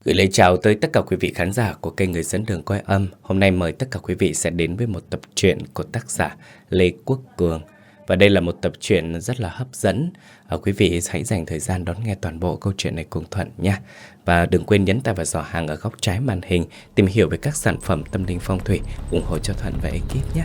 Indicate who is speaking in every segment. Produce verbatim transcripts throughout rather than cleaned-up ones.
Speaker 1: Gửi lời chào tới tất cả quý vị khán giả của kênh Người Dẫn Đường Coi Âm. Hôm nay mời tất cả quý vị sẽ đến với một tập truyện của tác giả Lê Quốc Cường. Và đây là một tập truyện rất là hấp dẫn. à, Quý vị hãy dành thời gian đón nghe toàn bộ câu chuyện này cùng Thuận nha. Và đừng quên nhấn tay vào giỏ hàng ở góc trái màn hình, tìm hiểu về các sản phẩm tâm linh phong thủy, ủng hộ cho Thuận và ekip nhé.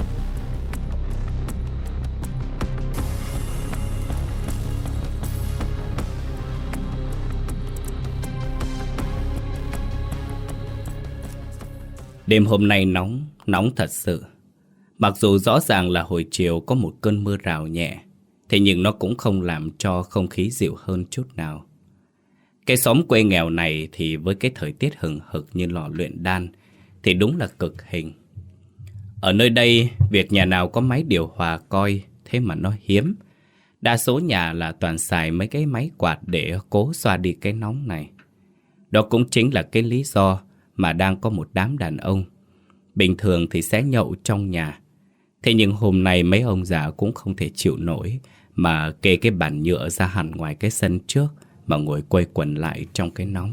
Speaker 1: Đêm hôm nay nóng, nóng thật sự. Mặc dù rõ ràng là hồi chiều có một cơn mưa rào nhẹ, thế nhưng nó cũng không làm cho không khí dịu hơn chút nào. Cái xóm quê nghèo này thì với cái thời tiết hừng hực như lò luyện đan thì đúng là cực hình. Ở nơi đây, việc nhà nào có máy điều hòa coi thế mà nó hiếm. Đa số nhà là toàn xài mấy cái máy quạt để cố xoa đi cái nóng này. Đó cũng chính là cái lý do mà đang có một đám đàn ông. Bình thường thì sẽ nhậu trong nhà. Thế nhưng hôm nay mấy ông già cũng không thể chịu nổi mà kê cái bàn nhựa ra hẳn ngoài cái sân trước mà ngồi quây quần lại trong cái nóng.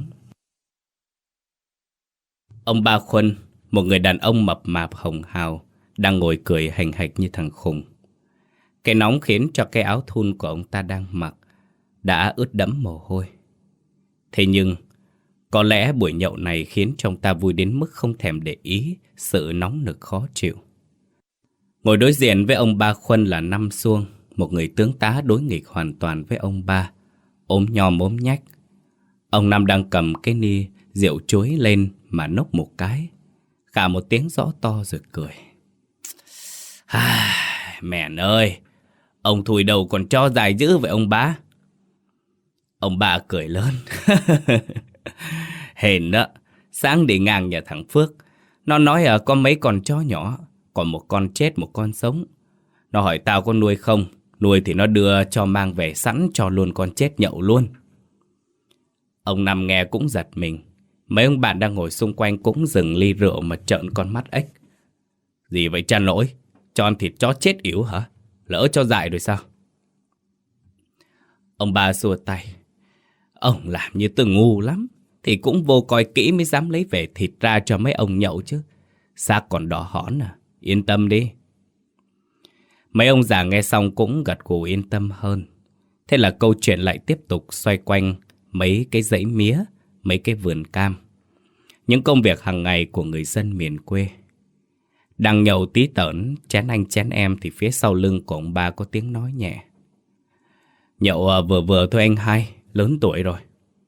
Speaker 1: Ông Ba Khuân, một người đàn ông mập mạp hồng hào, đang ngồi cười hành hạch như thằng khùng. Cái nóng khiến cho cái áo thun của ông ta đang mặc đã ướt đẫm mồ hôi. Thế nhưng có lẽ buổi nhậu này khiến cho ông ta vui đến mức không thèm để ý sự nóng nực khó chịu. Ngồi đối diện với ông Ba Khuân là Năm Xuông, một người tướng tá đối nghịch hoàn toàn với ông Ba, ốm nhom ốm nhách. Ông Năm đang cầm cái ni rượu chuối lên mà nốc một cái, khà một tiếng rõ to rồi cười. À, mẹ ơi, ông thùi đầu còn cho dài dữ vậy ông Ba. Ông Ba cười lớn. Hèn đó, sáng đi ngang nhà thằng Phước, nó nói à, có mấy con chó nhỏ, còn một con chết một con sống. Nó hỏi tao có nuôi không, nuôi thì nó đưa cho mang về sẵn cho luôn con chết nhậu luôn. Ông Năm nghe cũng giật mình. Mấy ông bạn đang ngồi xung quanh cũng dừng ly rượu mà trợn con mắt ếch. Gì vậy cha lỗi, cho ăn thịt chó chết yểu hả? Lỡ cho dại rồi sao? Ông Ba xua tay. Ông làm như tôi ngu lắm, thì cũng vô coi kỹ mới dám lấy về thịt ra cho mấy ông nhậu chứ. Xác còn đỏ hỏn à, yên tâm đi. Mấy ông già nghe xong cũng gật gù yên tâm hơn. Thế là câu chuyện lại tiếp tục xoay quanh mấy cái dãy mía, mấy cái vườn cam, những công việc hàng ngày của người dân miền quê. Đang nhậu tí tởn, chén anh chén em thì phía sau lưng của ông Ba có tiếng nói nhẹ. Nhậu à, vừa vừa thôi anh hai, lớn tuổi rồi.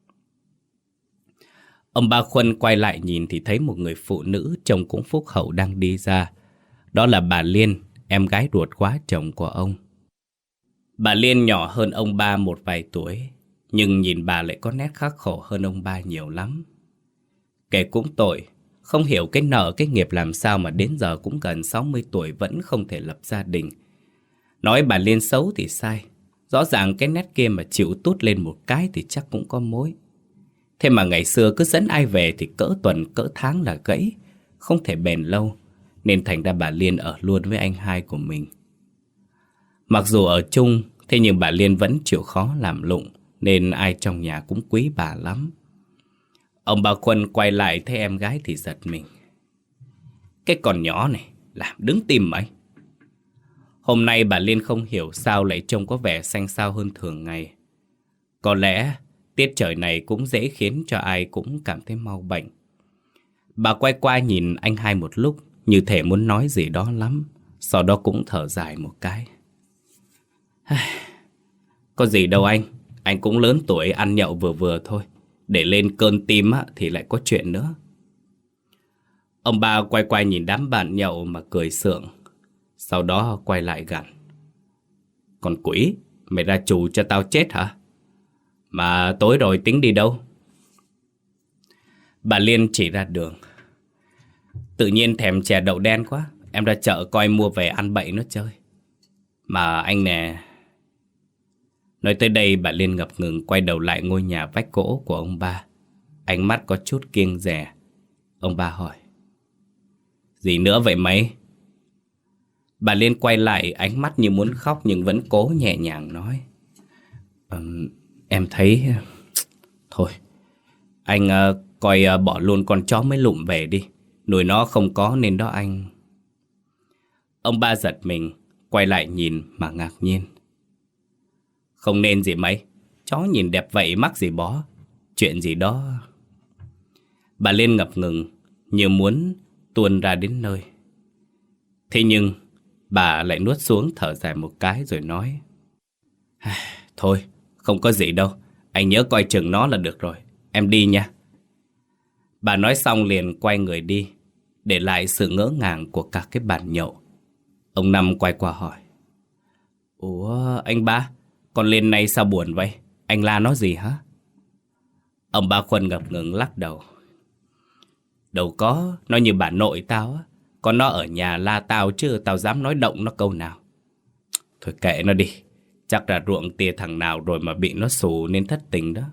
Speaker 1: Ông Ba Khuân quay lại nhìn thì thấy một người phụ nữ trông cũng phúc hậu đang đi ra. Đó là bà Liên, em gái ruột quá chồng của ông. Bà Liên nhỏ hơn ông Ba một vài tuổi, nhưng nhìn bà lại có nét khắc khổ hơn ông Ba nhiều lắm. Kể cũng tội, không hiểu cái nợ cái nghiệp làm sao mà đến giờ cũng gần sáu mươi tuổi vẫn không thể lập gia đình. Nói bà Liên xấu thì sai, rõ ràng cái nét kia mà chịu tút lên một cái thì chắc cũng có mối. Thế mà ngày xưa cứ dẫn ai về thì cỡ tuần cỡ tháng là gãy, không thể bền lâu, nên thành ra bà Liên ở luôn với anh hai của mình. Mặc dù ở chung, thế nhưng bà Liên vẫn chịu khó làm lụng, nên ai trong nhà cũng quý bà lắm. Ông Ba Khuân quay lại thấy em gái thì giật mình. Cái con nhỏ này làm đứng tim mày. Hôm nay bà Liên không hiểu sao lại trông có vẻ xanh xao hơn thường ngày. Có lẽ tiết trời này cũng dễ khiến cho ai cũng cảm thấy mau bệnh. Bà quay qua nhìn anh hai một lúc, như thể muốn nói gì đó lắm, sau đó cũng thở dài một cái. Có gì đâu anh, anh cũng lớn tuổi, ăn nhậu vừa vừa thôi. Để lên cơn tim á, thì lại có chuyện nữa. Ông Ba quay qua nhìn đám bạn nhậu mà cười sượng, sau đó quay lại gằn. Còn quỷ, mày ra chủ cho tao chết hả? Mà tối rồi tính đi đâu? Bà Liên chỉ ra đường. Tự nhiên thèm chè đậu đen quá, em ra chợ coi mua về ăn bậy nó chơi. Mà anh nè. Nói tới đây bà Liên ngập ngừng quay đầu lại ngôi nhà vách gỗ của ông Ba. Ánh mắt có chút kiêng dè. Ông Ba hỏi. Gì nữa vậy mày? Bà Liên quay lại ánh mắt như muốn khóc nhưng vẫn cố nhẹ nhàng nói. Um, em thấy... Thôi, anh uh, Coi uh, bỏ luôn con chó mới lụm về đi. Nuôi nó không có nên đó anh. Ông ba giật mình, quay lại nhìn mà ngạc nhiên. Không nên gì mấy, chó nhìn đẹp vậy mắc gì bó. Chuyện gì đó. Bà Liên ngập ngừng, như muốn tuôn ra đến nơi. Thế nhưng bà lại nuốt xuống thở dài một cái rồi nói: Thôi, không có gì đâu. Anh nhớ coi chừng nó là được rồi. Em đi nha. Bà nói xong liền quay người đi, để lại sự ngỡ ngàng của cả cái bàn nhậu. Ông Năm quay qua hỏi: Ủa anh ba, con Liên này sao buồn vậy? Anh la nó gì hả? Ông ba Khuân ngập ngừng lắc đầu: Đâu có, nó như bà nội tao á. Còn nó ở nhà la tao chứ tao dám nói động nó câu nào. Thôi kệ nó đi. Chắc là ruộng tia thằng nào rồi mà bị nó xù nên thất tình đó.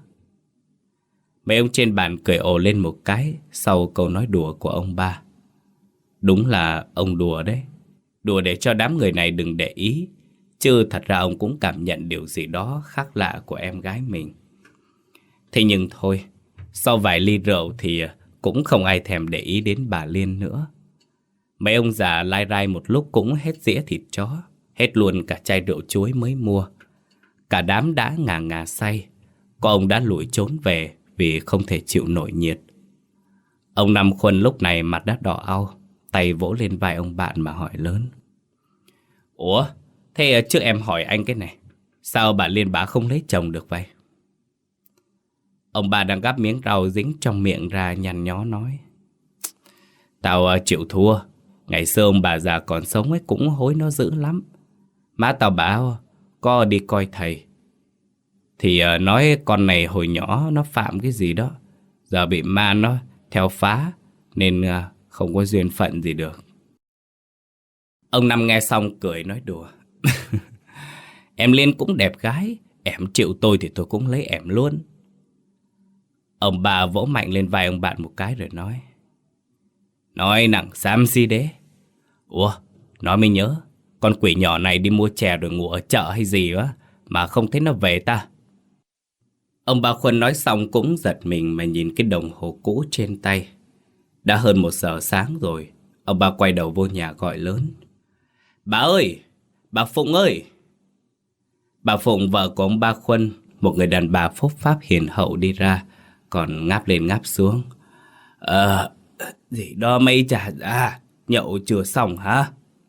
Speaker 1: Mấy ông trên bàn cười ồ lên một cái sau câu nói đùa của ông ba. Đúng là ông đùa đấy. Đùa để cho đám người này đừng để ý. Chứ thật ra ông cũng cảm nhận điều gì đó khác lạ của em gái mình. Thế nhưng thôi, sau vài ly rượu thì cũng không ai thèm để ý đến bà Liên nữa. Mấy ông già lai rai một lúc cũng hết dĩa thịt chó, hết luôn cả chai rượu chuối mới mua. Cả đám đã ngà ngà say. Có ông đã lủi trốn về vì không thể chịu nổi nhiệt. Ông Năm Khuân lúc này mặt đã đỏ au, tay vỗ lên vai ông bạn mà hỏi lớn: Ủa, thế trước em hỏi anh cái này, sao bà Liên bá không lấy chồng được vậy? Ông bà đang gắp miếng rau dính trong miệng ra nhăn nhó nói: Tao uh, chịu thua. Ngày xưa ông bà già còn sống ấy cũng hối nó dữ lắm. Má tao bảo có đi coi thầy, thì uh, nói con này hồi nhỏ nó phạm cái gì đó, giờ bị ma nó theo phá nên uh, không có duyên phận gì được. Ông Năm nghe xong cười nói đùa: Em Liên cũng đẹp gái, em chịu tôi thì tôi cũng lấy em luôn. Ông bà vỗ mạnh lên vai ông bạn một cái rồi nói: Nói nặng xám xí đế. Ủa, nói mới nhớ, con quỷ nhỏ này đi mua chè rồi ngủ ở chợ hay gì á mà không thấy nó về ta. Ông bà Khuân nói xong cũng giật mình mà nhìn cái đồng hồ cũ trên tay. Đã hơn một giờ sáng rồi. Ông bà quay đầu vô nhà gọi lớn: Bà ơi, bà Phụng ơi. Bà Phụng, vợ của ông ba Khuân, một người đàn bà phúc pháp hiền hậu đi ra, còn ngáp lên ngáp xuống: Ờ, gì đó mấy trả ra, nhậu chưa xong hả?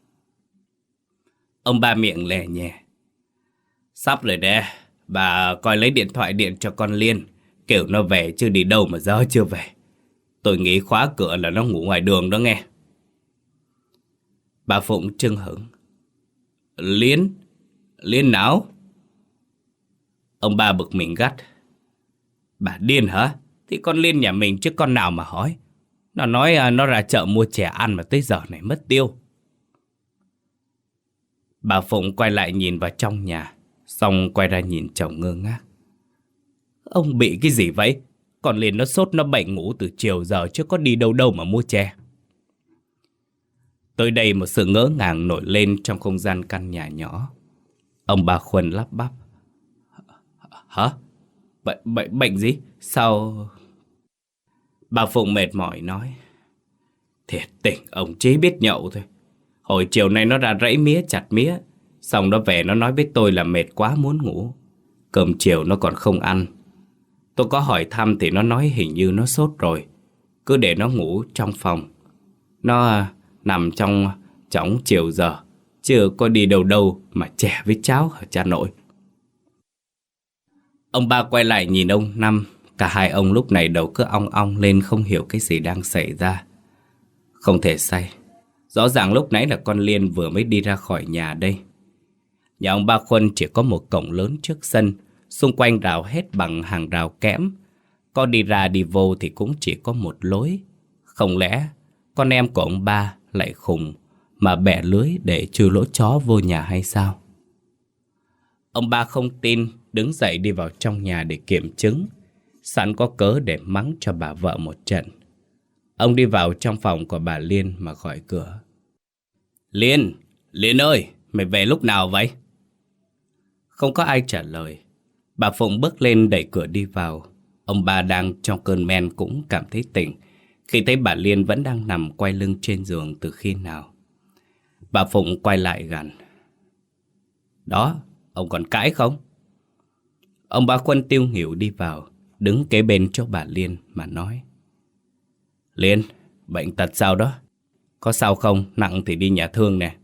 Speaker 1: Ông ba miệng lè nhẹ: Sắp rồi đè, bà coi lấy điện thoại điện cho con Liên, kiểu nó về chứ đi đâu mà giờ chưa về. Tôi nghĩ khóa cửa là nó ngủ ngoài đường đó nghe. Bà Phụng chưng hửng: Liên? Liên nào? Ông ba bực mình gắt: Bà điên hả? Thì con Liên nhà mình chứ con nào mà hỏi. Nó nói à, nó ra chợ mua chè ăn mà tới giờ này mất tiêu. Bà Phụng quay lại nhìn vào trong nhà, xong quay ra nhìn chồng ngơ ngác: Ông bị cái gì vậy? Con Liên nó sốt nó bệnh ngủ từ chiều giờ chứ có đi đâu đâu mà mua chè. Tới đây một sự ngỡ ngàng nổi lên trong không gian căn nhà nhỏ. Ông bà Khuân lắp bắp: Hả? Bệnh, bệnh, bệnh gì? Sao? Bà Phụng mệt mỏi nói: Thiệt tình, ông chỉ biết nhậu thôi. Hồi chiều nay nó ra rẫy mía chặt mía, xong nó về nó nói với tôi là mệt quá muốn ngủ. Cơm chiều nó còn không ăn. Tôi có hỏi thăm thì nó nói hình như nó sốt rồi, cứ để nó ngủ trong phòng. Nó à, nằm trong chóng chiều giờ, chưa có đi đâu đâu mà chè với cháo hả cha nội. Ông ba quay lại nhìn ông Năm. Cả hai ông lúc này đầu cứ ong ong lên, không hiểu cái gì đang xảy ra. Không thể say. Rõ ràng lúc nãy là con Liên vừa mới đi ra khỏi nhà đây. Nhà ông ba Khuân chỉ có một cổng lớn trước sân, xung quanh rào hết bằng hàng rào kẽm. Có đi ra đi vô thì cũng chỉ có một lối. Không lẽ con em của ông ba lại khùng mà bẻ lưới để trừ lỗ chó vô nhà hay sao? Ông ba không tin, đứng dậy đi vào trong nhà để kiểm chứng, sẵn có cớ để mắng cho bà vợ một trận. Ông đi vào trong phòng của bà Liên mà gọi cửa: Liên, Liên ơi, mày về lúc nào vậy? Không có ai trả lời. Bà Phụng bước lên đẩy cửa đi vào. Ông ba đang trong cơn men cũng cảm thấy tỉnh khi thấy bà Liên vẫn đang nằm quay lưng trên giường từ khi nào. Bà Phụng quay lại gằn: Đó, ông còn cãi không? Ông ba Khuân tiêu nghỉu đi vào, đứng kế bên chỗ bà Liên mà nói: Liên, bệnh tật sao đó? Có sao không? Nặng thì đi nhà thương nè.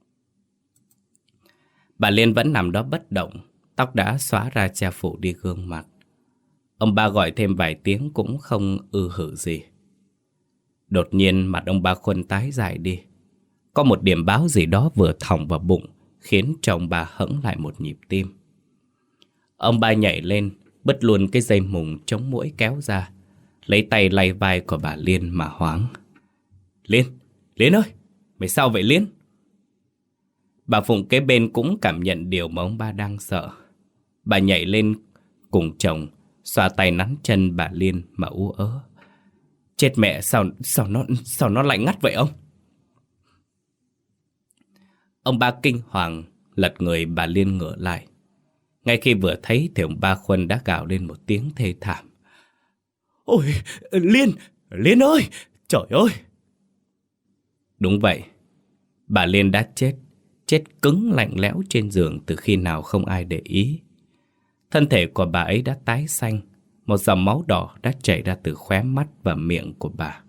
Speaker 1: Bà Liên vẫn nằm đó bất động, tóc đã xóa ra che phủ đi gương mặt. Ông ba gọi thêm vài tiếng cũng không ư hử gì. Đột nhiên mặt ông ba Khuân tái dại đi. Có một điểm báo gì đó vừa thòng vào bụng, khiến cho ông ba hững lại một nhịp tim. Ông ba nhảy lên, bứt luôn cái dây mùng chống muỗi kéo ra, lấy tay lay vai của bà Liên mà hoáng: Liên, Liên ơi, mày sao vậy Liên? Bà Phụng kế bên cũng cảm nhận điều mà ông ba đang sợ. Bà nhảy lên cùng chồng, xoa tay nắn chân bà Liên mà ú ớ: Chết mẹ, sao sao nó sao nó lạnh ngắt vậy ông? Ông ba kinh hoàng lật người bà Liên ngửa lại. Ngay khi vừa thấy thì ông ba Khuân đã gào lên một tiếng thê thảm: Ôi, Liên, Liên ơi, trời ơi! Đúng vậy, bà Liên đã chết, chết cứng lạnh lẽo trên giường từ khi nào không ai để ý. Thân thể của bà ấy đã tái xanh, một dòng máu đỏ đã chảy ra từ khóe mắt và miệng của bà.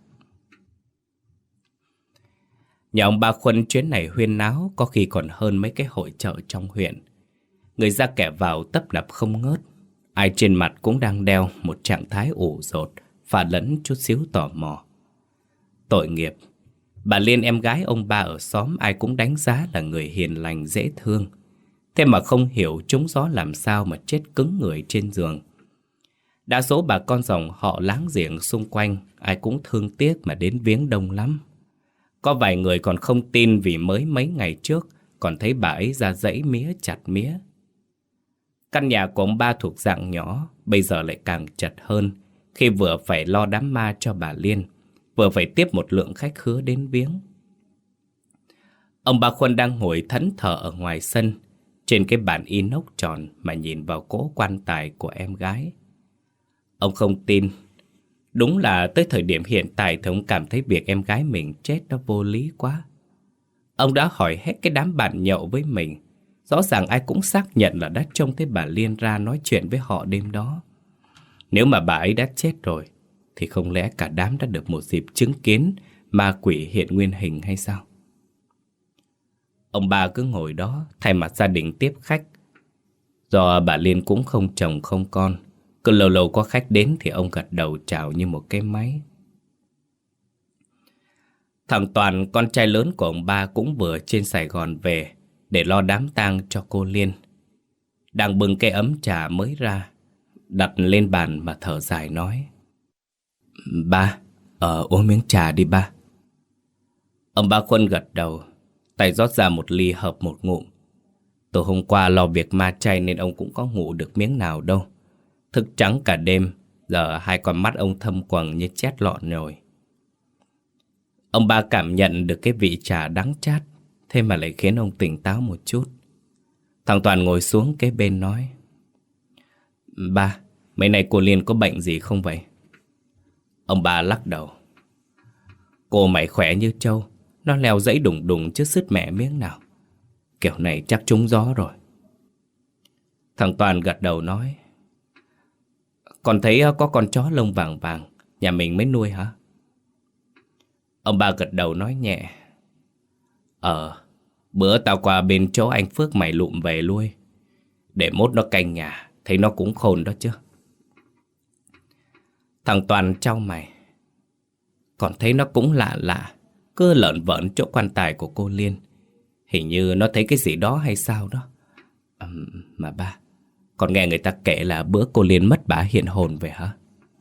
Speaker 1: Nhà ông ba Khuân chuyến này huyên náo có khi còn hơn mấy cái hội chợ trong huyện. Người ra kẻ vào tấp nập không ngớt. Ai trên mặt cũng đang đeo một trạng thái ủ rột, pha lẫn chút xíu tò mò. Tội nghiệp, bà Liên em gái ông ba ở xóm ai cũng đánh giá là người hiền lành dễ thương. Thế mà không hiểu trúng gió làm sao mà chết cứng người trên giường. Đa số bà con dòng họ láng giềng xung quanh ai cũng thương tiếc mà đến viếng đông lắm. Có vài người còn không tin vì mới mấy ngày trước còn thấy bà ấy ra dãy mía chặt mía. Căn nhà của ông ba thuộc dạng nhỏ, bây giờ lại càng chật hơn khi vừa phải lo đám ma cho bà Liên, vừa phải tiếp một lượng khách khứa đến viếng. Ông ba Khuân đang ngồi thẫn thờ ở ngoài sân, trên cái bàn inox tròn mà nhìn vào cỗ quan tài của em gái. Ông không tin. Đúng là tới thời điểm hiện tại thì ông cảm thấy việc em gái mình chết nó vô lý quá. Ông đã hỏi hết cái đám bạn nhậu với mình. Rõ ràng ai cũng xác nhận là đã trông thấy bà Liên ra nói chuyện với họ đêm đó. Nếu mà bà ấy đã chết rồi, thì không lẽ cả đám đã được một dịp chứng kiến ma quỷ hiện nguyên hình hay sao? Ông ba cứ ngồi đó thay mặt gia đình tiếp khách. Do bà Liên cũng không chồng không con, cứ lâu lâu có khách đến thì ông gật đầu chào như một cái máy. Thằng Toàn, con trai lớn của ông ba cũng vừa trên Sài Gòn về để lo đám tang cho cô Liên. Đang bưng cái ấm trà mới ra, đặt lên bàn mà thở dài nói: Ba, ờ, uống miếng trà đi ba. Ông ba Khuân gật đầu, tay rót ra một ly hợp một ngụm. Từ hôm qua lo việc ma chay nên ông cũng có ngủ được miếng nào đâu. Thức trắng cả đêm, giờ hai con mắt ông thâm quầng như chét lọn nhồi. Ông ba cảm nhận được cái vị trà đắng chát, thế mà lại khiến ông tỉnh táo một chút. Thằng Toàn ngồi xuống kế bên nói: Ba, mấy nay cô Liên có bệnh gì không vậy? Ông ba lắc đầu: Cô mày khỏe như trâu, nó leo dãy đùng đùng chứ sứt mẹ miếng nào. Kiểu này chắc trúng gió rồi. Thằng Toàn gật đầu nói: Còn thấy có con chó lông vàng vàng, nhà mình mới nuôi hả? Ông ba gật đầu nói nhẹ: Ờ, bữa tao qua bên chỗ anh Phước mày lụm về nuôi, để mốt nó canh nhà, thấy nó cũng khôn đó chứ. Thằng Toàn chau mày: Còn thấy nó cũng lạ lạ, cứ lợn vợn chỗ quan tài của cô Liên. Hình như nó thấy cái gì đó hay sao đó. à, Mà ba, còn nghe người ta kể là bữa cô Liên mất bả hiện hồn về hả?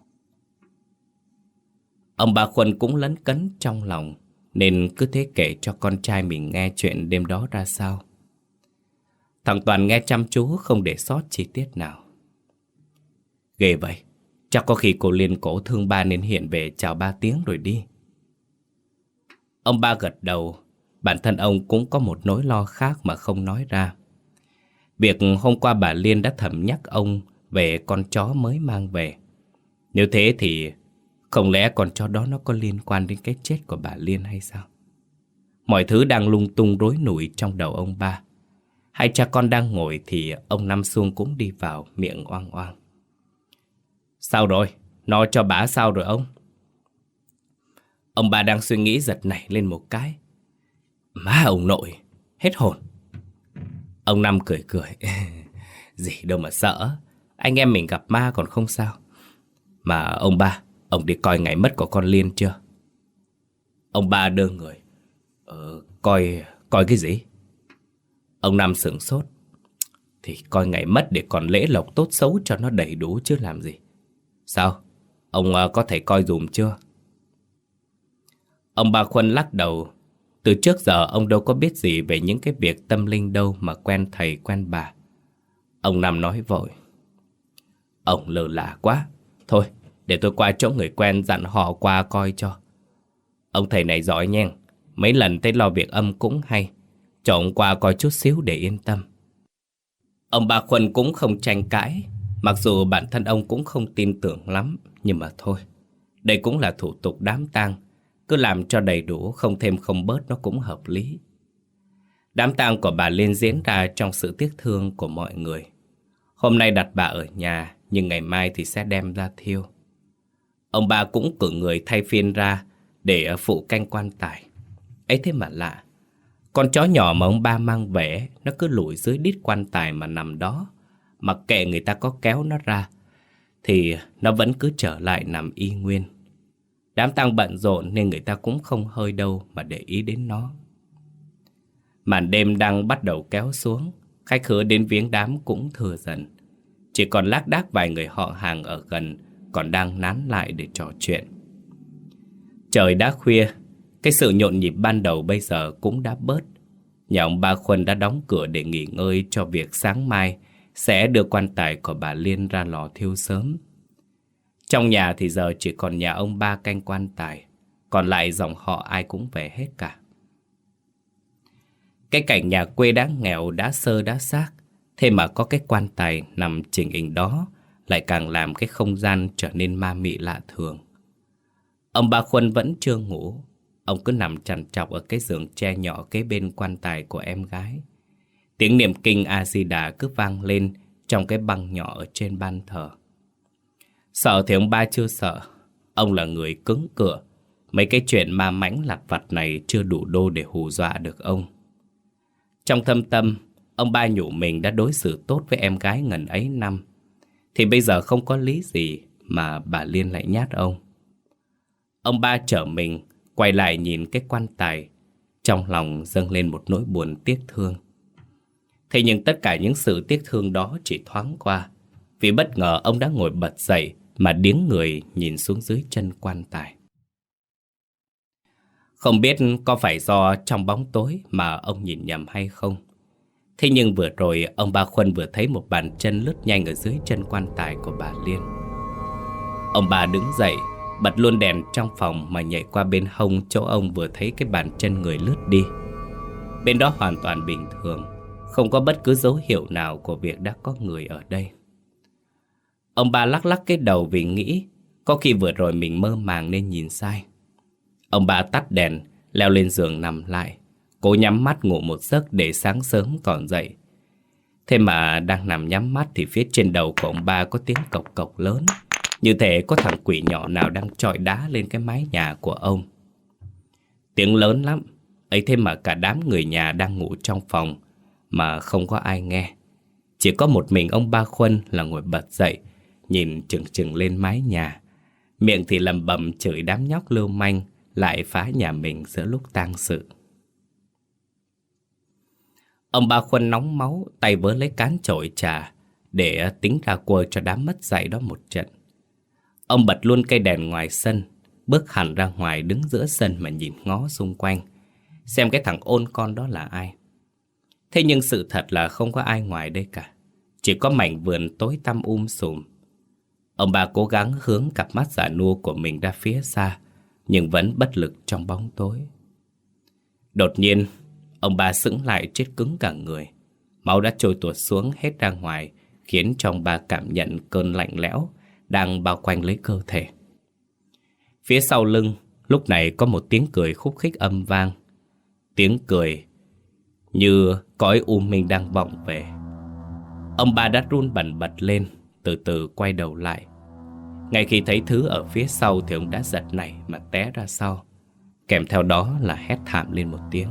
Speaker 1: Ông bà Khuân cũng lấn cấn trong lòng, nên cứ thế kể cho con trai mình nghe chuyện đêm đó ra sao. Thằng Toàn nghe chăm chú không để sót chi tiết nào. Ghê vậy, chắc có khi cô Liên cổ thương ba nên hiện về chào ba tiếng rồi đi. Ông ba gật đầu. Bản thân ông cũng có một nỗi lo khác mà không nói ra. Việc hôm qua bà Liên đã thầm nhắc ông về con chó mới mang về. Nếu thế thì không lẽ con chó đó nó có liên quan đến cái chết của bà Liên hay sao? Mọi thứ đang lung tung rối nủi trong đầu ông ba. Hai cha con đang ngồi thì ông Năm Xuông cũng đi vào, miệng oang oang. Sao rồi? Nó cho bả sao rồi ông? Ông bà đang suy nghĩ giật nảy lên một cái. Má ông nội, hết hồn. Ông Năm cười cười. Gì đâu mà sợ, anh em mình gặp ma còn không sao. Mà ông ba, ông đi coi ngày mất của con Liên chưa? Ông ba đơ người. Ờ, coi, coi cái gì? Ông Năm sửng sốt. Thì coi ngày mất để còn lễ lộc tốt xấu cho nó đầy đủ chứ làm gì. Sao? Ông uh, có thể coi dùm chưa? Ông ba Khuân lắc đầu. Từ trước giờ ông đâu có biết gì về những cái việc tâm linh đâu mà quen thầy quen bà. Ông Năm nói vội. Ông lơ là quá. Thôi, để tôi qua chỗ người quen dặn họ qua coi cho. Ông thầy này giỏi nha. Mấy lần thấy lo việc âm cũng hay. Cho ông qua coi chút xíu để yên tâm. Ông ba Khuân cũng không tranh cãi. Mặc dù bản thân ông cũng không tin tưởng lắm. Nhưng mà thôi, đây cũng là thủ tục đám tang. Cứ làm cho đầy đủ, không thêm không bớt nó cũng hợp lý. Đám tang của bà Liên diễn ra trong sự tiếc thương của mọi người. Hôm nay đặt bà ở nhà, nhưng ngày mai thì sẽ đem ra thiêu. Ông bà cũng cử người thay phiên ra để phụ canh quan tài. Ấy thế mà lạ, con chó nhỏ mà ông ba mang về, nó cứ lủi dưới đít quan tài mà nằm đó. Mặc kệ người ta có kéo nó ra, thì nó vẫn cứ trở lại nằm y nguyên. Đám tang bận rộn nên người ta cũng không hơi đâu mà để ý đến nó. Màn đêm đang bắt đầu kéo xuống, khách khứa đến viếng đám cũng thừa dần. Chỉ còn lác đác vài người họ hàng ở gần còn đang nán lại để trò chuyện. Trời đã khuya, cái sự nhộn nhịp ban đầu bây giờ cũng đã bớt. Nhà ông ba Khuân đã đóng cửa để nghỉ ngơi cho việc sáng mai sẽ đưa quan tài của bà Liên ra lò thiêu sớm. Trong nhà thì giờ chỉ còn nhà ông ba canh quan tài, còn lại dòng họ ai cũng về hết cả. Cái cảnh nhà quê đã nghèo, đã sơ đã xác, thế mà có cái quan tài nằm chỉnh hình đó lại càng làm cái không gian trở nên ma mị lạ thường. Ông ba Khuân vẫn chưa ngủ. Ông cứ nằm trằn trọc ở cái giường tre nhỏ kế bên quan tài của em gái. Tiếng niệm kinh A-di-đà cứ vang lên trong cái băng nhỏ ở trên ban thờ. Sợ thì ông ba chưa sợ. Ông là người cứng cựa. Mấy cái chuyện ma mãnh lặt vặt này chưa đủ đô để hù dọa được ông. Trong thâm tâm, ông ba nhủ mình đã đối xử tốt với em gái ngần ấy năm. Thì bây giờ không có lý gì mà bà Liên lại nhát ông. Ông ba trở mình, quay lại nhìn cái quan tài. Trong lòng dâng lên một nỗi buồn tiếc thương. Thế nhưng tất cả những sự tiếc thương đó chỉ thoáng qua. Vì bất ngờ ông đã ngồi bật dậy mà điếng người nhìn xuống dưới chân quan tài. Không biết có phải do trong bóng tối mà ông nhìn nhầm hay không. Thế nhưng vừa rồi ông ba Khuân vừa thấy một bàn chân lướt nhanh ở dưới chân quan tài của bà Liên. Ông ba đứng dậy, bật luôn đèn trong phòng mà nhảy qua bên hông chỗ ông vừa thấy cái bàn chân người lướt đi. Bên đó hoàn toàn bình thường, không có bất cứ dấu hiệu nào của việc đã có người ở đây. Ông ba lắc lắc cái đầu vì nghĩ có khi vừa rồi mình mơ màng nên nhìn sai. Ông ba tắt đèn, leo lên giường nằm lại, cố nhắm mắt ngủ một giấc để sáng sớm còn dậy. Thế mà đang nằm nhắm mắt thì phía trên đầu của ông ba có tiếng cộc cộc lớn, như thể có thằng quỷ nhỏ nào đang chọi đá lên cái mái nhà của ông. Tiếng lớn lắm, ấy thế mà cả đám người nhà đang ngủ trong phòng mà không có ai nghe. Chỉ có một mình ông ba Khuân là ngồi bật dậy, nhìn chừng chừng lên mái nhà, miệng thì lầm bầm chửi đám nhóc lưu manh lại phá nhà mình giữa lúc tang sự. Ông ba Khuân nóng máu, tay vớ lấy cán chổi trà để tính ra quơ cho đám mất dạy đó một trận. Ông bật luôn cây đèn ngoài sân, bước hẳn ra ngoài đứng giữa sân mà nhìn ngó xung quanh, xem cái thằng ôn con đó là ai. Thế nhưng sự thật là không có ai ngoài đây cả, chỉ có mảnh vườn tối tăm um sùm. Ông bà cố gắng hướng cặp mắt già nua của mình ra phía xa, nhưng vẫn bất lực trong bóng tối. Đột nhiên, ông bà sững lại chết cứng cả người. Máu đã trôi tuột xuống hết ra ngoài, khiến cho ông bà cảm nhận cơn lạnh lẽo đang bao quanh lấy cơ thể. Phía sau lưng lúc này có một tiếng cười khúc khích âm vang. Tiếng cười như cõi u minh đang vọng về. Ông ba đã run bần bật lên, từ từ quay đầu lại. Ngay khi thấy thứ ở phía sau thì ông đã giật nảy mà té ra sau, kèm theo đó là hét thảm lên một tiếng.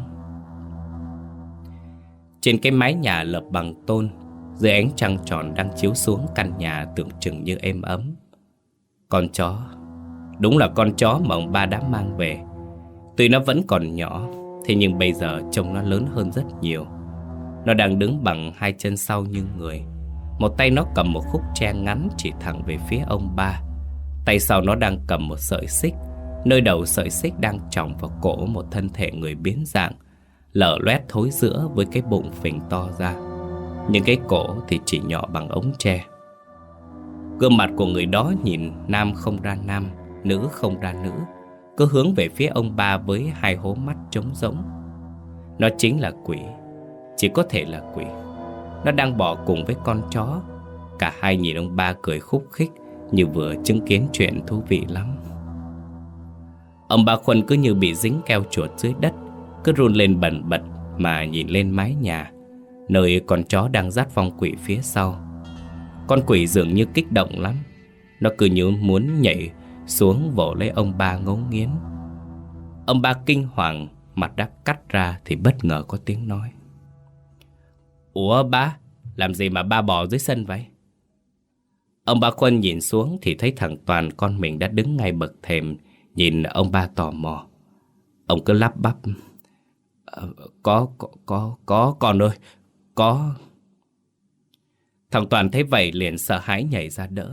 Speaker 1: Trên cái mái nhà lợp bằng tôn, dưới ánh trăng tròn đang chiếu xuống căn nhà tưởng chừng như êm ấm, con chó, đúng là con chó mà ông ba đã mang về. Tuy nó vẫn còn nhỏ, thế nhưng bây giờ trông nó lớn hơn rất nhiều. Nó đang đứng bằng hai chân sau như người. Một tay nó cầm một khúc tre ngắn chỉ thẳng về phía ông ba. Tay sau nó đang cầm một sợi xích. Nơi đầu sợi xích đang chòng vào cổ một thân thể người biến dạng, lở loét thối rữa với cái bụng phình to ra, nhưng cái cổ thì chỉ nhỏ bằng ống tre. Gương mặt của người đó nhìn nam không ra nam, nữ không ra nữ, cứ hướng về phía ông ba với hai hố mắt trống rỗng. Nó chính là quỷ, chỉ có thể là quỷ. Nó đang bò cùng với con chó. Cả hai nhìn ông ba cười khúc khích như vừa chứng kiến chuyện thú vị lắm. Ông ba Khuân cứ như bị dính keo chuột dưới đất, cứ run lên bần bật mà nhìn lên mái nhà, nơi con chó đang dắt vong quỷ phía sau. Con quỷ dường như kích động lắm. Nó cứ như muốn nhảy xuống vỗ lấy ông ba ngấu nghiến. Ông ba kinh hoàng, mặt đã cắt ra thì bất ngờ có tiếng nói: "Ủa ba, làm gì mà ba bò dưới sân vậy?" Ông ba Khuân nhìn xuống thì thấy thằng Toàn con mình đã đứng ngay bậc thềm, nhìn ông ba tò mò. Ông cứ lắp bắp: ờ, có, có, có, có, con ơi, có. Thằng Toàn thấy vậy liền sợ hãi nhảy ra đỡ.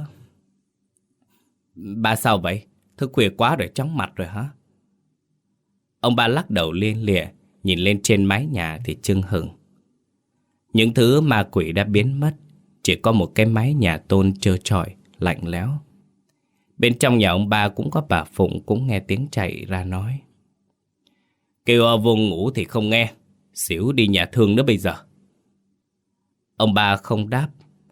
Speaker 1: "Ba sao vậy? Thức khuya quá rồi, chóng mặt rồi hả?" Ông ba lắc đầu lia lịa, nhìn lên trên mái nhà thì chưng hửng. Những thứ ma quỷ đã biến mất, chỉ có một cái mái nhà tôn trơ trọi, lạnh lẽo. Bên trong nhà ông ba cũng có bà Phụng cũng nghe tiếng chạy ra nói: "Kêu vô ngủ thì không nghe, xỉu đi nhà thương nữa bây giờ." Ông ba không đáp.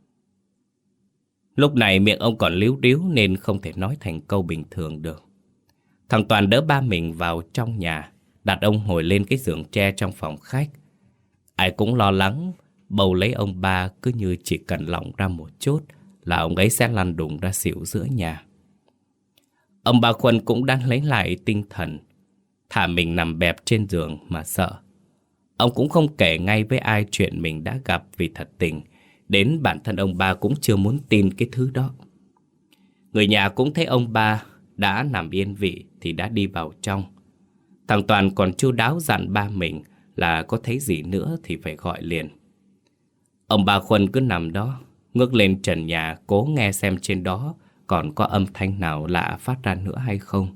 Speaker 1: Lúc này miệng ông còn líu ríu nên không thể nói thành câu bình thường được. Thằng Toàn đỡ ba mình vào trong nhà, đặt ông ngồi lên cái giường tre trong phòng khách. Ai cũng lo lắng bầu lấy ông ba, cứ như chỉ cần lỏng ra một chút là ông ấy sẽ lăn đùng ra xỉu giữa nhà. Ông ba Khuân cũng đang lấy lại tinh thần, thả mình nằm bẹp trên giường mà sợ. Ông cũng không kể ngay với ai chuyện mình đã gặp, vì thật tình đến bản thân ông ba cũng chưa muốn tin cái thứ đó. Người nhà cũng thấy ông ba đã nằm yên vị thì đã đi vào trong. Thằng Toàn còn chu đáo dặn ba mình là có thấy gì nữa thì phải gọi liền. Ông ba Khuân cứ nằm đó, ngước lên trần nhà cố nghe xem trên đó còn có âm thanh nào lạ phát ra nữa hay không.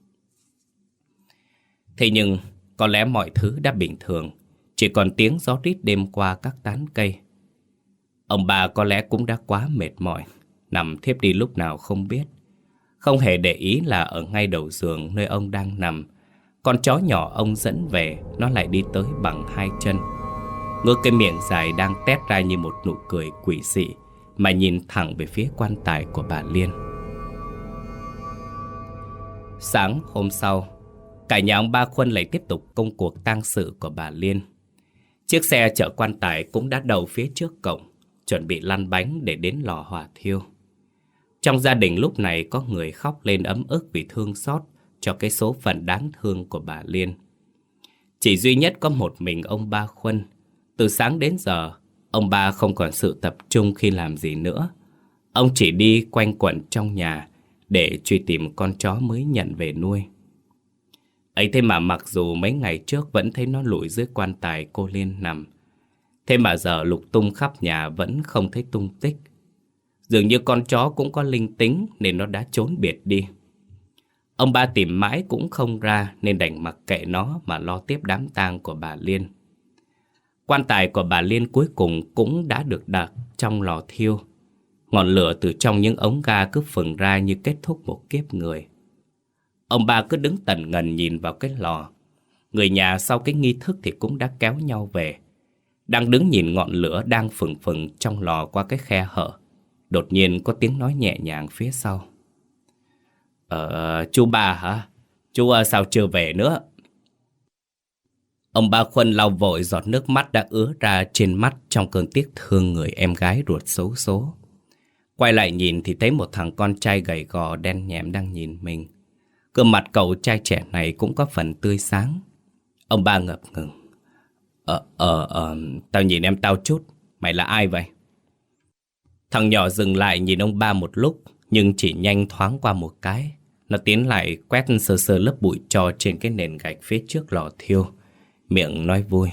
Speaker 1: Thế nhưng có lẽ mọi thứ đã bình thường, chỉ còn tiếng gió rít đêm qua các tán cây. Ông bà có lẽ cũng đã quá mệt mỏi, nằm thiếp đi lúc nào không biết. Không hề để ý là ở ngay đầu giường nơi ông đang nằm, con chó nhỏ ông dẫn về, nó lại đi tới bằng hai chân, ngước cái miệng dài đang tét ra như một nụ cười quỷ dị mà nhìn thẳng về phía quan tài của bà Liên. Sáng hôm sau, cả nhà ông ba Khuân lại tiếp tục công cuộc tang sự của bà Liên. Chiếc xe chở quan tài cũng đã đậu phía trước cổng, chuẩn bị lăn bánh để đến lò hỏa thiêu. Trong gia đình lúc này có người khóc lên ấm ức vì thương xót cho cái số phận đáng thương của bà Liên. Chỉ duy nhất có một mình ông ba Khuân. Từ sáng đến giờ, ông ba không còn sự tập trung khi làm gì nữa. Ông chỉ đi quanh quẩn trong nhà để truy tìm con chó mới nhận về nuôi. Ấy thế mà mặc dù mấy ngày trước vẫn thấy nó lủi dưới quan tài cô Liên nằm, thế mà giờ lục tung khắp nhà vẫn không thấy tung tích. Dường như con chó cũng có linh tính nên nó đã trốn biệt đi. Ông ba tìm mãi cũng không ra nên đành mặc kệ nó mà lo tiếp đám tang của bà Liên. Quan tài của bà Liên cuối cùng cũng đã được đặt trong lò thiêu. Ngọn lửa từ trong những ống ga cứ phừng ra như kết thúc một kiếp người. Ông ba cứ đứng tần ngần nhìn vào cái lò. Người nhà sau cái nghi thức thì cũng đã kéo nhau về, đang đứng nhìn ngọn lửa đang phừng phừng trong lò qua cái khe hở. Đột nhiên có tiếng nói nhẹ nhàng phía sau. Ờ, chú ba hả? Chú uh, sao chưa về nữa? Ông ba Khuân lau vội giọt nước mắt đã ứa ra trên mắt trong cơn tiếc thương người em gái ruột xấu số. Quay lại nhìn thì thấy một thằng con trai gầy gò đen nhẹm đang nhìn mình. Gương mặt cậu trai trẻ này cũng có phần tươi sáng. Ông ba ngập ngừng. Ờ, ờ, ờ, tao nhìn em tao chút. Mày là ai vậy? Thằng nhỏ dừng lại nhìn ông ba một lúc, nhưng chỉ nhanh thoáng qua một cái. Nó tiến lại quét sơ sơ lớp bụi tro trên cái nền gạch phía trước lò thiêu. Miệng nói vui.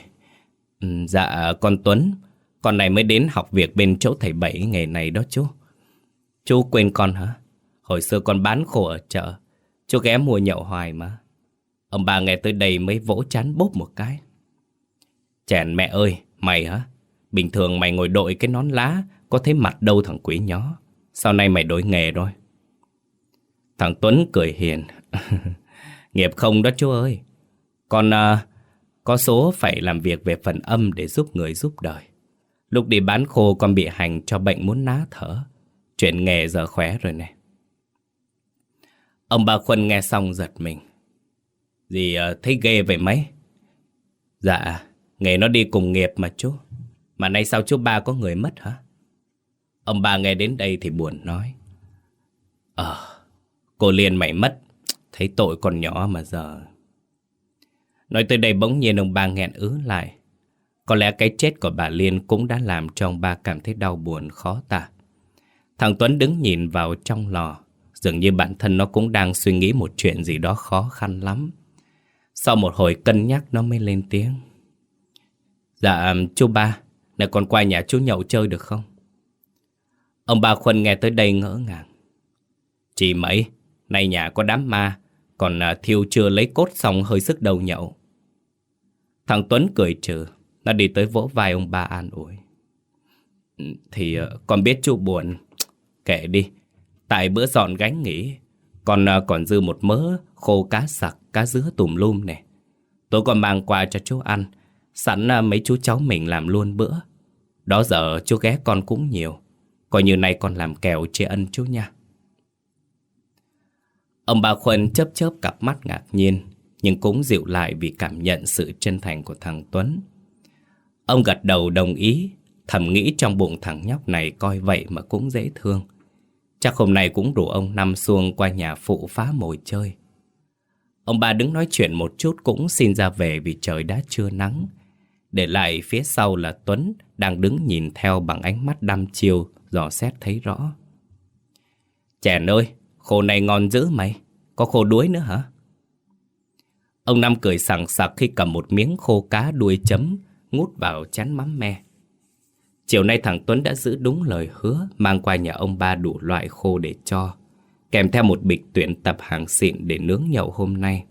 Speaker 1: Dạ con Tuấn, con này mới đến học việc bên chỗ thầy Bảy nghề này đó chú. Chú quên con hả? Hồi xưa con bán khô ở chợ, chú ghé mua nhậu hoài mà. Ông bà nghe tới đây mới vỗ trán bốp một cái. Chèn mẹ ơi, mày hả? Bình thường mày ngồi đội cái nón lá, có thấy mặt đâu thằng quỷ nhó. Sau này mày đổi nghề rồi. Thằng Tuấn cười hiền. Nghiệp không đó chú ơi. Con uh, có số phải làm việc về phần âm để giúp người giúp đời. Lúc đi bán khô con bị hành cho bệnh muốn ná thở. Chuyển nghề giờ khỏe rồi nè. Ông bà Khuân nghe xong giật mình. Dì uh, thấy ghê vậy mấy? Dạ, nghề nó đi cùng nghiệp mà chú. Mà nay sao chú ba có người mất hả? Ông bà nghe đến đây thì buồn nói. Ờ, cô Liên mày mất. Thấy tội còn nhỏ mà giờ. Nói tới đây bỗng nhiên ông ba nghẹn ứ lại. Có lẽ cái chết của bà Liên cũng đã làm cho ông ba cảm thấy đau buồn khó tả. Thằng Tuấn đứng nhìn vào trong lò. Dường như bản thân nó cũng đang suy nghĩ một chuyện gì đó khó khăn lắm. Sau một hồi cân nhắc nó mới lên tiếng. Dạ chú ba, này con qua nhà chú nhậu chơi được không? Ông bà Khuân nghe tới đây ngỡ ngàng. Chị mấy, nay nhà có đám ma, còn thiêu chưa lấy cốt xong hơi sức đầu nhậu. Thằng Tuấn cười trừ, nó đi tới vỗ vai ông ba an ủi. Thì con biết chú buồn, kệ đi. Tại bữa dọn gánh nghỉ, con còn dư một mớ khô cá sặc, cá dứa tùm lum nè. Tối con mang qua cho chú ăn, sẵn mấy chú cháu mình làm luôn bữa. Đó giờ chú ghé con cũng nhiều, coi như nay con làm kèo tri ân chú nha. Ông bà Khuân chớp chớp cặp mắt ngạc nhiên, nhưng cũng dịu lại vì cảm nhận sự chân thành của thằng Tuấn. Ông gật đầu đồng ý, thầm nghĩ trong bụng thằng nhóc này coi vậy mà cũng dễ thương. Chắc hôm nay cũng rủ ông Năm xuông qua nhà phụ phá mồi chơi. Ông bà đứng nói chuyện một chút cũng xin ra về vì trời đã trưa nắng. Để lại phía sau là Tuấn đang đứng nhìn theo bằng ánh mắt đăm chiêu, dò xét thấy rõ. Chèn ơi, khô này ngon dữ mày, có khô đuối nữa hả? Ông Năm cười sảng sặc khi cầm một miếng khô cá đuôi chấm ngút vào chén mắm me. Chiều nay thằng Tuấn đã giữ đúng lời hứa, mang qua nhà ông ba đủ loại khô để cho, kèm theo một bịch tuyển tập hàng xịn để nướng nhậu hôm nay.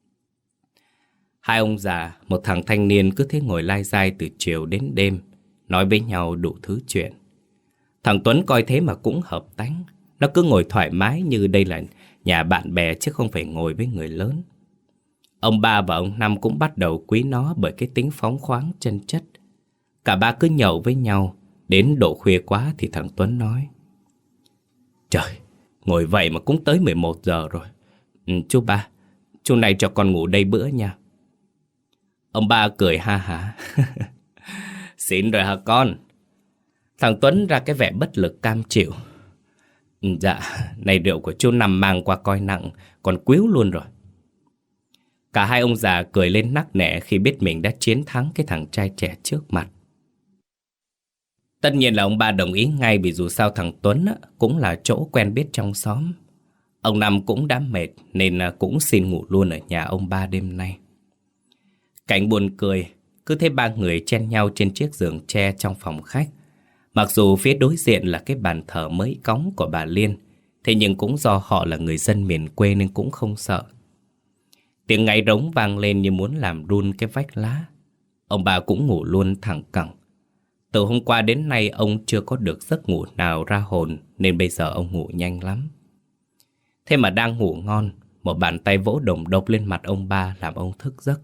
Speaker 1: Hai ông già, một thằng thanh niên cứ thế ngồi lai dai từ chiều đến đêm, nói với nhau đủ thứ chuyện. Thằng Tuấn coi thế mà cũng hợp tánh. Nó cứ ngồi thoải mái như đây là nhà bạn bè chứ không phải ngồi với người lớn. Ông ba và ông Năm cũng bắt đầu quý nó bởi cái tính phóng khoáng chân chất. Cả ba cứ nhậu với nhau. Đến độ khuya quá thì thằng Tuấn nói. Trời, ngồi vậy mà cũng tới mười một giờ rồi. Ừ, chú ba, chú này cho con ngủ đây bữa nha. Ông ba cười ha hả. Xỉn rồi hả con? Thằng Tuấn ra cái vẻ bất lực cam chịu. Dạ, này rượu của chú Năm mang qua coi nặng, còn quýu luôn rồi. Cả hai ông già cười lên nắc nẻ khi biết mình đã chiến thắng cái thằng trai trẻ trước mặt. Tất nhiên là ông ba đồng ý ngay vì dù sao thằng Tuấn cũng là chỗ quen biết trong xóm. Ông Năm cũng đã mệt nên cũng xin ngủ luôn ở nhà ông ba đêm nay. Cảnh buồn cười, cứ thấy ba người chen nhau trên chiếc giường tre trong phòng khách. Mặc dù phía đối diện là cái bàn thờ mới cóng của bà Liên, thế nhưng cũng do họ là người dân miền quê nên cũng không sợ. Tiếng ngáy rống vang lên như muốn làm run cái vách lá. Ông bà cũng ngủ luôn thẳng cẳng. Từ hôm qua đến nay ông chưa có được giấc ngủ nào ra hồn nên bây giờ ông ngủ nhanh lắm. Thế mà đang ngủ ngon, một bàn tay vỗ đùng độc lên mặt ông ba làm ông thức giấc.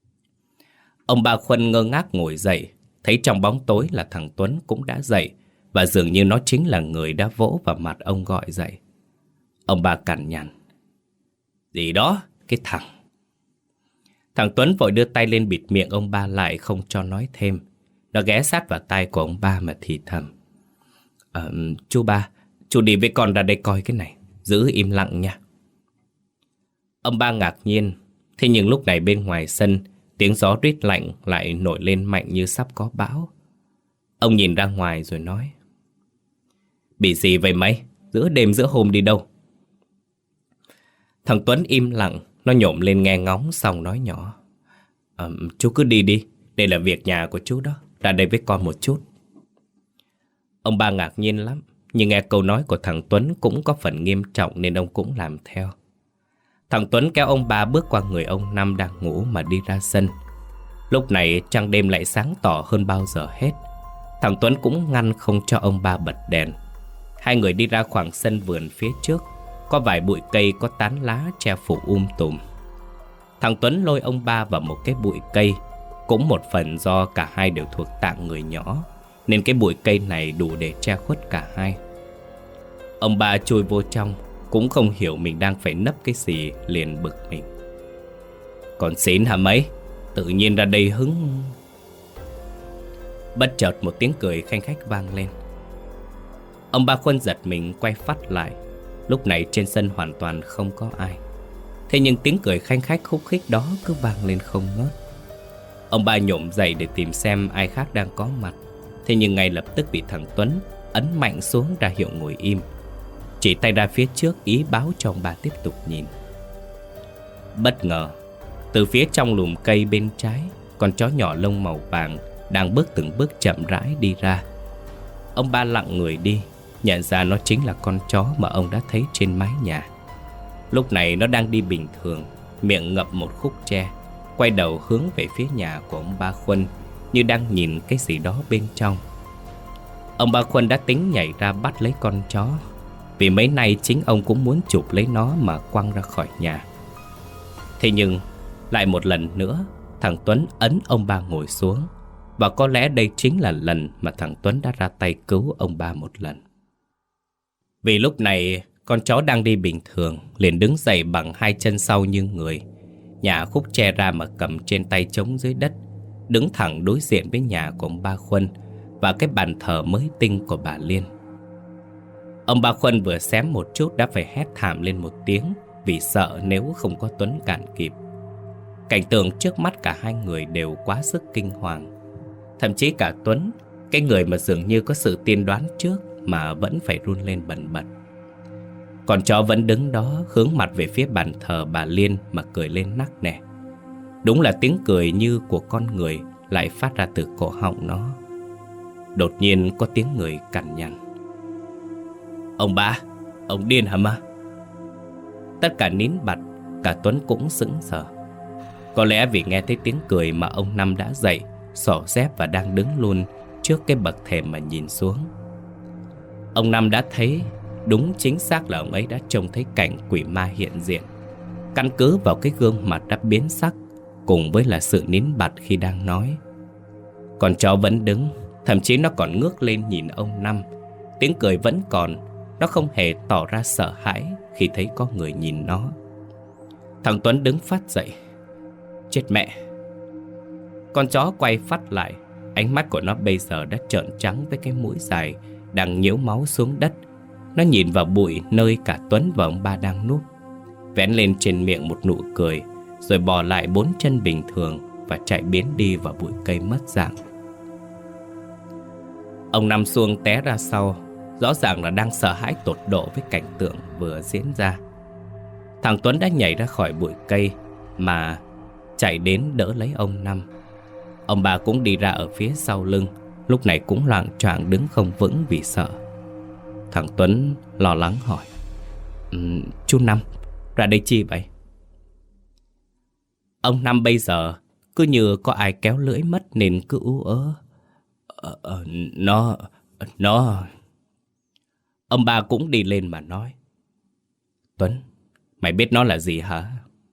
Speaker 1: Ông ba Khuân ngơ ngác ngồi dậy, thấy trong bóng tối là thằng Tuấn cũng đã dậy và dường như nó chính là người đã vỗ vào mặt ông gọi dậy. Ông ba cằn nhằn: Gì đó, cái thằng. Thằng Tuấn vội đưa tay lên bịt miệng ông ba lại, không cho nói thêm. Nó ghé sát vào tai của ông ba mà thì thầm: à, Chú ba, chú đi với con ra đây coi cái này. Giữ im lặng nha. Ông ba ngạc nhiên. Thế nhưng lúc này bên ngoài sân, tiếng gió rít lạnh lại nổi lên mạnh như sắp có bão. Ông nhìn ra ngoài rồi nói: Bị gì vậy mày? Giữa đêm giữa hôm đi đâu? Thằng Tuấn im lặng. Nó nhổm lên nghe ngóng xong nói nhỏ: à, Chú cứ đi đi. Đây là việc nhà của chú đó. Ra đây với con một chút. Ông ba ngạc nhiên lắm. Nhưng nghe câu nói của thằng Tuấn cũng có phần nghiêm trọng nên ông cũng làm theo. Thằng Tuấn kéo ông ba bước qua người ông Năm đang ngủ mà đi ra sân. Lúc này trăng đêm lại sáng tỏ hơn bao giờ hết. Thằng Tuấn cũng ngăn không cho ông ba bật đèn. Hai người đi ra khoảng sân vườn phía trước. Có vài bụi cây có tán lá che phủ um tùm. Thằng Tuấn lôi ông ba vào một cái bụi cây. Cũng một phần do cả hai đều thuộc tạng người nhỏ, nên cái bụi cây này đủ để che khuất cả hai. Ông ba chui vô trong, cũng không hiểu mình đang phải nấp cái gì, liền bực mình: Còn xín hả mấy? Tự nhiên ra đây hứng. Bất chợt một tiếng cười khanh khách vang lên. Ông ba Khuân giật mình quay phắt lại. Lúc này trên sân hoàn toàn không có ai. Thế nhưng tiếng cười khanh khách khúc khích đó cứ vang lên không ngớt. Ông ba nhổm dậy để tìm xem ai khác đang có mặt. Thế nhưng ngay lập tức bị thằng Tuấn ấn mạnh xuống ra hiệu ngồi im, chỉ tay ra phía trước ý báo cho ông ba tiếp tục nhìn. Bất ngờ, từ phía trong lùm cây bên trái, con chó nhỏ lông màu vàng đang bước từng bước chậm rãi đi ra. Ông ba lặng người đi, nhận ra nó chính là con chó mà ông đã thấy trên mái nhà. Lúc này nó đang đi bình thường, miệng ngậm một khúc tre, quay đầu hướng về phía nhà của ông ba Khuân, như đang nhìn cái gì đó bên trong. Ông ba Khuân đã tính nhảy ra bắt lấy con chó, vì mấy nay chính ông cũng muốn chụp lấy nó mà quăng ra khỏi nhà. Thế nhưng lại một lần nữa, thằng Tuấn ấn ông ba ngồi xuống. Và có lẽ đây chính là lần mà thằng Tuấn đã ra tay cứu ông ba một lần. Vì lúc này con chó đang đi bình thường, liền đứng dậy bằng hai chân sau như người, nhả khúc tre ra mà cầm trên tay trống dưới đất, đứng thẳng đối diện với nhà của ông ba Khuân và cái bàn thờ mới tinh của bà Liên. Ông ba Khuân vừa xém một chút đã phải hét thảm lên một tiếng, vì sợ nếu không có Tuấn cản kịp. Cảnh tượng trước mắt cả hai người đều quá sức kinh hoàng. Thậm chí cả Tuấn, cái người mà dường như có sự tiên đoán trước, mà vẫn phải run lên bần bật. Con chó vẫn đứng đó hướng mặt về phía bàn thờ bà Liên mà cười lên nắc nẻ. Đúng là tiếng cười như của con người lại phát ra từ cổ họng nó. Đột nhiên có tiếng người cằn nhằn: Ông ba, ông điên hả ma? Tất cả nín bặt, cả Tuấn cũng sững sờ. Có lẽ vì nghe thấy tiếng cười mà ông Năm đã dậy, xỏ dép và đang đứng luôn trước cái bậc thềm mà nhìn xuống. Ông Năm đã thấy, đúng chính xác là ông ấy đã trông thấy cảnh quỷ ma hiện diện, căn cứ vào cái gương mặt đã biến sắc, cùng với là sự nín bặt khi đang nói. Con chó vẫn đứng, thậm chí nó còn ngước lên nhìn ông Năm. Tiếng cười vẫn còn, nó không hề tỏ ra sợ hãi khi thấy có người nhìn nó. Thằng Tuấn đứng phát dậy: Chết mẹ! Con chó quay phát lại, ánh mắt của nó bây giờ đã trợn trắng với cái mũi dài đang nhiễu máu xuống đất. Nó nhìn vào bụi nơi cả Tuấn và ông ba đang núp, vén lên trên miệng một nụ cười, rồi bò lại bốn chân bình thường và chạy biến đi vào bụi cây mất dạng. Ông Năm xuông té ra sau, rõ ràng là đang sợ hãi tột độ với cảnh tượng vừa diễn ra. Thằng Tuấn đã nhảy ra khỏi bụi cây mà chạy đến đỡ lấy ông Năm. Ông bà cũng đi ra ở phía sau lưng, lúc này cũng loạng choạng đứng không vững vì sợ. Thằng Tuấn lo lắng hỏi: um, Chú Năm, ra đây chi vậy? Ông Năm bây giờ cứ như có ai kéo lưỡi mất nên cứ ú ớ: ờ, ờ, Nó... Nó... Ông bà cũng đi lên mà nói: Tuấn, mày biết nó là gì hả?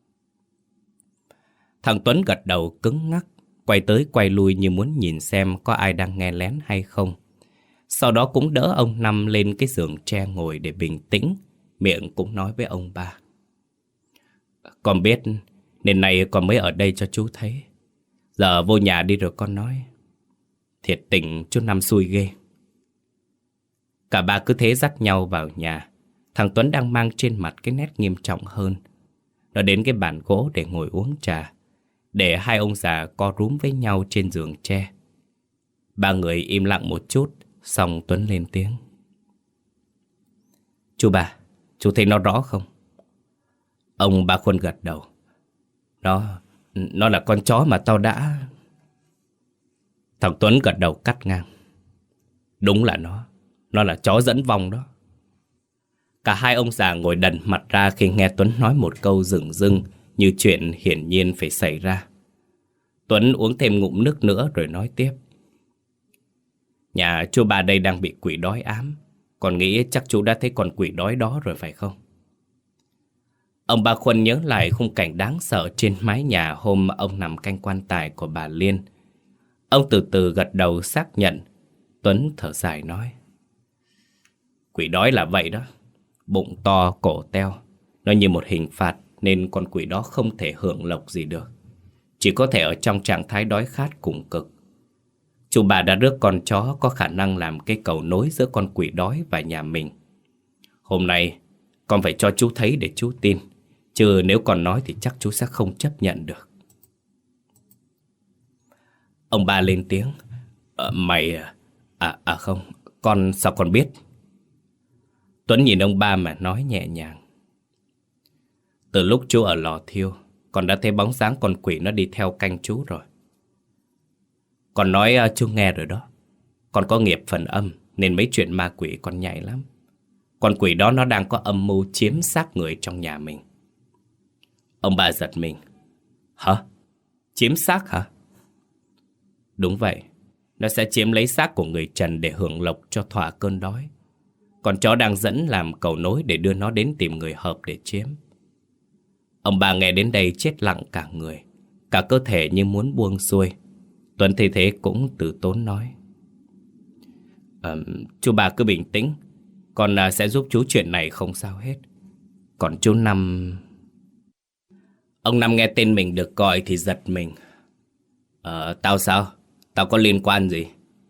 Speaker 1: Thằng Tuấn gật đầu cứng ngắc, quay tới quay lui như muốn nhìn xem có ai đang nghe lén hay không. Sau đó cũng đỡ ông Năm lên cái giường tre ngồi để bình tĩnh. Miệng cũng nói với ông ba: Con biết nên nay con mới ở đây cho chú thấy. Giờ vô nhà đi rồi con nói. Thiệt tình chú Năm xui ghê. Cả ba cứ thế dắt nhau vào nhà. Thằng Tuấn đang mang trên mặt cái nét nghiêm trọng hơn. Nó đến cái bàn gỗ để ngồi uống trà, để hai ông già co rúm với nhau trên giường tre. Ba người im lặng một chút, xong Tuấn lên tiếng: Chú ba, chú thấy nó rõ không? Ông ba Khuôn gật đầu. Nó, nó là con chó mà tao đã... Thằng Tuấn gật đầu cắt ngang: Đúng là nó, nó là chó dẫn vong đó. Cả hai ông già ngồi đần mặt ra khi nghe Tuấn nói một câu dửng dưng như chuyện hiển nhiên phải xảy ra. Tuấn uống thêm ngụm nước nữa rồi nói tiếp: Nhà chú ba đây đang bị quỷ đói ám. Con nghĩ chắc chú đã thấy con quỷ đói đó rồi phải không? Ông ba Khuân nhớ lại khung cảnh đáng sợ trên mái nhà hôm ông nằm canh quan tài của bà Liên. Ông từ từ gật đầu xác nhận. Tuấn thở dài nói: Quỷ đói là vậy đó. Bụng to, cổ teo. Nó như một hình phạt nên con quỷ đó không thể hưởng lộc gì được. Chỉ có thể ở trong trạng thái đói khát cùng cực. Chú bà đã rước con chó có khả năng làm cái cầu nối giữa con quỷ đói và nhà mình. Hôm nay con phải cho chú thấy để chú tin. Chứ nếu con nói thì chắc chú sẽ không chấp nhận được. Ông ba lên tiếng: ờ, Mày... À, à không, con sao con biết? Tuấn nhìn ông ba mà nói nhẹ nhàng: Từ lúc chú ở lò thiêu, con đã thấy bóng dáng con quỷ nó đi theo canh chú rồi. Con nói uh, chú nghe rồi đó. Con có nghiệp phần âm nên mấy chuyện ma quỷ con nhạy lắm. Con quỷ đó nó đang có âm mưu chiếm xác người trong nhà mình. Ông bà giật mình: Hả? Chiếm xác hả? Đúng vậy. Nó sẽ chiếm lấy xác của người trần để hưởng lộc cho thỏa cơn đói. Con chó đang dẫn làm cầu nối để đưa nó đến tìm người hợp để chiếm. Ông bà nghe đến đây chết lặng cả người. Cả cơ thể như muốn buông xuôi. Tuấn thấy thế cũng từ tốn nói: à, Chú bà cứ bình tĩnh. Con à, sẽ giúp chú chuyện này không sao hết. Còn chú Năm... Ông Năm nghe tên mình được gọi thì giật mình. Ờ, tao sao? Tao có liên quan gì?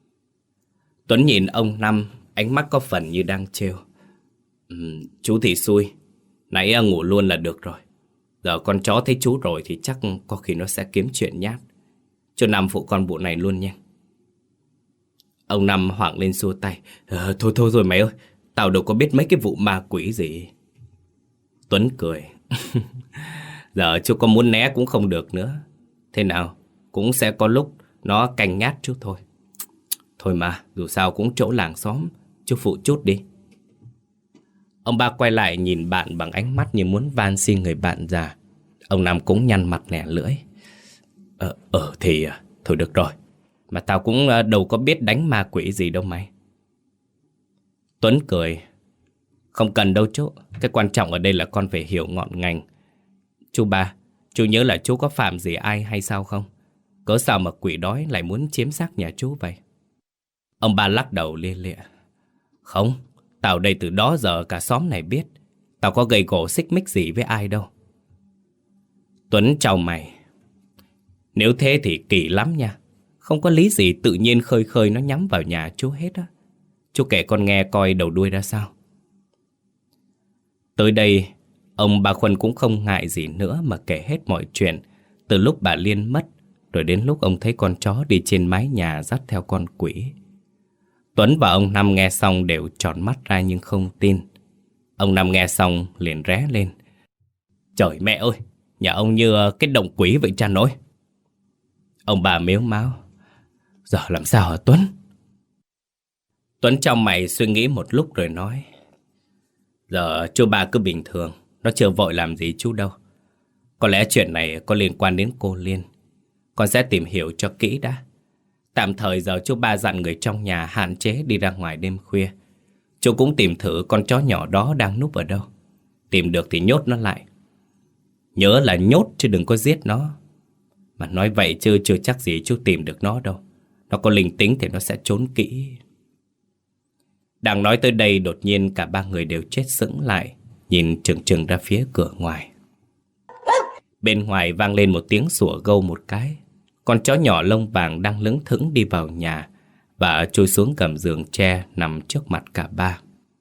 Speaker 1: Tuấn nhìn ông Năm, ánh mắt có phần như đang trêu. Ừ, chú thì xui. Nãy ngủ luôn là được rồi. Giờ con chó thấy chú rồi thì chắc có khi nó sẽ kiếm chuyện nhát. Chú Năm phụ con vụ này luôn nha. Ông Năm hoảng lên xua tay: ờ, Thôi thôi rồi mày ơi, tao đâu có biết mấy cái vụ ma quỷ gì. Tuấn cười. Giờ chú có muốn né cũng không được nữa. Thế nào, cũng sẽ có lúc nó canh nhát chú thôi. Thôi mà, dù sao cũng chỗ làng xóm, chú phụ chút đi. Ông ba quay lại nhìn bạn bằng ánh mắt như muốn van xin người bạn già. Ông Năm cũng nhăn mặt lẻ lưỡi. Ờ, ờ thì, thôi được rồi. Mà tao cũng đâu có biết đánh ma quỷ gì đâu mày. Tuấn cười. Không cần đâu chú. Cái quan trọng ở đây là con phải hiểu ngọn ngành. Chú ba, chú nhớ là chú có phạm gì ai hay sao không? Cớ sao mà quỷ đói lại muốn chiếm xác nhà chú vậy? Ông ba lắc đầu lia lịa. Không, tao đây từ đó giờ cả xóm này biết. Tao có gây gổ xích mích gì với ai đâu. Tuấn chau mày. Nếu thế thì kỳ lắm nha. Không có lý gì tự nhiên khơi khơi nó nhắm vào nhà chú hết á. Chú kể con nghe coi đầu đuôi ra sao. Tới đây, ông bà Khuân cũng không ngại gì nữa mà kể hết mọi chuyện. Từ lúc bà Liên mất, rồi đến lúc ông thấy con chó đi trên mái nhà dắt theo con quỷ. Tuấn và ông Năm nghe xong đều tròn mắt ra nhưng không tin. Ông Năm nghe xong liền ré lên. Trời mẹ ơi, nhà ông như cái động quỷ vậy cha nội. Ông bà mếu máo. Giờ làm sao hả Tuấn? Tuấn trong mày suy nghĩ một lúc rồi nói. Giờ chú ba cứ bình thường. Nó chưa vội làm gì chú đâu. Có lẽ chuyện này có liên quan đến cô Liên. Con sẽ tìm hiểu cho kỹ đã. Tạm thời giờ chú ba dặn người trong nhà hạn chế đi ra ngoài đêm khuya. Chú cũng tìm thử con chó nhỏ đó đang núp ở đâu. Tìm được thì nhốt nó lại. Nhớ là nhốt chứ đừng có giết nó. Mà nói vậy chứ chưa chắc gì chú tìm được nó đâu. Nó có linh tính thì nó sẽ trốn kỹ. Đang nói tới đây đột nhiên cả ba người đều chết sững lại, nhìn chừng chừng ra phía cửa ngoài. Bên ngoài vang lên một tiếng sủa gâu một cái. Con chó nhỏ lông vàng đang lững thững đi vào nhà và chui xuống gầm giường tre nằm trước mặt cả ba.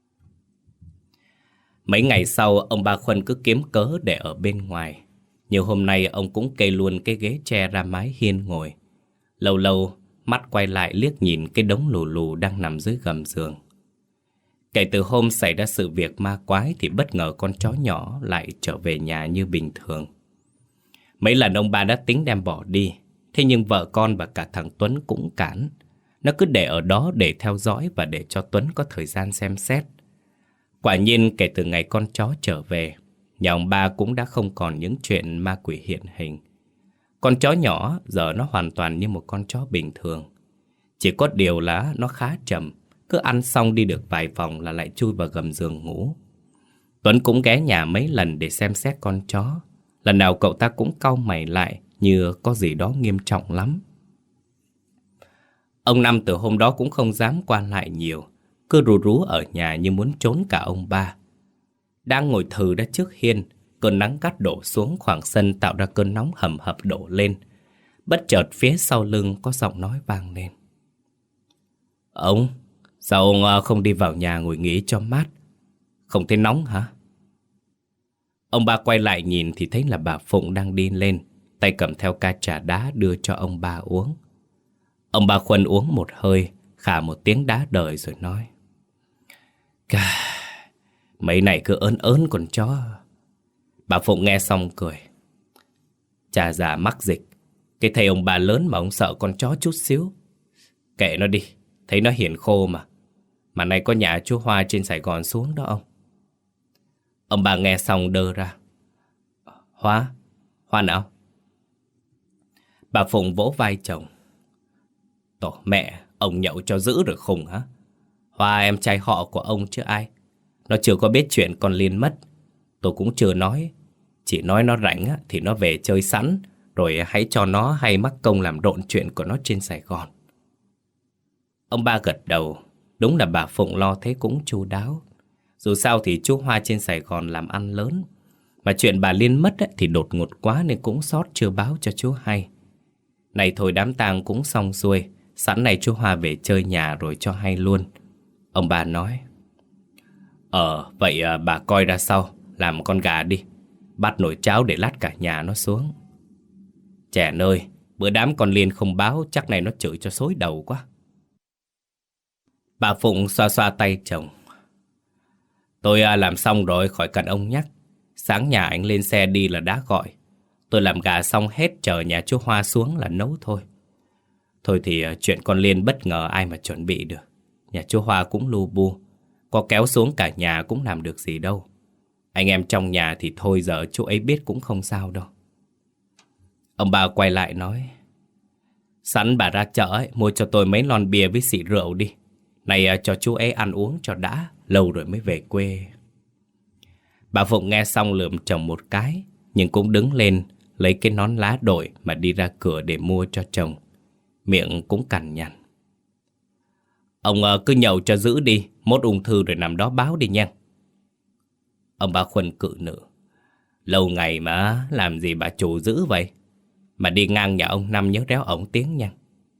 Speaker 1: Mấy ngày sau, ông ba Khuân cứ kiếm cớ để ở bên ngoài. Nhiều hôm nay ông cũng kê luôn cái ghế tre ra mái hiên ngồi. Lâu lâu mắt quay lại liếc nhìn cái đống lù lù đang nằm dưới gầm giường. Kể từ hôm xảy ra sự việc ma quái thì bất ngờ con chó nhỏ lại trở về nhà như bình thường. Mấy lần ông ba đã tính đem bỏ đi, thế nhưng vợ con và cả thằng Tuấn cũng cản. Nó cứ để ở đó để theo dõi và để cho Tuấn có thời gian xem xét. Quả nhiên kể từ ngày con chó trở về, nhà ông ba cũng đã không còn những chuyện ma quỷ hiện hình. Con chó nhỏ giờ nó hoàn toàn như một con chó bình thường. Chỉ có điều là nó khá chậm, cứ ăn xong đi được vài vòng là lại chui vào gầm giường ngủ. Tuấn cũng ghé nhà mấy lần để xem xét con chó. Lần nào cậu ta cũng cau mày lại như có gì đó nghiêm trọng lắm. Ông Năm từ hôm đó cũng không dám qua lại nhiều, cứ rú rú ở nhà như muốn trốn cả ông ba. Đang ngồi thừ ra trước hiên, cơn nắng gắt đổ xuống khoảng sân tạo ra cơn nóng hầm hập đổ lên. Bất chợt phía sau lưng có giọng nói vang lên. Ông, sao ông không đi vào nhà ngồi nghỉ cho mát? Không thấy nóng hả? Ông ba quay lại nhìn thì thấy là bà Phụng đang đi lên, tay cầm theo ca trà đá đưa cho ông ba uống. Ông ba Khuân uống một hơi, khà một tiếng đá đời rồi nói. Cà, mấy này cứ ớn ớn con chó. Bà Phụng nghe xong cười. Cha già mắc dịch, cái thầy ông bà lớn mà ông sợ con chó chút xíu. Kệ nó đi, thấy nó hiền khô mà. Mà nay có nhà chú Hoa trên Sài Gòn xuống đó ông. Ông bà nghe xong đơ ra. Hoa? Hoa nào? Bà Phụng vỗ vai chồng. Tổ mẹ, ông nhậu cho dữ rồi khùng hả? Hoa em trai họ của ông chứ ai. Nó chưa có biết chuyện con Liên mất. Tôi cũng chưa nói. Chỉ nói nó rảnh á, thì nó về chơi sẵn. Rồi hãy cho nó hay mắc công làm rộn chuyện của nó trên Sài Gòn. Ông ba gật đầu. Đúng là bà Phụng lo thế cũng chu đáo. Dù sao thì chú Hoa trên Sài Gòn làm ăn lớn. Mà chuyện bà Liên mất ấy, thì đột ngột quá nên cũng sót chưa báo cho chú hay. Này thôi đám tang cũng xong xuôi. Sẵn này chú Hoa về chơi nhà rồi cho hay luôn. Ông bà nói. Ờ, vậy à, bà coi ra sau, làm con gà đi. Bắt nồi cháo để lát cả nhà nó xuống. Trẻ ơi, bữa đám con Liên không báo chắc này nó chửi cho xối đầu quá. Bà Phụng xoa xoa tay chồng. Tôi à, làm xong rồi khỏi cần ông nhắc. Sáng nhà anh lên xe đi là đã gọi. Tôi làm gà xong hết chờ nhà chú Hoa xuống là nấu thôi. Thôi thì à, chuyện con Liên bất ngờ ai mà chuẩn bị được. Nhà chú Hoa cũng lu bu. Có kéo xuống cả nhà cũng làm được gì đâu. Anh em trong nhà thì thôi giờ chú ấy biết cũng không sao đâu. Ông bà quay lại nói. Sẵn bà ra chợ ấy, mua cho tôi mấy lon bia với xị rượu đi. Này à, cho chú ấy ăn uống cho đã. Lâu rồi mới về quê. Bà Phụng nghe xong lườm chồng một cái, nhưng cũng đứng lên lấy cái nón lá đội mà đi ra cửa để mua cho chồng. Miệng cũng cằn nhằn. Ông uh, cứ nhậu cho giữ đi, mốt ung thư rồi nằm đó báo đi nha. Ông bà Khuân cự nữ. Lâu ngày mà làm gì bà chủ giữ vậy? Mà đi ngang nhà ông Năm nhớ réo ổng tiếng nha.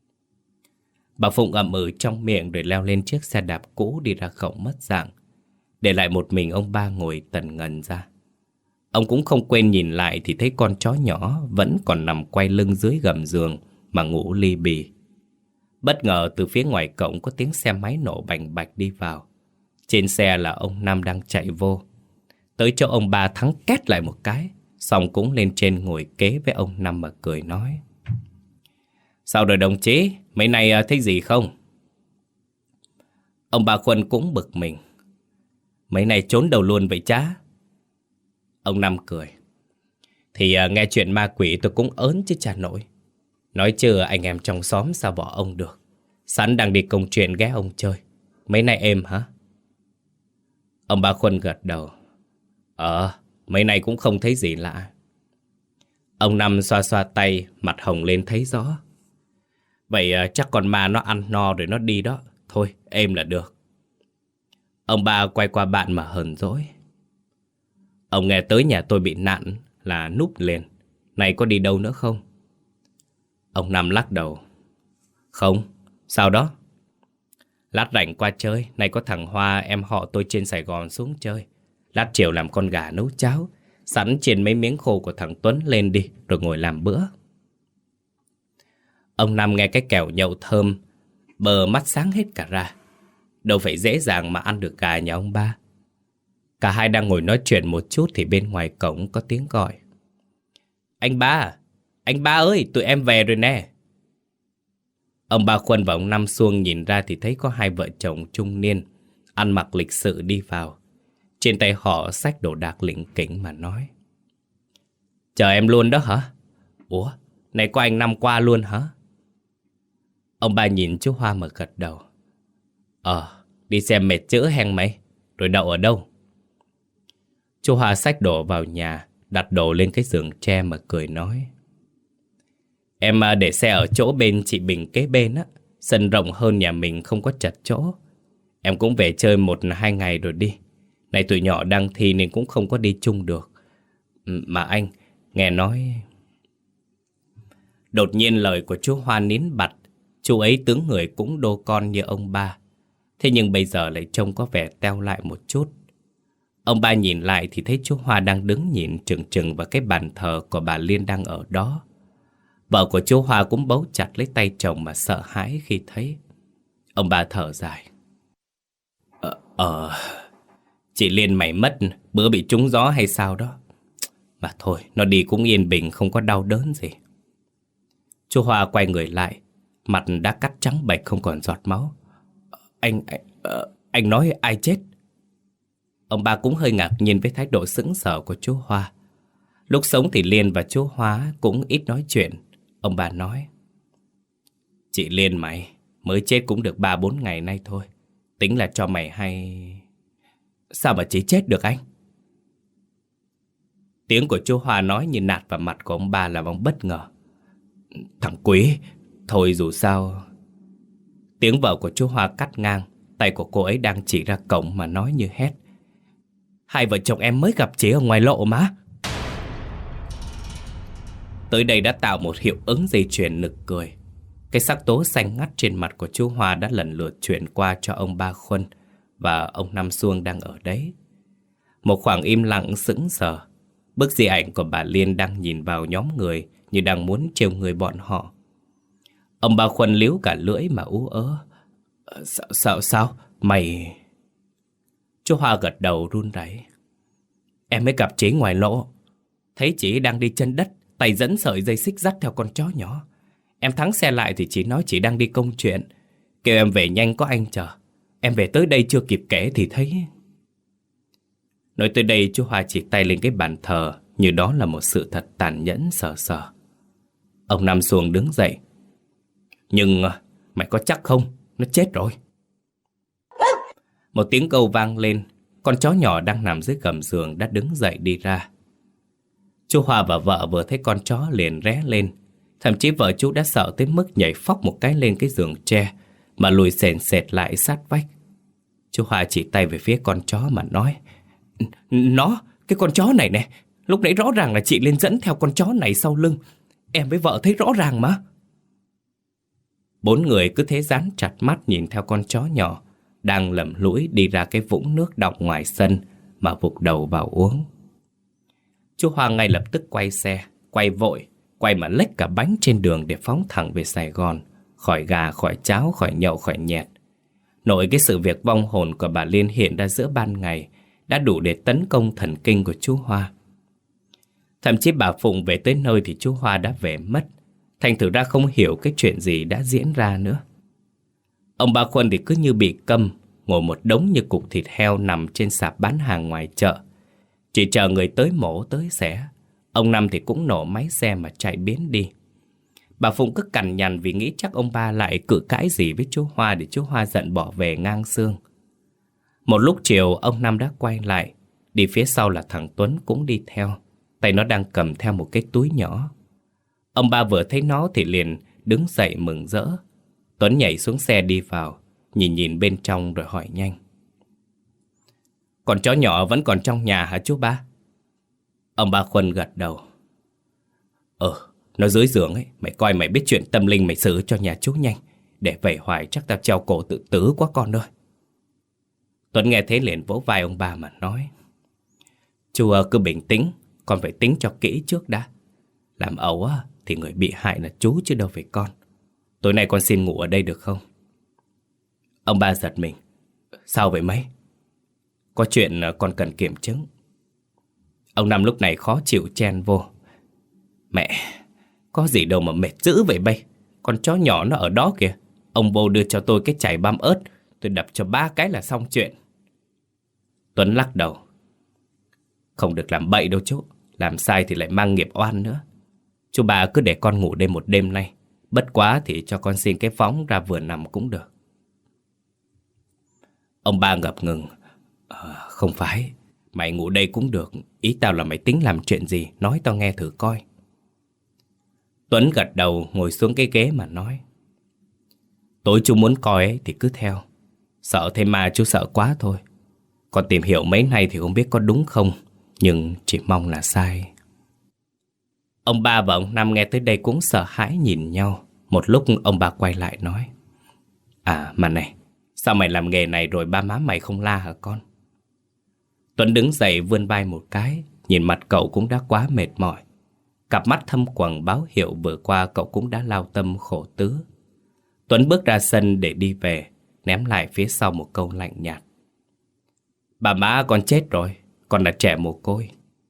Speaker 1: Bà Phụng ậm ừ trong miệng rồi leo lên chiếc xe đạp cũ đi ra cổng mất dạng. Để lại một mình ông ba ngồi tần ngần ra. Ông cũng không quên nhìn lại thì thấy con chó nhỏ vẫn còn nằm quay lưng dưới gầm giường mà ngủ li bì. Bất ngờ từ phía ngoài cổng có tiếng xe máy nổ bành bạch đi vào. Trên xe là ông Năm đang chạy vô. Tới chỗ ông ba thắng két lại một cái, xong cũng lên trên ngồi kế với ông Năm mà cười nói. Sao rồi đồng chí, mấy nay thấy gì không? Ông bà Khuân cũng bực mình. Mấy nay trốn đầu luôn vậy chá? Ông Năm cười. Thì à, nghe chuyện ma quỷ tôi cũng ớn chứ chả nổi. Nói chứ anh em trong xóm sao bỏ ông được. Sẵn đang đi công chuyện ghé ông chơi. Mấy nay êm hả? Ông bà Khuân gật đầu. Ờ, mấy nay cũng không thấy gì lạ. Ông Năm xoa xoa tay, mặt hồng lên thấy rõ. Vậy à, chắc con ma nó ăn no rồi nó đi đó. Thôi, êm là được. Ông ba quay qua bạn mà hờn dỗi. Ông nghe tới nhà tôi bị nạn là núp liền. Này có đi đâu nữa không? Ông Năm lắc đầu. Không, sao đó? Lát rảnh qua chơi. Này có thằng Hoa em họ tôi trên Sài Gòn xuống chơi. Lát chiều làm con gà nấu cháo. Sẵn chiên mấy miếng khô của thằng Tuấn lên đi, rồi ngồi làm bữa. Ông Năm nghe cái kẹo nhậu thơm, bờ mắt sáng hết cả ra. Đâu phải dễ dàng mà ăn được gà nhà ông ba. Cả hai đang ngồi nói chuyện một chút thì bên ngoài cổng có tiếng gọi. Anh ba, anh ba ơi, tụi em về rồi nè. Ông ba Khuân và ông Năm Xuông nhìn ra thì thấy có hai vợ chồng trung niên, ăn mặc lịch sự đi vào. Trên tay họ xách đồ đạc lỉnh kỉnh mà nói. Chờ em luôn đó hả? Ủa, này có anh Năm qua luôn hả? Ông ba nhìn chú Hoa mà gật đầu. Ờ, đi xem mệt chữ hen mày. Rồi đậu ở đâu? Chú Hoa xách đồ vào nhà, đặt đồ lên cái giường tre mà cười nói. Em để xe ở chỗ bên chị Bình kế bên á. Sân rộng hơn nhà mình không có chật chỗ. Em cũng về chơi một hai ngày rồi đi. Này tụi nhỏ đang thi nên cũng không có đi chung được. Mà anh, nghe nói... Đột nhiên lời của chú Hoa nín bặt. Chú ấy tướng người cũng đô con như ông ba. Thế nhưng bây giờ lại trông có vẻ teo lại một chút. Ông ba nhìn lại thì thấy chú Hoa đang đứng nhìn chừng chừng vào cái bàn thờ của bà Liên đang ở đó. Vợ của chú Hoa cũng bấu chặt lấy tay chồng mà sợ hãi khi thấy. Ông ba thở dài. Ờ, ờ, chị Liên mày mất, bữa bị trúng gió hay sao đó. Mà thôi, nó đi cũng yên bình, không có đau đớn gì. Chú Hoa quay người lại, mặt đã cắt trắng bệch không còn giọt máu. Anh, anh, uh, anh nói ai chết? Ông ba cũng hơi ngạc nhiên với thái độ sững sờ của chú Hoa. Lúc sống thì Liên và chú Hoa cũng ít nói chuyện. Ông bà nói. Chị Liên mày, mới chết cũng được ba bốn ngày nay thôi. Tính là cho mày hay... Sao mà chị chết được anh? Tiếng của chú Hoa nói như nạt vào mặt của ông ba làm ông bất ngờ. Thằng Quý, thôi dù sao... Tiếng vợ của chú Hoa cắt ngang. Tay của cô ấy đang chỉ ra cổng mà nói như hét. Hai vợ chồng em mới gặp chị ở ngoài lộ mà. Tới đây đã tạo một hiệu ứng dây chuyền nực cười. Cái sắc tố xanh ngắt trên mặt của chú Hoa đã lần lượt chuyển qua cho ông ba Khuân và ông Năm Xuông đang ở đấy. Một khoảng im lặng sững sờ. Bức di ảnh của bà Liên đang nhìn vào nhóm người như đang muốn trêu người bọn họ. Ông ba Khuân líu cả lưỡi mà ú ớ. Sao, sao, sao, mày... Chú Hoa gật đầu run rẩy. Em mới gặp chị ngoài lộ. Thấy chị đang đi chân đất, tay dẫn sợi dây xích dắt theo con chó nhỏ. Em thắng xe lại thì chị nói chị đang đi công chuyện. Kêu em về nhanh có anh chờ. Em về tới đây chưa kịp kể thì thấy... Nói tới đây chú Hoa chỉ tay lên cái bàn thờ như đó là một sự thật tàn nhẫn sờ sờ. Ông Năm Xuông đứng dậy. Nhưng mày có chắc không? Nó chết rồi. Một tiếng kêu vang lên. Con chó nhỏ đang nằm dưới gầm giường đã đứng dậy đi ra. Chú Hoa và vợ vừa thấy con chó liền ré lên. Thậm chí vợ chú đã sợ tới mức nhảy phóc một cái lên cái giường tre mà lùi sền sệt lại sát vách. Chú Hoa chỉ tay về phía con chó mà nói. Nó, cái con chó này nè. Lúc nãy rõ ràng là chị Liên dẫn theo con chó này sau lưng. Em với vợ thấy rõ ràng mà. Bốn người cứ thế dán chặt mắt nhìn theo con chó nhỏ đang lầm lũi đi ra cái vũng nước đọng ngoài sân mà vụt đầu vào uống. Chú Hoa ngay lập tức quay xe, quay vội, quay mà lếch cả bánh trên đường để phóng thẳng về Sài Gòn, khỏi gà, khỏi cháo, khỏi nhậu, khỏi nhẹt. Nội cái sự việc vong hồn của bà Liên hiện ra giữa ban ngày đã đủ để tấn công thần kinh của chú Hoa. Thậm chí bà Phụng về tới nơi thì chú Hoa đã về mất, thành thử ra không hiểu cái chuyện gì đã diễn ra nữa. Ông ba Khuân thì cứ như bị câm, ngồi một đống như cục thịt heo nằm trên sạp bán hàng ngoài chợ. Chỉ chờ người tới mổ tới xẻ. Ông Năm thì cũng nổ máy xe mà chạy biến đi. Bà Phụng cứ cằn nhằn vì nghĩ chắc ông ba lại cự cãi gì với chú Hoa để chú Hoa giận bỏ về ngang xương. Một lúc chiều ông Năm đã quay lại. Đi phía sau là thằng Tuấn cũng đi theo. Tay nó đang cầm theo một cái túi nhỏ. Ông ba vừa thấy nó thì liền đứng dậy mừng rỡ. Tuấn nhảy xuống xe đi vào, nhìn nhìn bên trong rồi hỏi nhanh. Con chó nhỏ vẫn còn trong nhà hả chú ba? Ông ba Khuân gật đầu. Ờ, nó dưới giường ấy. Mày coi mày biết chuyện tâm linh mày xử cho nhà chú nhanh. Để vậy hoài chắc tao treo cổ tự tử quá con ơi. Tuấn nghe thế liền vỗ vai ông ba mà nói. Chú cứ bình tĩnh, con phải tính cho kỹ trước đã. Làm ẩu á thì người bị hại là chú chứ đâu phải con. Tối nay con xin ngủ ở đây được không? Ông ba giật mình. Sao vậy mấy? Có chuyện con cần kiểm chứng. Ông Năm lúc này khó chịu chen vô. Mẹ, có gì đâu mà mệt dữ vậy bây. Con chó nhỏ nó ở đó kìa. Ông vô đưa cho tôi cái chày băm ớt, tôi đập cho ba cái là xong chuyện. Tuấn lắc đầu. Không được làm bậy đâu chú. Làm sai thì lại mang nghiệp oan nữa. Chú bà cứ để con ngủ đây một đêm nay. Bất quá thì cho con xin cái phóng ra vườn nằm cũng được. Ông ba ngập ngừng. À, không phải. Mày ngủ đây cũng được. Ý tao là mày tính làm chuyện gì, nói tao nghe thử coi. Tuấn gật đầu ngồi xuống cái ghế mà nói. Tối chú muốn coi ấy thì cứ theo. Sợ thêm ma chú sợ quá thôi. Con tìm hiểu mấy nay thì không biết có đúng không, nhưng chỉ mong là sai. Ông ba và ông Năm nghe tới đây cũng sợ hãi nhìn nhau. Một lúc ông ba quay lại nói. À mà này, sao mày làm nghề này rồi ba má mày không la hả con? Tuấn đứng dậy vươn vai một cái. Nhìn mặt cậu cũng đã quá mệt mỏi. Cặp mắt thâm quầng báo hiệu vừa qua cậu cũng đã lao tâm khổ tứ. Tuấn bước ra sân để đi về, ném lại phía sau một câu lạnh nhạt. Bà má con chết rồi, con là trẻ mồ côi.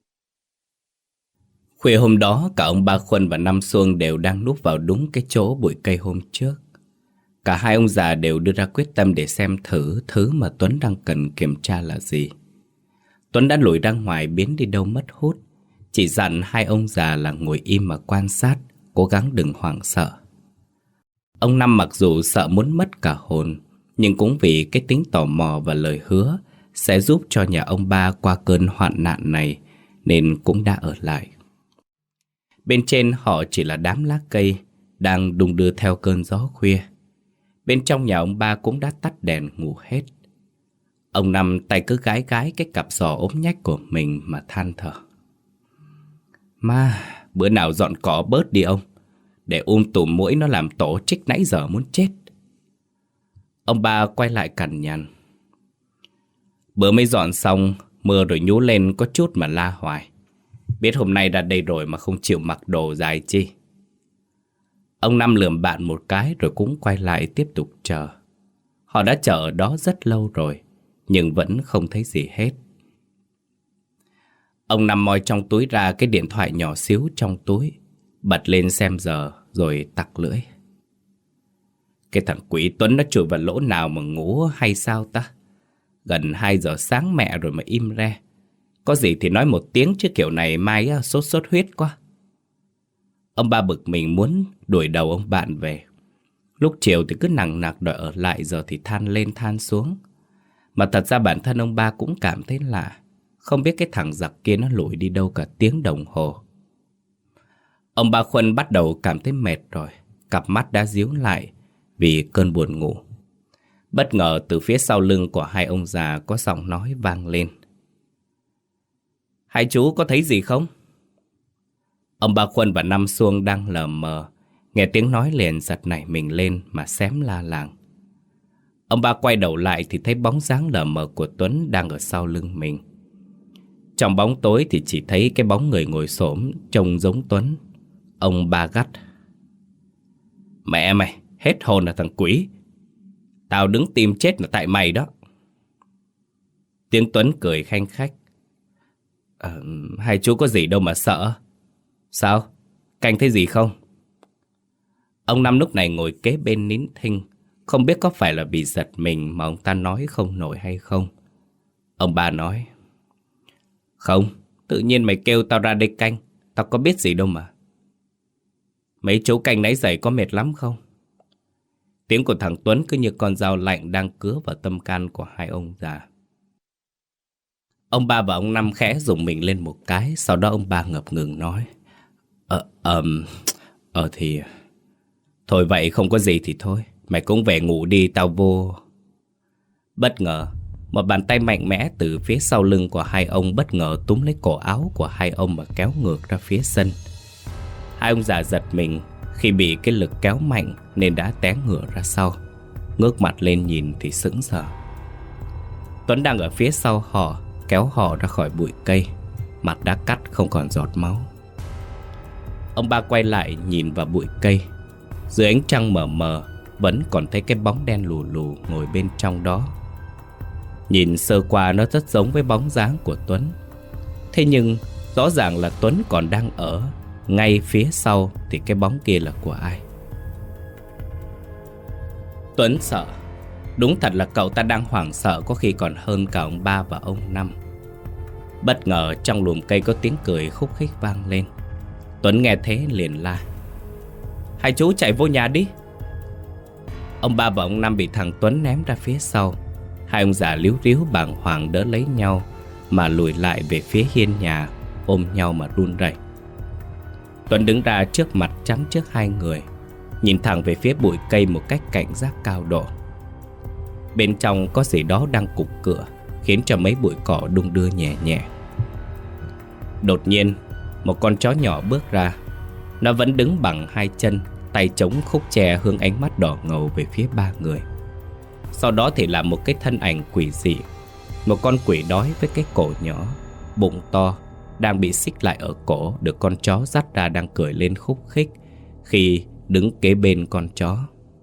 Speaker 1: Khuya hôm đó, cả ông Ba Khuân và Năm Xuông đều đang núp vào đúng cái chỗ bụi cây hôm trước. Cả hai ông già đều đưa ra quyết tâm để xem thử thứ mà Tuấn đang cần kiểm tra là gì. Tuấn đã lùi ra ngoài biến đi đâu mất hút. Chỉ dặn hai ông già là ngồi im mà quan sát, cố gắng đừng hoảng sợ. Ông Năm mặc dù sợ muốn mất cả hồn, nhưng cũng vì cái tính tò mò và lời hứa sẽ giúp cho nhà ông Ba qua cơn hoạn nạn này, nên cũng đã ở lại. Bên trên họ chỉ là đám lá cây đang đung đưa theo cơn gió khuya. Bên trong nhà ông Ba cũng đã tắt đèn ngủ hết. Ông Năm tay cứ gái gái cái cặp giò ốm nhách của mình mà than thở. Mà bữa nào dọn cỏ bớt đi ông. Để um tùm muỗi nó làm tổ trích nãy giờ muốn chết. Ông Ba quay lại cằn nhằn. Bữa mới dọn xong, mưa rồi nhú lên có chút mà la hoài. Biết hôm nay ra đây rồi mà không chịu mặc đồ dài chi. Ông Năm lườm bạn một cái rồi cũng quay lại tiếp tục chờ. Họ đã chờ ở đó rất lâu rồi, nhưng vẫn không thấy gì hết. Ông Năm moi trong túi ra cái điện thoại nhỏ xíu trong túi, bật lên xem giờ rồi tặc lưỡi. Cái thằng quỷ Tuấn nó chui vào lỗ nào mà ngủ hay sao ta? Gần hai giờ sáng mẹ rồi mà im re. Có gì thì nói một tiếng chứ kiểu này mai á, sốt sốt huyết quá. Ông Ba bực mình muốn đuổi đầu ông bạn về. Lúc chiều thì cứ nằng nặc đòi ở lại, giờ thì than lên than xuống. Mà thật ra bản thân ông Ba cũng cảm thấy lạ. Không biết cái thằng giặc kia nó lủi đi đâu cả tiếng đồng hồ. Ông Ba Khuân bắt đầu cảm thấy mệt rồi. Cặp mắt đã díu lại vì cơn buồn ngủ. Bất ngờ từ phía sau lưng của hai ông già có giọng nói vang lên. Hai chú có thấy gì không? Ông Ba Khuân và Năm Xuông đang lờ mờ, nghe tiếng nói liền giật nảy mình lên mà xém la làng. Ông Ba quay đầu lại thì thấy bóng dáng lờ mờ của Tuấn đang ở sau lưng mình. Trong bóng tối thì chỉ thấy cái bóng người ngồi xổm trông giống Tuấn. Ông Ba gắt. Mẹ mày, hết hồn là thằng quỷ. Tao đứng tìm chết là tại mày đó. Tiếng Tuấn cười khanh khách. À, hai chú có gì đâu mà sợ. Sao? Canh thấy gì không? Ông Năm lúc này ngồi kế bên nín thinh. Không biết có phải là vì giật mình mà ông ta nói không nổi hay không. Ông Ba nói. Không, tự nhiên mày kêu tao ra đây canh. Tao có biết gì đâu mà. Mấy chú canh nãy giờ có mệt lắm không? Tiếng của thằng Tuấn cứ như con dao lạnh đang cứa vào tâm can của hai ông già. Ông Ba và ông Năm khẽ rùng mình lên một cái. Sau đó ông Ba ngập ngừng nói. Ờ, ờ, ờ thì... Thôi vậy không có gì thì thôi. Mày cũng về ngủ đi, tao vô. Bất ngờ Một bàn tay mạnh mẽ từ phía sau lưng của hai ông bất ngờ túm lấy cổ áo của hai ông mà kéo ngược ra phía sân. Hai ông già giật mình khi bị cái lực kéo mạnh nên đã té ngửa ra sau. Ngước mặt lên nhìn thì sững sờ. Tuấn đang ở phía sau họ, kéo họ ra khỏi bụi cây. Mặt đã cắt không còn giọt máu. Ông ba quay lại nhìn vào bụi cây. Dưới ánh trăng mờ mờ vẫn còn thấy cái bóng đen lù lù ngồi bên trong đó. Nhìn sơ qua nó rất giống với bóng dáng của Tuấn. Thế nhưng rõ ràng là Tuấn còn đang ở ngay phía sau, thì cái bóng kia là của ai? Tuấn sợ. Đúng thật là cậu ta đang hoảng sợ, có khi còn hơn cả ông ba và ông Năm. Bất ngờ trong lùm cây có tiếng cười khúc khích vang lên. Tuấn nghe thế liền la: "Hai chú chạy vô nhà đi." Ông ba và ông Năm bị thằng Tuấn ném ra phía sau. Hai ông già líu ríu bàng hoàng đỡ lấy nhau mà lùi lại về phía hiên nhà, ôm nhau mà run rẩy. Tuấn đứng ra trước mặt chắn trước hai người, nhìn thẳng về phía bụi cây một cách cảnh giác cao độ. Bên trong có gì đó đang cục cửa, khiến cho mấy bụi cỏ đung đưa nhẹ nhẹ. Đột nhiên, một con chó nhỏ bước ra. Nó vẫn đứng bằng hai chân, tay chống khúc tre, hướng ánh mắt đỏ ngầu về phía ba người. Sau đó thì là một cái thân ảnh quỷ dị. Một con quỷ đói với cái cổ nhỏ, bụng to, đang bị xích lại ở cổ, được con chó dắt ra đang cười lên khúc khích khi đứng kế bên con chó.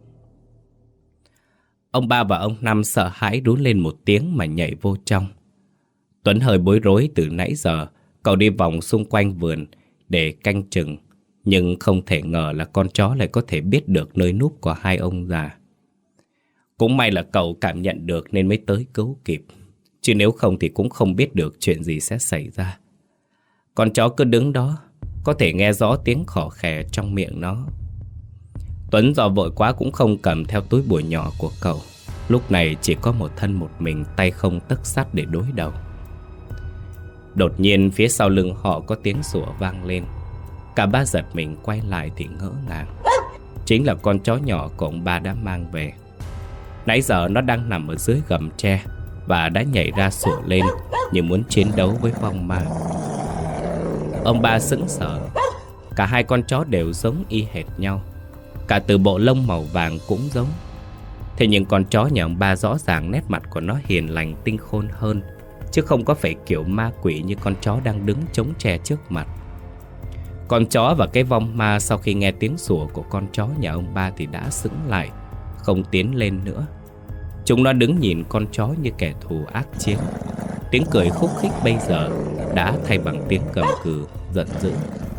Speaker 1: Ông ba và ông Năm sợ hãi rú lên một tiếng mà nhảy vô trong. Tuấn hơi bối rối. Từ nãy giờ cậu đi vòng xung quanh vườn để canh chừng, nhưng không thể ngờ là con chó lại có thể biết được nơi núp của hai ông già. Cũng may là cậu cảm nhận được nên mới tới cứu kịp, chứ nếu không thì cũng không biết được chuyện gì sẽ xảy ra. Con chó cứ đứng đó, có thể nghe rõ tiếng khò khè trong miệng nó. Tuấn do vội quá cũng không cầm theo túi bùa nhỏ của cậu. Lúc này chỉ có một thân một mình, tay không tấc sắt để đối đầu. Đột nhiên phía sau lưng họ có tiếng sủa vang lên. Cả ba giật mình quay lại thì ngỡ ngàng. Chính là con chó nhỏ của ông ba đã mang về. Nãy giờ nó đang nằm ở dưới gầm tre và đã nhảy ra sủa lên như muốn chiến đấu với vong ma. Ông ba sững sờ. Cả hai con chó đều giống y hệt nhau, cả từ bộ lông màu vàng cũng giống. Thế nhưng con chó nhà ông ba rõ ràng nét mặt của nó hiền lành tinh khôn hơn, chứ không có phải kiểu ma quỷ như con chó đang đứng chống tre trước mặt. Con chó và cái vong ma sau khi nghe tiếng sủa của con chó nhà ông ba thì đã sững lại, không tiến lên nữa. Chúng nó đứng nhìn con chó như kẻ thù ác chiến. Tiếng cười khúc khích bây giờ đã thay bằng tiếng gầm gừ giận dữ.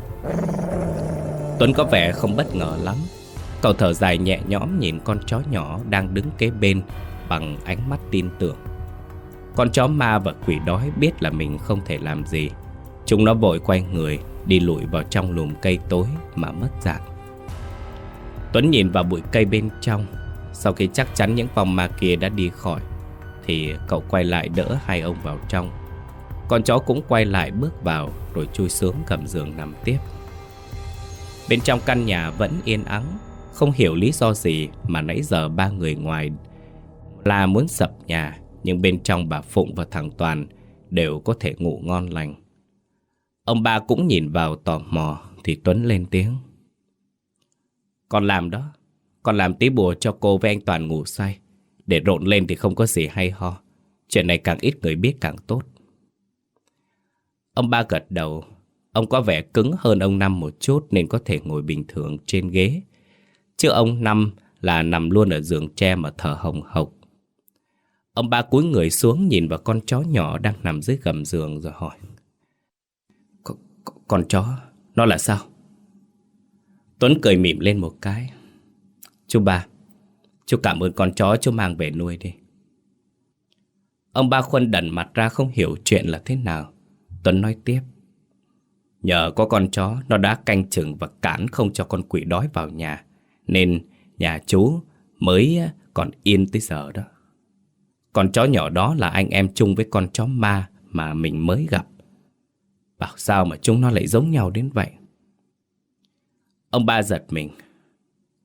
Speaker 1: Tuấn có vẻ không bất ngờ lắm. Cậu thở dài nhẹ nhõm nhìn con chó nhỏ đang đứng kế bên bằng ánh mắt tin tưởng. Con chó ma và quỷ đói biết là mình không thể làm gì. Chúng nó vội quay người đi lùi vào trong lùm cây tối mà mất dạng. Tuấn nhìn vào bụi cây bên trong. Sau khi chắc chắn những vong ma kia đã đi khỏi thì cậu quay lại đỡ hai ông vào trong. Con chó cũng quay lại bước vào rồi chui xuống gầm giường nằm tiếp. Bên trong căn nhà vẫn yên ắng. Không hiểu lý do gì mà nãy giờ ba người ngoài là muốn sập nhà, nhưng bên trong bà Phụng và thằng Toàn đều có thể ngủ ngon lành. Ông ba cũng nhìn vào tò mò thì Tuấn lên tiếng: "Con làm đó. Con làm tí bùa cho cô với anh Toàn ngủ say. Để rộn lên thì không có gì hay ho. Chuyện này càng ít người biết càng tốt." Ông ba gật đầu. Ông có vẻ cứng hơn ông Năm một chút nên có thể ngồi bình thường trên ghế, chứ ông Năm là nằm luôn ở giường tre mà thở hồng hộc. Ông ba cúi người xuống nhìn vào con chó nhỏ đang nằm dưới gầm giường rồi hỏi: Con, con chó, nó là sao? Tuấn cười mỉm lên một cái: "Chú ba, chú cảm ơn con chó chú mang về nuôi đi." Ông ba khuân đần mặt ra không hiểu chuyện là thế nào. Tuấn nói tiếp: "Nhờ có con chó, nó đã canh chừng và cản không cho con quỷ đói vào nhà, nên nhà chú mới còn yên tới giờ đó. Con chó nhỏ đó là anh em chung với con chó ma mà mình mới gặp. Bảo sao mà chúng nó lại giống nhau đến vậy?" Ông ba giật mình: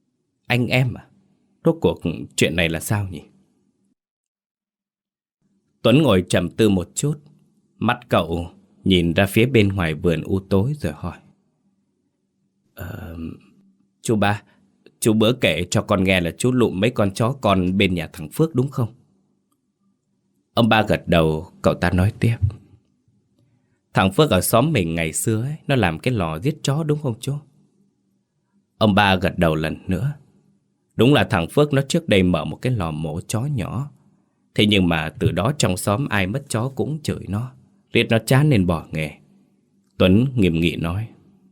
Speaker 1: "Anh em à? Rốt cuộc chuyện này là sao nhỉ?" Tuấn ngồi trầm tư một chút. Mắt cậu nhìn ra phía bên ngoài vườn u tối rồi hỏi. Ờ... Chú ba, chú bữa kể cho con nghe là chú lụm mấy con chó con bên nhà thằng Phước đúng không? Ông ba gật đầu, cậu ta nói tiếp. Thằng Phước ở xóm mình ngày xưa ấy, nó làm cái lò giết chó đúng không chú? Ông ba gật đầu lần nữa. Đúng là thằng Phước nó trước đây mở một cái lò mổ chó nhỏ. Thế nhưng mà từ đó trong xóm ai mất chó cũng chửi nó, riết nó chán nên bỏ nghề. Tuấn nghiêm nghị nói.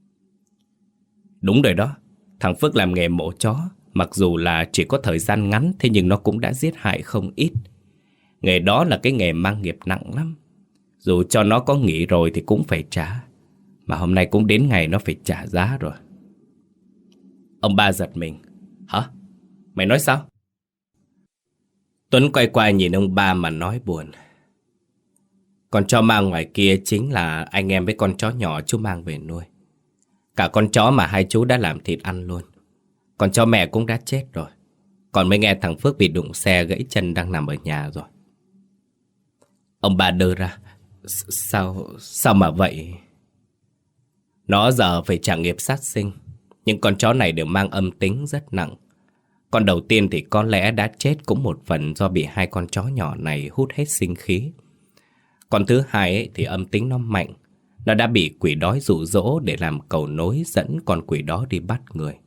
Speaker 1: Đúng rồi đó. Thằng Phước làm nghề mổ chó, mặc dù là chỉ có thời gian ngắn, thế nhưng nó cũng đã giết hại không ít. Nghề đó là cái nghề mang nghiệp nặng lắm. Dù cho nó có nghỉ rồi thì cũng phải trả. Mà hôm nay cũng đến ngày nó phải trả giá rồi. Ông ba giật mình. Hả? Mày nói sao? Tuấn quay qua nhìn ông ba mà nói buồn. Con chó mang ngoài kia chính là anh em với con chó nhỏ chú mang về nuôi. Cả con chó mà hai chú đã làm thịt ăn luôn. Con chó mẹ cũng đã chết rồi. Còn mới nghe thằng Phước bị đụng xe gãy chân đang nằm ở nhà rồi. Ông bà đơ ra. Sao, sao mà vậy? Nó giờ phải trả nghiệp sát sinh. Nhưng con chó này đều mang âm tính rất nặng. Con đầu tiên thì có lẽ đã chết cũng một phần do bị hai con chó nhỏ này hút hết sinh khí. Con thứ hai ấy, thì âm tính nó mạnh. Nó đã bị quỷ đói dụ dỗ để làm cầu nối dẫn con quỷ đó đi bắt người.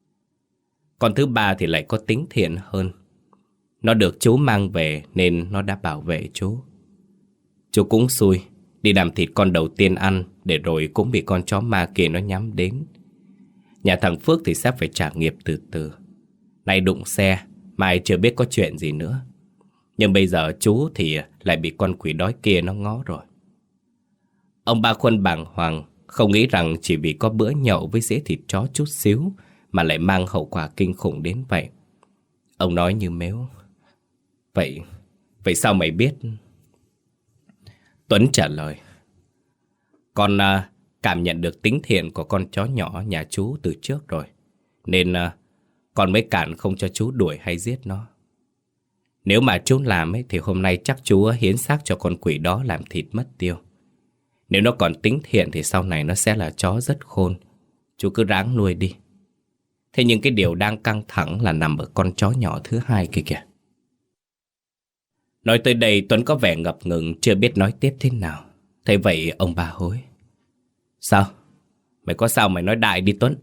Speaker 1: Con thứ ba thì lại có tính thiện hơn. Nó được chú mang về nên nó đã bảo vệ chú. Chú cũng xui, đi làm thịt con đầu tiên ăn để rồi cũng bị con chó ma kia nó nhắm đến. Nhà thằng Phước thì sẽ phải trả nghiệp từ từ. Nay đụng xe, mai chưa biết có chuyện gì nữa. Nhưng bây giờ chú thì lại bị con quỷ đói kia nó ngó rồi. Ông ba Khuân bàng hoàng, không nghĩ rằng chỉ vì có bữa nhậu với dĩa thịt chó chút xíu mà lại mang hậu quả kinh khủng đến vậy. Ông nói như mếu. Vậy, vậy sao mày biết? Tuấn trả lời. Con à, cảm nhận được tính thiện của con chó nhỏ nhà chú từ trước rồi. Nên à, con mới cản không cho chú đuổi hay giết nó. Nếu mà chú làm ấy, thì hôm nay chắc chú hiến xác cho con quỷ đó làm thịt mất tiêu. Nếu nó còn tính thiện thì sau này nó sẽ là chó rất khôn. Chú cứ ráng nuôi đi. Thế nhưng cái điều đang căng thẳng là nằm ở con chó nhỏ thứ hai kia kìa. Nói tới đây Tuấn có vẻ ngập ngừng, chưa biết nói tiếp thế nào. Thế vậy ông bà hối. Sao? Mày có sao mày nói đại đi Tuấn.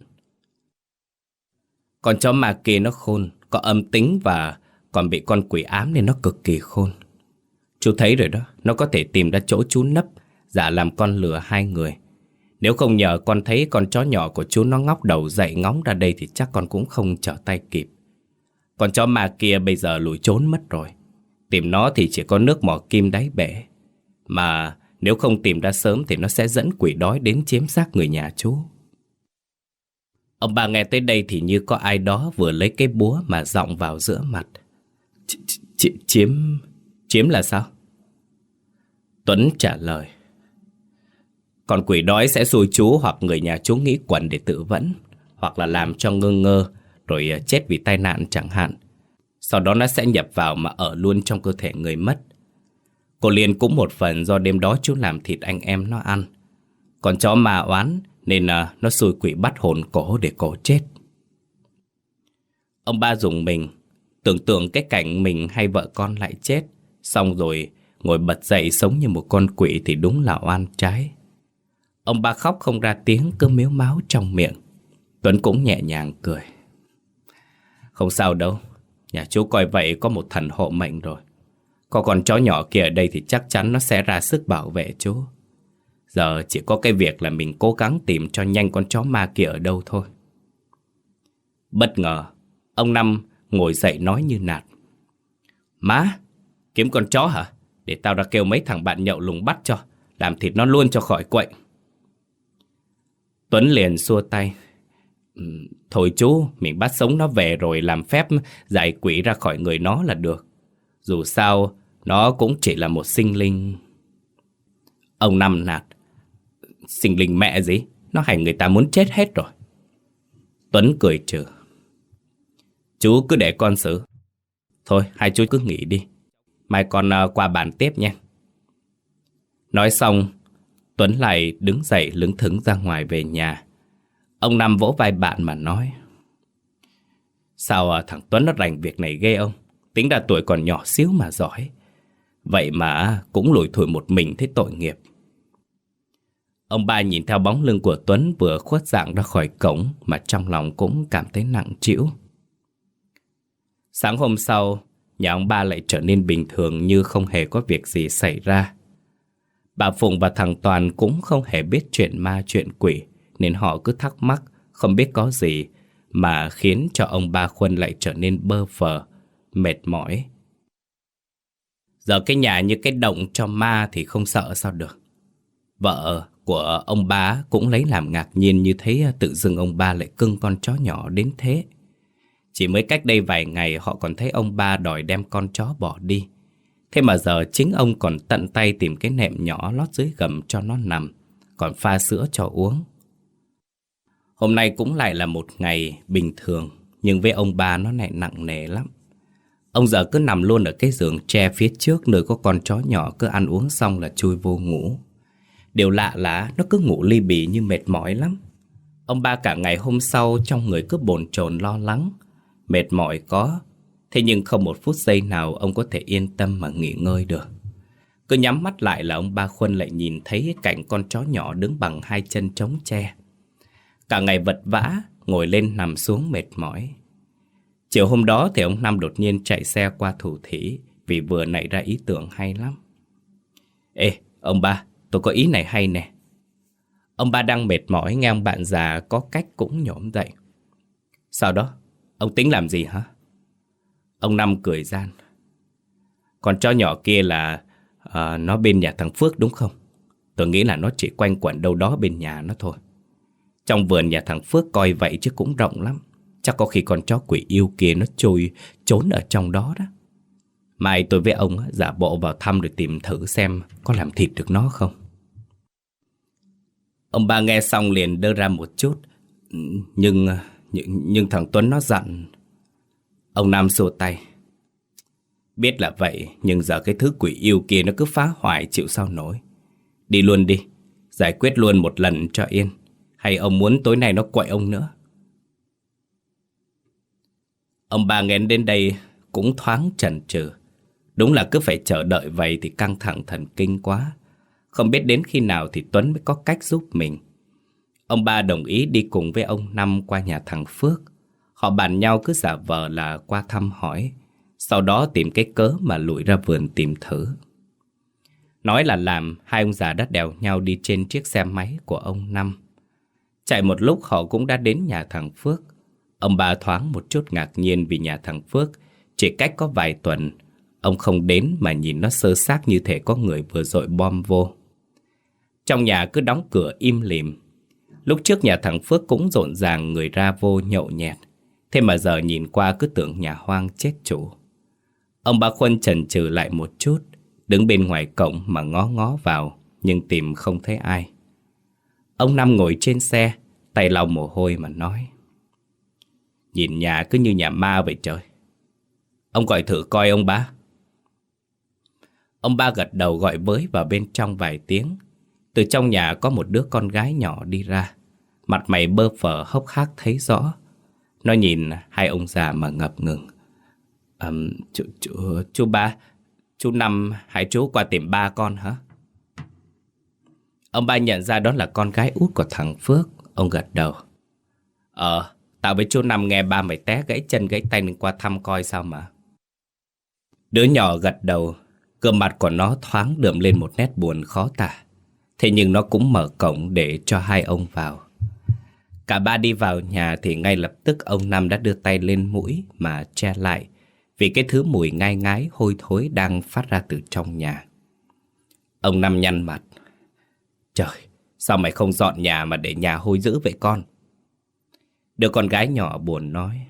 Speaker 1: Con chó ma kia nó khôn, có âm tính và còn bị con quỷ ám nên nó cực kỳ khôn. Chú thấy rồi đó, nó có thể tìm ra chỗ chú nấp, giả làm con lừa hai người. Nếu không nhờ con thấy con chó nhỏ của chú nó ngóc đầu dậy ngóng ra đây thì chắc con cũng không trở tay kịp. Con chó ma kia bây giờ lủi trốn mất rồi. Tìm nó thì chỉ có nước mỏ kim đáy bể. Mà nếu không tìm ra sớm thì nó sẽ dẫn quỷ đói đến chiếm xác người nhà chú. Ông bà nghe tới đây thì như có ai đó vừa lấy cái búa mà giọng vào giữa mặt. Ch ch chiếm... chiếm là sao? Tuấn trả lời. Còn quỷ đói sẽ xui chú hoặc người nhà chú nghĩ quẩn để tự vẫn, hoặc là làm cho ngơ ngơ rồi chết vì tai nạn chẳng hạn. Sau đó nó sẽ nhập vào mà ở luôn trong cơ thể người mất. Cô Liên cũng một phần do đêm đó chú làm thịt anh em nó ăn. Còn chó ma oán nên uh, nó xui quỷ bắt hồn cổ để cổ chết. Ông ba dùng mình, tưởng tượng cái cảnh mình hay vợ con lại chết, xong rồi ngồi bật dậy sống như một con quỷ thì đúng là oan trái. Ông ba khóc không ra tiếng, cứ mếu máo trong miệng. Tuấn cũng nhẹ nhàng cười. Không sao đâu, nhà chú coi vậy có một thần hộ mệnh rồi. Có con chó nhỏ kia ở đây thì chắc chắn nó sẽ ra sức bảo vệ chú. Giờ chỉ có cái việc là mình cố gắng tìm cho nhanh con chó ma kia ở đâu thôi. Bất ngờ, ông Năm ngồi dậy nói như nạt. Má, kiếm con chó hả? Để tao ra kêu mấy thằng bạn nhậu lùng bắt cho, làm thịt nó luôn cho khỏi quậy. Tuấn liền xua tay. Thôi chú, mình bắt sống nó về rồi làm phép giải quỷ ra khỏi người nó là được. Dù sao, nó cũng chỉ là một sinh linh. Ông Năm nạt. Sinh linh mẹ gì? Nó hành người ta muốn chết hết rồi. Tuấn cười trừ. Chú cứ để con xử. Thôi, hai chú cứ nghỉ đi. Mai con uh, qua bàn tiếp nha. Nói xong, Tuấn lại đứng dậy lững thững ra ngoài về nhà. Ông Năm vỗ vai bạn mà nói: Sao uh, thằng Tuấn nó rành việc này ghê ông. Tính ra tuổi còn nhỏ xíu mà giỏi. Vậy mà cũng lủi thủi một mình thấy tội nghiệp. Ông ba nhìn theo bóng lưng của Tuấn vừa khuất dạng ra khỏi cổng mà trong lòng cũng cảm thấy nặng trĩu. Sáng hôm sau, nhà ông ba lại trở nên bình thường như không hề có việc gì xảy ra. Bà Phụng và thằng Toàn cũng không hề biết chuyện ma chuyện quỷ, nên họ cứ thắc mắc không biết có gì mà khiến cho ông ba Khuân lại trở nên bơ phờ, mệt mỏi. Giờ cái nhà như cái động cho ma thì không sợ sao được. Vợ của ông ba cũng lấy làm ngạc nhiên như thấy tự dưng ông ba lại cưng con chó nhỏ đến thế. Chỉ mới cách đây vài ngày họ còn thấy ông ba đòi đem con chó bỏ đi. Thế mà giờ chính ông còn tận tay tìm cái nệm nhỏ lót dưới gầm cho nó nằm, còn pha sữa cho uống. Hôm nay cũng lại là một ngày bình thường, nhưng với ông ba nó lại nặng nề lắm. Ông giờ cứ nằm luôn ở cái giường tre phía trước nơi có con chó nhỏ cứ ăn uống xong là chui vô ngủ. Điều lạ là nó cứ ngủ li bì như mệt mỏi lắm. Ông ba cả ngày hôm sau trong người cứ bồn chồn lo lắng. Mệt mỏi có, thế nhưng không một phút giây nào ông có thể yên tâm mà nghỉ ngơi được. Cứ nhắm mắt lại là ông ba Khuân lại nhìn thấy cảnh con chó nhỏ đứng bằng hai chân chống tre. Cả ngày vật vã, ngồi lên nằm xuống mệt mỏi. Chiều hôm đó thì ông Năm đột nhiên chạy xe qua Thủ Thỉ vì vừa nảy ra ý tưởng hay lắm. Ê, ông ba, tôi có ý này hay nè. Ông ba đang mệt mỏi nghe ông bạn già có cách cũng nhổm dậy. Sao đó? Ông tính làm gì hả? Ông Năm cười gian. Con chó nhỏ kia là uh, nó bên nhà thằng Phước đúng không? Tôi nghĩ là nó chỉ quanh quẩn đâu đó bên nhà nó thôi. Trong vườn nhà thằng Phước coi vậy chứ cũng rộng lắm. Chắc có khi con chó quỷ yêu kia nó trôi trốn ở trong đó đó. Mai tôi với ông giả bộ vào thăm để tìm thử xem có làm thịt được nó không. Ông ba nghe xong liền đơ ra một chút. Nhưng, nhưng, nhưng thằng Tuấn nó dặn. Ông Năm xua tay. Biết là vậy, nhưng giờ cái thứ quỷ yêu kia nó cứ phá hoại chịu sao nổi. Đi luôn đi, giải quyết luôn một lần cho yên. Hay ông muốn tối nay nó quậy ông nữa? Ông bà nghe đến đây cũng thoáng chần chừ. Đúng là cứ phải chờ đợi vậy thì căng thẳng thần kinh quá. Không biết đến khi nào thì Tuấn mới có cách giúp mình. Ông ba đồng ý đi cùng với ông Năm qua nhà thằng Phước. Họ bàn nhau cứ giả vờ là qua thăm hỏi, sau đó tìm cái cớ mà lủi ra vườn tìm thử. Nói là làm, hai ông già đã đèo nhau đi trên chiếc xe máy của ông Năm. Chạy một lúc họ cũng đã đến nhà thằng Phước. Ông bà thoáng một chút ngạc nhiên vì nhà thằng Phước chỉ cách có vài tuần. Ông không đến mà nhìn nó sơ xác như thể có người vừa dội bom vô. Trong nhà cứ đóng cửa im lìm. Lúc trước nhà thằng Phước cũng rộn ràng người ra vô nhậu nhẹt. Thế mà giờ nhìn qua cứ tưởng nhà hoang chết chủ. Ông bà Khuân chần chừ lại một chút, đứng bên ngoài cổng mà ngó ngó vào, nhưng tìm không thấy ai. Ông Năm ngồi trên xe, tay lau mồ hôi mà nói. Nhìn nhà cứ như nhà ma vậy trời. Ông gọi thử coi ông ba. Ông ba gật đầu gọi với vào bên trong vài tiếng. Từ trong nhà có một đứa con gái nhỏ đi ra. Mặt mày bơ phờ hốc hác thấy rõ. Nó nhìn hai ông già mà ngập ngừng. à, chú, chú, chú ba, chú Năm hai chú qua tìm ba con hả? Ông ba nhận ra đó là con gái út của thằng Phước. Ông gật đầu. Ờ, tao với chú Năm nghe ba mày té gãy chân gãy tay nên qua thăm coi sao mà. Đứa nhỏ gật đầu. Gương mặt của nó thoáng đượm lên một nét buồn khó tả. Thế nhưng nó cũng mở cổng để cho hai ông vào. Cả ba đi vào nhà thì ngay lập tức ông Năm đã đưa tay lên mũi mà che lại, vì cái thứ mùi ngai ngái hôi thối đang phát ra từ trong nhà. Ông Năm nhăn mặt. Trời, sao mày không dọn nhà mà để nhà hôi dữ vậy con? Đứa con gái nhỏ buồn nói.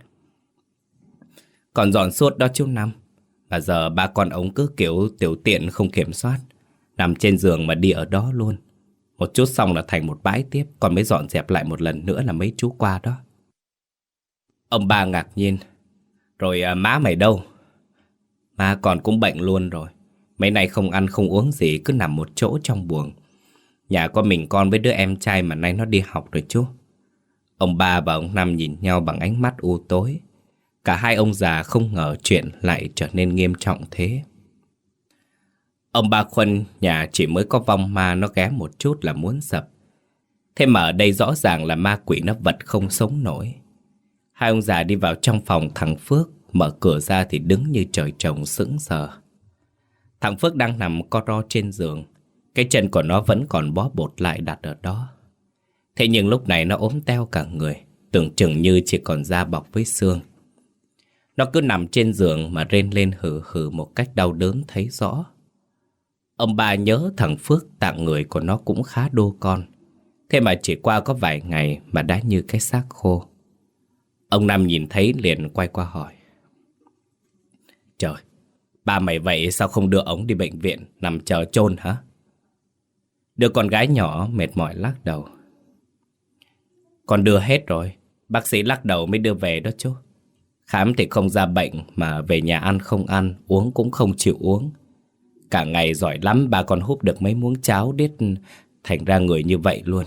Speaker 1: Còn dọn suốt đó chú Năm. Mà giờ ba con ông cứ kiểu tiểu tiện không kiểm soát, nằm trên giường mà đi ở đó luôn. Một chút xong là thành một bãi tiếp. Còn mới dọn dẹp lại một lần nữa là mấy chú qua đó. Ông ba ngạc nhiên. Rồi à, má mày đâu? Mà còn cũng bệnh luôn rồi. Mấy nay không ăn không uống gì, cứ nằm một chỗ trong buồng. Nhà có mình con với đứa em trai mà nay nó đi học rồi chú. Ông ba và ông Năm nhìn nhau bằng ánh mắt u tối. Cả hai ông già không ngờ chuyện lại trở nên nghiêm trọng thế. Ông ba Khuân nhà chỉ mới có vong ma nó ghé một chút là muốn sập. Thế mà ở đây rõ ràng là ma quỷ nó vật không sống nổi. Hai ông già đi vào trong phòng thằng Phước, mở cửa ra thì đứng như trời trồng sững sờ. Thằng Phước đang nằm co ro trên giường. Cái chân của nó vẫn còn bó bột lại đặt ở đó. Thế nhưng lúc này nó ốm teo cả người, tưởng chừng như chỉ còn da bọc với xương. Nó cứ nằm trên giường mà rên lên hừ hừ một cách đau đớn thấy rõ. Ông bà nhớ thằng Phước tạng người của nó cũng khá đô con. Thế mà chỉ qua có vài ngày mà đã như cái xác khô. Ông Năm nhìn thấy liền quay qua hỏi. Trời, ba mày vậy sao không đưa ổng đi bệnh viện nằm chờ chôn hả? Đứa con gái nhỏ mệt mỏi lắc đầu. Con đưa hết rồi, bác sĩ lắc đầu mới đưa về đó chú. Khám thì không ra bệnh mà về nhà ăn không ăn, uống cũng không chịu uống. Cả ngày giỏi lắm ba con húp được mấy muỗng cháo điếc thành ra người như vậy luôn.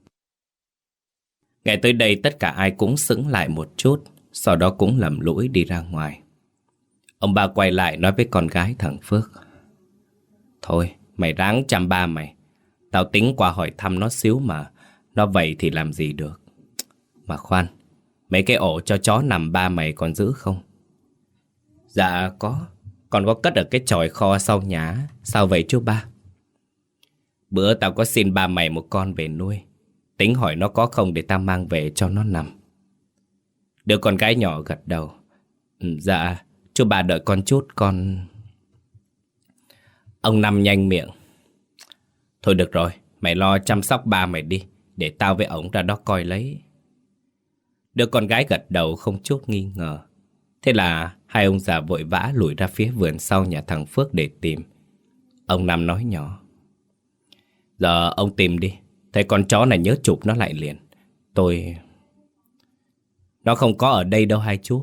Speaker 1: Nghe tới đây tất cả ai cũng sững lại một chút, sau đó cũng lầm lũi đi ra ngoài. Ông ba quay lại nói với con gái thằng Phước. Thôi mày ráng chăm ba mày. Tao tính qua hỏi thăm nó xíu mà nó vậy thì làm gì được. Mà khoan, mấy cái ổ cho chó nằm ba mày còn giữ không? Dạ có, còn có cất ở cái chòi kho sau nhà. Sao vậy chú ba? Bữa tao có xin ba mày một con về nuôi. Tính hỏi nó có không để tao mang về cho nó nằm. Đứa con gái nhỏ gật đầu. Ừ, dạ, chú ba đợi con chút con... Ông Năm nhanh miệng. Thôi được rồi, mày lo chăm sóc ba mày đi, để tao với ổng ra đó coi lấy. Đứa con gái gật đầu không chút nghi ngờ. Thế là hai ông già vội vã lùi ra phía vườn sau nhà thằng Phước để tìm. Ông Năm nói nhỏ. Giờ ông tìm đi, thấy con chó này nhớ chụp nó lại liền. Tôi... Nó không có ở đây đâu hai chú.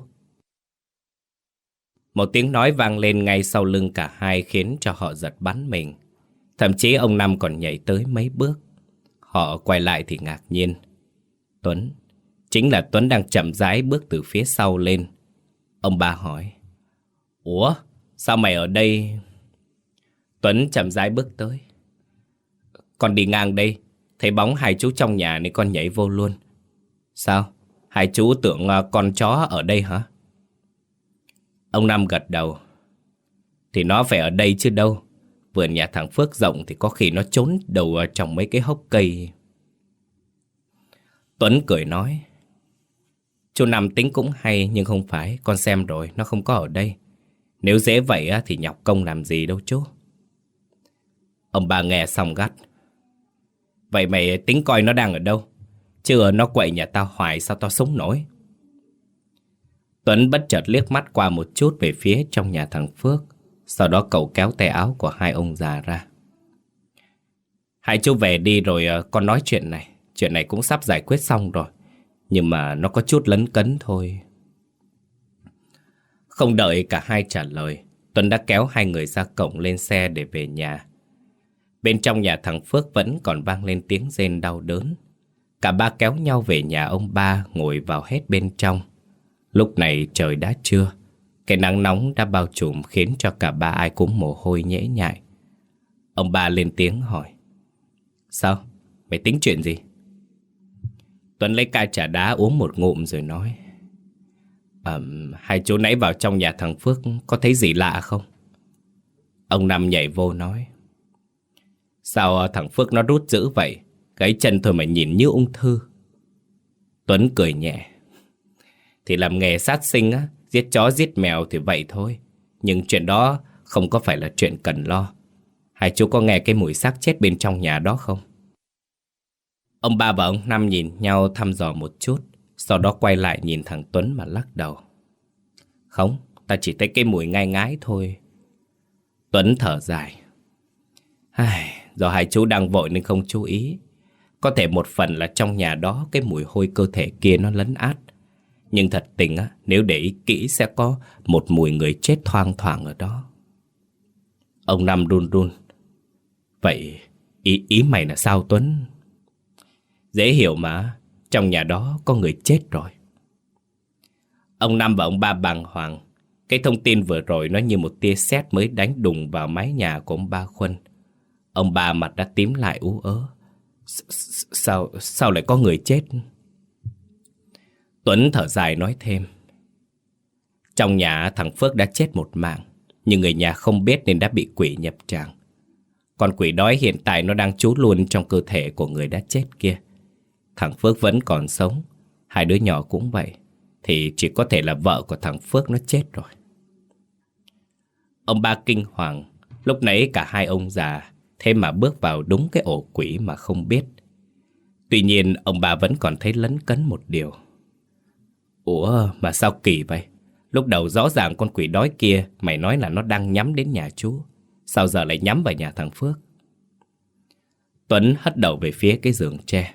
Speaker 1: Một tiếng nói vang lên ngay sau lưng cả hai khiến cho họ giật bắn mình. Thậm chí ông Năm còn nhảy tới mấy bước. Họ quay lại thì ngạc nhiên. Tuấn, chính là Tuấn đang chậm rãi bước từ phía sau lên. Ông ba hỏi. Ủa, sao mày ở đây? Tuấn chậm rãi bước tới. Con đi ngang đây, thấy bóng hai chú trong nhà nên con nhảy vô luôn. Sao? Hai chú tưởng con chó ở đây hả? Ông Năm gật đầu. Thì nó phải ở đây chứ đâu. Vườn nhà thằng Phước rộng thì có khi nó trốn đầu trong mấy cái hốc cây. Tuấn cười nói. Chú Năm tính cũng hay nhưng không phải, con xem rồi, nó không có ở đây. Nếu dễ vậy thì nhọc công làm gì đâu chú. Ông bà nghe xong gắt. Vậy mày tính coi nó đang ở đâu? Chứ nó quậy nhà tao hoài sao tao sống nổi. Tuấn bất chợt liếc mắt qua một chút về phía trong nhà thằng Phước. Sau đó cậu kéo tay áo của hai ông già ra. Hai chú về đi rồi con nói chuyện này. Chuyện này cũng sắp giải quyết xong rồi. Nhưng mà nó có chút lấn cấn thôi. Không đợi cả hai trả lời, Tuấn đã kéo hai người ra cổng lên xe để về nhà. Bên trong nhà thằng Phước vẫn còn vang lên tiếng rên đau đớn. Cả ba kéo nhau về nhà ông ba ngồi vào hết bên trong. Lúc này trời đã trưa. Cái nắng nóng đã bao trùm khiến cho cả ba ai cũng mồ hôi nhễ nhại. Ông ba lên tiếng hỏi. Sao? Mày tính chuyện gì? Tuấn lấy ca trà đá uống một ngụm rồi nói. À, hai chú nãy vào trong nhà thằng Phước có thấy gì lạ không? Ông Năm nhảy vô nói. Sao thằng Phước nó rút dữ vậy? Cái chân thôi mà nhìn như ung thư. Tuấn cười nhẹ. Thì làm nghề sát sinh á, giết chó giết mèo thì vậy thôi. Nhưng chuyện đó không có phải là chuyện cần lo. Hai chú có nghe cái mùi xác chết bên trong nhà đó không? Ông ba và ông Năm nhìn nhau thăm dò một chút. Sau đó quay lại nhìn thằng Tuấn mà lắc đầu. Không, ta chỉ thấy cái mùi ngai ngái thôi. Tuấn thở dài. Ai, do hai chú đang vội nên không chú ý. Có thể một phần là trong nhà đó cái mùi hôi cơ thể kia nó lấn át. Nhưng thật tình á, nếu để ý kỹ sẽ có một mùi người chết thoang thoảng ở đó. Ông Năm run run. Vậy ý, ý mày là sao Tuấn? Dễ hiểu mà, trong nhà đó có người chết rồi. Ông Năm và ông Ba bàng hoàng. Cái thông tin vừa rồi nó như một tia sét mới đánh đùng vào mái nhà của ông Ba Khuân. Ông Ba mặt đã tím lại ú ớ. Sao, sao lại có người chết? Tuấn thở dài nói thêm. Trong nhà thằng Phước đã chết một mạng, nhưng người nhà không biết nên đã bị quỷ nhập tràng. Con quỷ đói hiện tại nó đang trú luôn trong cơ thể của người đã chết kia. Thằng Phước vẫn còn sống, hai đứa nhỏ cũng vậy, thì chỉ có thể là vợ của thằng Phước nó chết rồi. Ông Ba kinh hoàng. Lúc nãy cả hai ông già thế mà bước vào đúng cái ổ quỷ mà không biết. Tuy nhiên ông Ba vẫn còn thấy lấn cấn một điều. Ủa mà sao kỳ vậy? Lúc đầu rõ ràng con quỷ đói kia mày nói là nó đang nhắm đến nhà chú, sao giờ lại nhắm vào nhà thằng Phước? Tuấn hất đầu về phía cái giường tre.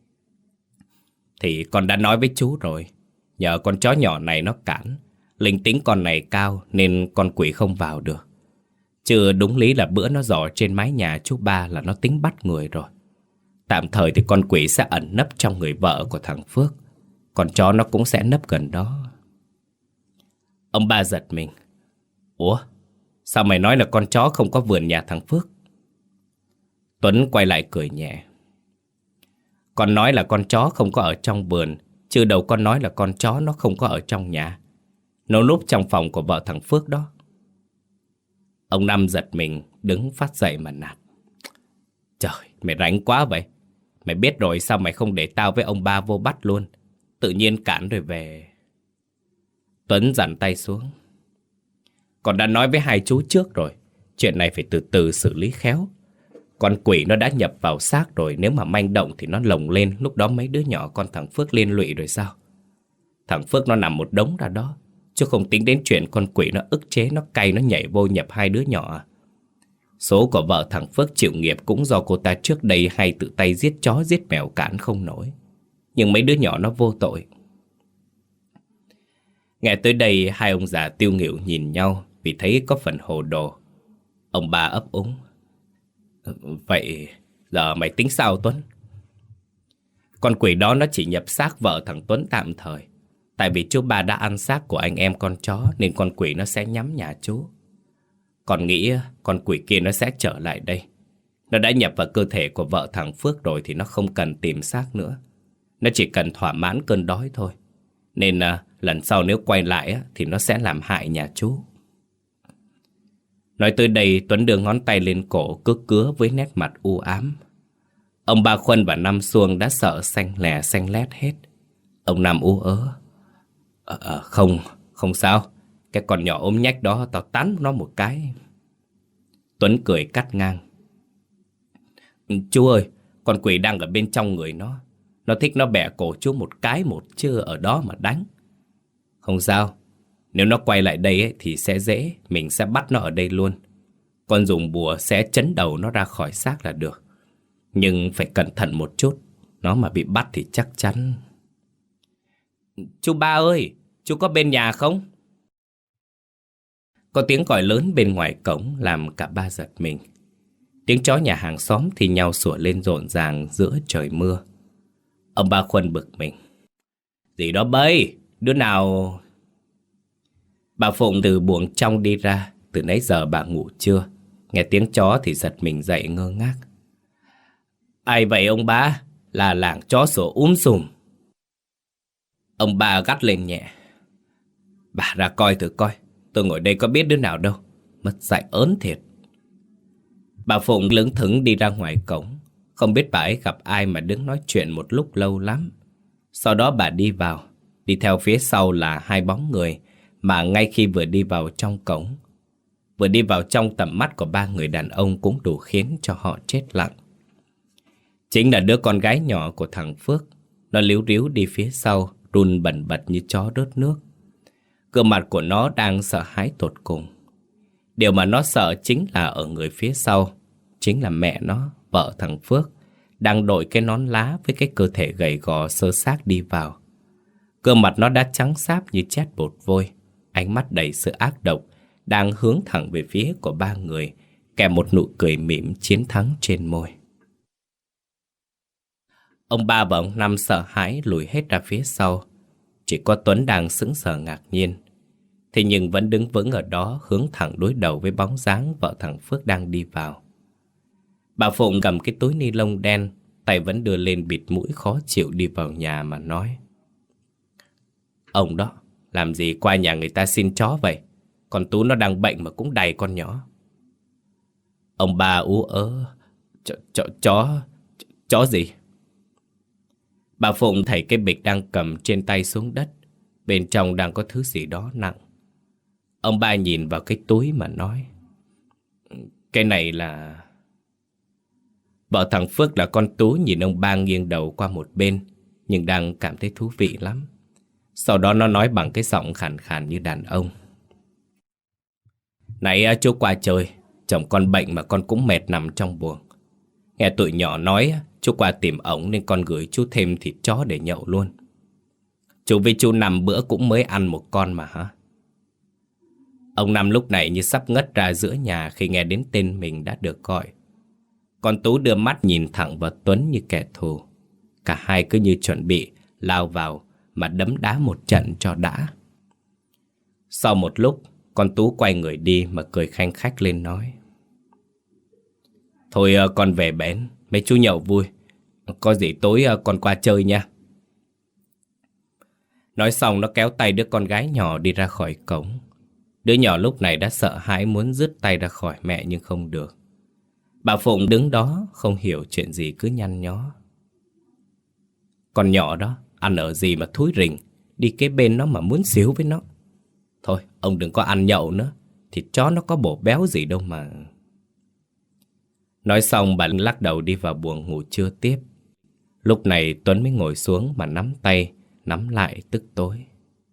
Speaker 1: Thì con đã nói với chú rồi, nhờ con chó nhỏ này nó cản. Linh tính con này cao nên con quỷ không vào được. Chứ đúng lý là bữa nó dò trên mái nhà chú Ba là nó tính bắt người rồi. Tạm thời thì con quỷ sẽ ẩn nấp trong người vợ của thằng Phước, con chó nó cũng sẽ nấp gần đó. Ông Ba giật mình. Ủa, sao mày nói là con chó không có vườn nhà thằng Phước? Tuấn quay lại cười nhẹ. Con nói là con chó không có ở trong vườn, chứ đâu con nói là con chó nó không có ở trong nhà. Nó núp trong phòng của vợ thằng Phước đó. Ông Năm giật mình, đứng phát dậy mà nạt. Trời, mày rảnh quá vậy. Mày biết rồi sao mày không để tao với ông Ba vô bắt luôn? Tự nhiên cản rồi về. Tuấn giằng tay xuống. Con đã nói với hai chú trước rồi, chuyện này phải từ từ xử lý khéo. Con quỷ nó đã nhập vào xác rồi, nếu mà manh động thì nó lồng lên. Lúc đó mấy đứa nhỏ con thằng Phước liên lụy rồi sao? Thằng Phước nó nằm một đống ra đó, chứ không tính đến chuyện con quỷ nó ức chế, nó cay, nó nhảy vô nhập hai đứa nhỏ. Số của vợ thằng Phước chịu nghiệp cũng do cô ta trước đây hay tự tay giết chó giết mèo cản không nổi. Nhưng mấy đứa nhỏ nó vô tội. Nghe tới đây hai ông già tiêu nghỉu nhìn nhau vì thấy có phần hồ đồ. Ông Ba ấp úng. Vậy giờ mày tính sao Tuấn? Con quỷ đó nó chỉ nhập xác vợ thằng Tuấn tạm thời. Tại vì chú Ba đã ăn xác của anh em con chó nên con quỷ nó sẽ nhắm nhà chú. Còn nghĩ con quỷ kia nó sẽ trở lại đây. Nó đã nhập vào cơ thể của vợ thằng Phước rồi thì nó không cần tìm xác nữa. Nó chỉ cần thỏa mãn cơn đói thôi. Nên à, lần sau nếu quay lại á, thì nó sẽ làm hại nhà chú. Nói tới đây Tuấn đưa ngón tay lên cổ cứa cứa với nét mặt u ám. Ông Ba Khuân và Năm Xuông đã sợ xanh lè xanh lét hết. Ông Năm ú ớ. Ờ, ờ, không, không sao. Cái con nhỏ ốm nhách đó tao tán nó một cái. Tuấn cười cắt ngang. Chú ơi, con quỷ đang ở bên trong người nó. Nó thích nó bẻ cổ chú một cái một chứ ở đó mà đánh. Không sao. Nếu nó quay lại đây ấy, thì sẽ dễ. Mình sẽ bắt nó ở đây luôn. Con dùng bùa sẽ chấn đầu nó ra khỏi xác là được. Nhưng phải cẩn thận một chút. Nó mà bị bắt thì chắc chắn. Chú Ba ơi, chú có bên nhà không? Có tiếng gọi lớn bên ngoài cổng làm cả ba giật mình. Tiếng chó nhà hàng xóm thì nhau sủa lên rộn ràng giữa trời mưa. Ông Ba Khuân bực mình. Gì đó bấy, đứa nào... Bà Phụng từ buồng trong đi ra. Từ nãy giờ bà ngủ chưa? Nghe tiếng chó thì giật mình dậy ngơ ngác. Ai vậy ông ba? Là làng chó sủa úm sùm. Ông ba gắt lên nhẹ. Bà ra coi thử coi. Tôi ngồi đây có biết đứa nào đâu. Mất dạy ớn thiệt. Bà Phụng lững thững đi ra ngoài cổng. Không biết bà ấy gặp ai mà đứng nói chuyện một lúc lâu lắm. Sau đó bà đi vào. Đi theo phía sau là hai bóng người. Mà ngay khi vừa đi vào trong cổng, vừa đi vào trong tầm mắt của ba người đàn ông cũng đủ khiến cho họ chết lặng. Chính là đứa con gái nhỏ của thằng Phước. Nó líu ríu đi phía sau, run bần bật như chó rớt nước. Gương mặt của nó đang sợ hãi tột cùng. Điều mà nó sợ chính là ở người phía sau. Chính là mẹ nó, vợ thằng Phước, đang đội cái nón lá với cái cơ thể gầy gò xơ xác đi vào. Gương mặt nó đã trắng xáp như chét bột vôi, ánh mắt đầy sự ác độc, đang hướng thẳng về phía của ba người, kèm một nụ cười mỉm chiến thắng trên môi. Ông ba và ông Năm sợ hãi lùi hết ra phía sau. Chỉ có Tuấn đang sững sờ ngạc nhiên. Thế nhưng vẫn đứng vững ở đó, hướng thẳng đối đầu với bóng dáng vợ thằng Phước đang đi vào. Bà Phụng cầm cái túi ni lông đen, tay vẫn đưa lên bịt mũi khó chịu đi vào nhà mà nói: Ông đó, làm gì qua nhà người ta xin chó vậy? Con Tú nó đang bệnh mà cũng đầy con nhỏ. Ông ba ú ớ: Chó, chó, chó, chó gì? Bà Phụng thảy cái bịch đang cầm trên tay xuống đất. Bên trong đang có thứ gì đó nặng. Ông ba nhìn vào cái túi mà nói: Cái này là... Vợ thằng Phước là con Tú nhìn ông ba nghiêng đầu qua một bên, nhưng đang cảm thấy thú vị lắm. Sau đó nó nói bằng cái giọng khàn khàn như đàn ông: Này chú qua chơi, chồng con bệnh mà con cũng mệt nằm trong buồng. Nghe tụi nhỏ nói chú qua tìm ổng nên con gửi chú thêm thịt chó để nhậu luôn. Chú với chú Năm bữa cũng mới ăn một con mà hả? Ông Năm lúc này như sắp ngất ra giữa nhà khi nghe đến tên mình đã được gọi. Con Tú đưa mắt nhìn thẳng vào Tuấn như kẻ thù. Cả hai cứ như chuẩn bị lao vào mà đấm đá một trận cho đã. Sau một lúc, con Tú quay người đi mà cười khanh khách lên nói: Thôi con về bến, mấy chú nhậu vui. Có gì tối con qua chơi nha. Nói xong nó kéo tay đứa con gái nhỏ đi ra khỏi cổng. Đứa nhỏ lúc này đã sợ hãi muốn rứt tay ra khỏi mẹ nhưng không được. Bà Phụng đứng đó không hiểu chuyện gì cứ nhăn nhó: Con nhỏ đó ăn ở gì mà thúi rình, đi kế bên nó mà muốn xíu với nó. Thôi ông đừng có ăn nhậu nữa, thịt chó nó có bổ béo gì đâu mà. Nói xong bà lắc đầu đi vào buồng ngủ trưa tiếp. Lúc này Tuấn mới ngồi xuống mà nắm tay, nắm lại tức tối.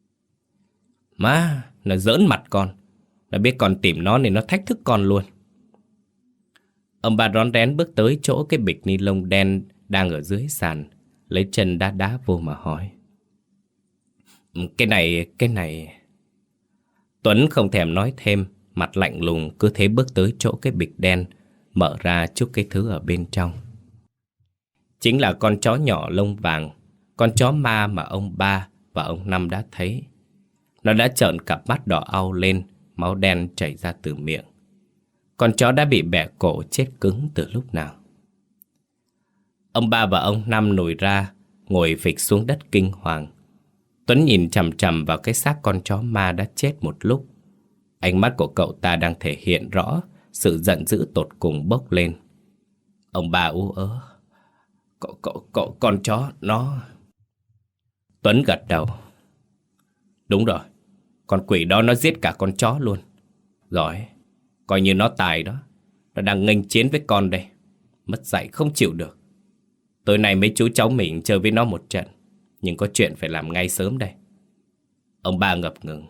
Speaker 1: Má, nó giỡn mặt con. Nó biết con tìm nó nên nó thách thức con luôn. Ông bà rón rén bước tới chỗ cái bịch ni lông đen đang ở dưới sàn, lấy chân đá đá vô mà hỏi: Cái này, cái này... Tuấn không thèm nói thêm, mặt lạnh lùng cứ thế bước tới chỗ cái bịch đen, mở ra chút cái thứ ở bên trong. Chính là con chó nhỏ lông vàng, con chó ma mà ông ba và ông Năm đã thấy. Nó đã trợn cặp mắt đỏ au lên, máu đen chảy ra từ miệng. Con chó đã bị bẻ cổ chết cứng từ lúc nào. Ông ba và ông Năm nổi ra, ngồi phịch xuống đất kinh hoàng. Tuấn nhìn chằm chằm vào cái xác con chó ma đã chết một lúc. Ánh mắt của cậu ta đang thể hiện rõ sự giận dữ tột cùng bốc lên. Ông ba ú ớ: Cậu, cậu, cậu, con chó, nó... Tuấn gật đầu: Đúng rồi, con quỷ đó nó giết cả con chó luôn. Rồi, coi như nó tài đó. Nó đang nghênh chiến với con đây. Mất dạy không chịu được. Tối nay mấy chú cháu mình chơi với nó một trận, nhưng có chuyện phải làm ngay sớm đây. Ông ba ngập ngừng: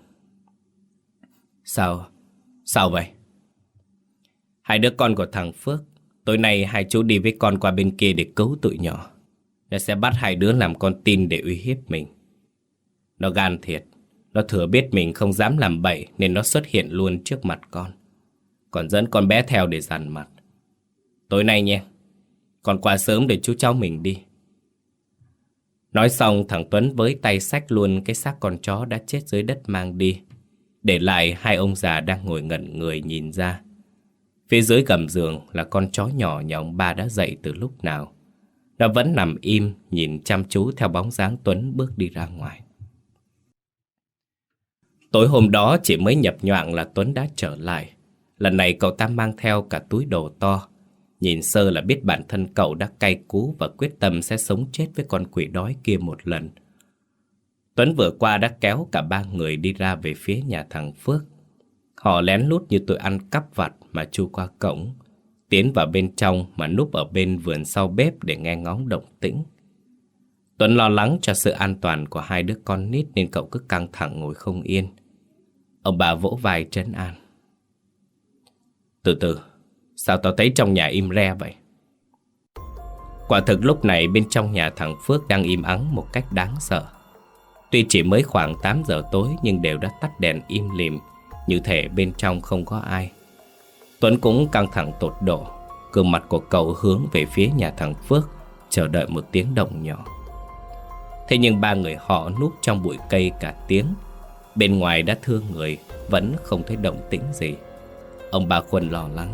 Speaker 1: Sao? Sao vậy? Hai đứa con của thằng Phước, tối nay hai chú đi với con qua bên kia để cứu tụi nhỏ. Nó sẽ bắt hai đứa làm con tin để uy hiếp mình. Nó gan thiệt. Nó thừa biết mình không dám làm bậy nên nó xuất hiện luôn trước mặt con, còn dẫn con bé theo để dằn mặt. Tối nay nha, con qua sớm để chú cháu mình đi. Nói xong thằng Tuấn với tay xách luôn cái xác con chó đã chết dưới đất mang đi, để lại hai ông già đang ngồi ngẩn người nhìn ra. Phía dưới gầm giường là con chó nhỏ nhà ông ba đã dậy từ lúc nào. Nó vẫn nằm im nhìn chăm chú theo bóng dáng Tuấn bước đi ra ngoài. Tối hôm đó chỉ mới nhập nhoạng là Tuấn đã trở lại. Lần này cậu ta mang theo cả túi đồ to. Nhìn sơ là biết bản thân cậu đã cay cú và quyết tâm sẽ sống chết với con quỷ đói kia một lần. Tuấn vừa qua đã kéo cả ba người đi ra về phía nhà thằng Phước. Họ lén lút như tụi ăn cắp vặt mà chui qua cổng, tiến vào bên trong mà núp ở bên vườn sau bếp để nghe ngóng động tĩnh. Tuấn lo lắng cho sự an toàn của hai đứa con nít nên cậu cứ căng thẳng ngồi không yên. Ông bà vỗ vai trấn an: Từ từ, sao tao thấy trong nhà im re vậy? Quả thực lúc này bên trong nhà thằng Phước đang im ắng một cách đáng sợ. Tuy chỉ mới khoảng tám giờ tối nhưng đều đã tắt đèn im lìm, như thể bên trong không có ai. Tuấn cũng căng thẳng tột độ, gương mặt của cậu hướng về phía nhà thằng Phước, chờ đợi một tiếng động nhỏ. Thế nhưng ba người họ núp trong bụi cây cả tiếng. Bên ngoài đã thưa người, vẫn không thấy động tĩnh gì. Ông Ba Khuân lo lắng.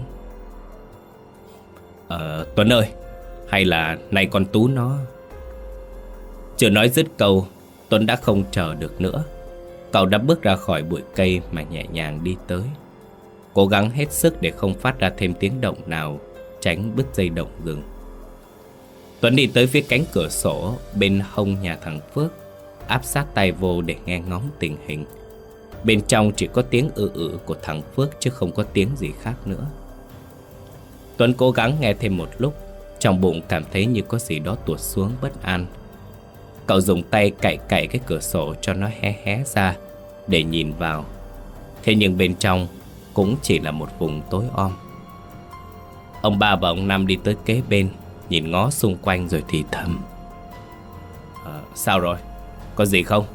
Speaker 1: Ờ, Tuấn ơi, hay là này con Tú nó... Chưa nói dứt câu, Tuấn đã không chờ được nữa. Cậu đã bước ra khỏi bụi cây mà nhẹ nhàng đi tới, cố gắng hết sức để không phát ra thêm tiếng động nào, tránh bứt dây động rừng. Tuấn đi tới phía cánh cửa sổ bên hông nhà thằng Phước, áp sát tay vô để nghe ngóng tình hình. Bên trong chỉ có tiếng ư ử của thằng Phước chứ không có tiếng gì khác nữa. Tuấn cố gắng nghe thêm một lúc, trong bụng cảm thấy như có gì đó tuột xuống bất an. Cậu dùng tay cạy cạy cái cửa sổ cho nó hé hé ra để nhìn vào. Thế nhưng bên trong cũng chỉ là một vùng tối om. Ông Ba và ông Năm đi tới kế bên, nhìn ngó xung quanh rồi thì thầm. à, Sao rồi? Có gì không?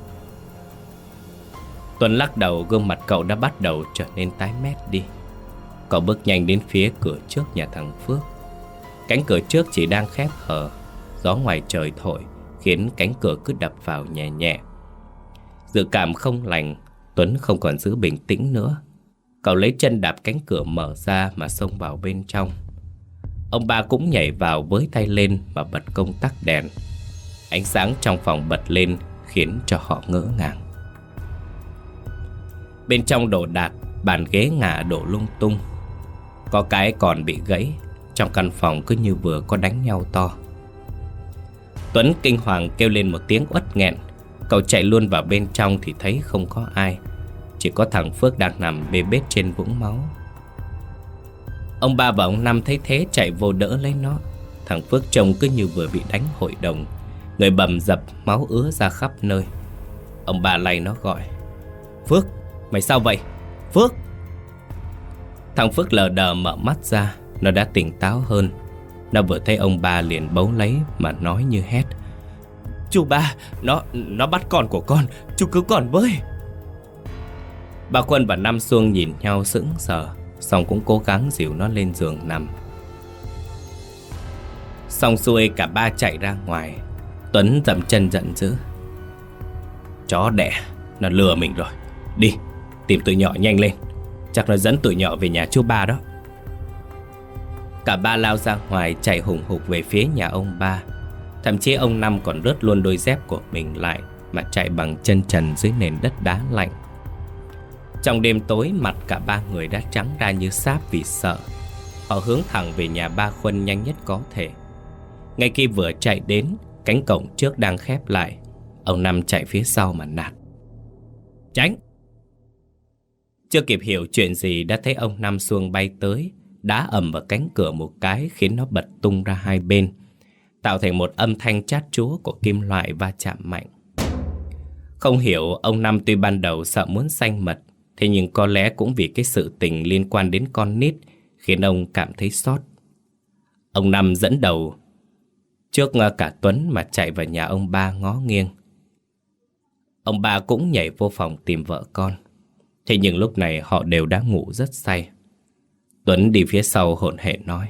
Speaker 1: Tuấn lắc đầu, gương mặt cậu đã bắt đầu trở nên tái mét đi. Cậu bước nhanh đến phía cửa trước nhà thằng Phước. Cánh cửa trước chỉ đang khép hờ, gió ngoài trời thổi khiến cánh cửa cứ đập vào nhẹ nhẹ. Dự cảm không lành, Tuấn không còn giữ bình tĩnh nữa. Cậu lấy chân đạp cánh cửa mở ra mà xông vào bên trong. Ông Ba cũng nhảy vào với tay lên và bật công tắc đèn. Ánh sáng trong phòng bật lên khiến cho họ ngỡ ngàng. Bên trong đồ đạc, bàn ghế ngả đổ lung tung. Có cái còn bị gãy. Trong căn phòng cứ như vừa có đánh nhau to. Tuấn kinh hoàng kêu lên một tiếng uất nghẹn. Cậu chạy luôn vào bên trong thì thấy không có ai, chỉ có thằng Phước đang nằm bê bết trên vũng máu. Ông Ba và ông Năm thấy thế chạy vô đỡ lấy nó. Thằng Phước trông cứ như vừa bị đánh hội đồng, người bầm dập, máu ứa ra khắp nơi. Ông Ba lay nó gọi. Phước, mày sao vậy? Phước! Thằng Phước lờ đờ mở mắt ra. Nó đã tỉnh táo hơn. Nó vừa thấy ông Ba liền bấu lấy mà nói như hét. Chú Ba, nó nó bắt con của con, chú cứu con với. Bà Khuân và Năm Xuông nhìn nhau sững sờ, xong cũng cố gắng dìu nó lên giường nằm. Xong xuôi cả ba chạy ra ngoài. Tuấn dậm chân giận dữ. Chó đẻ, nó lừa mình rồi. Đi, tìm tụi nhỏ nhanh lên. Chắc nó dẫn tụi nhỏ về nhà chú Ba đó. Cả ba lao ra ngoài chạy hùng hục về phía nhà ông Ba. Thậm chí ông Năm còn rớt luôn đôi dép của mình lại mà chạy bằng chân trần dưới nền đất đá lạnh. Trong đêm tối, mặt cả ba người đã trắng ra như sáp vì sợ. Họ hướng thẳng về nhà ba Khuân nhanh nhất có thể. Ngay khi vừa chạy đến, cánh cổng trước đang khép lại. Ông Năm chạy phía sau mà nạt. Tránh! Chưa kịp hiểu chuyện gì đã thấy ông Năm Xuông bay tới, đá ầm vào cánh cửa một cái khiến nó bật tung ra hai bên, tạo thành một âm thanh chát chúa của kim loại va chạm mạnh. Không hiểu ông Năm tuy ban đầu sợ muốn sanh mật, thế nhưng có lẽ cũng vì cái sự tình liên quan đến con nít khiến ông cảm thấy xót. Ông Năm dẫn đầu trước cả Tuấn mà chạy vào nhà ông Ba ngó nghiêng. Ông Ba cũng nhảy vô phòng tìm vợ con. Thế nhưng lúc này họ đều đã ngủ rất say. Tuấn đi phía sau hổn hển nói.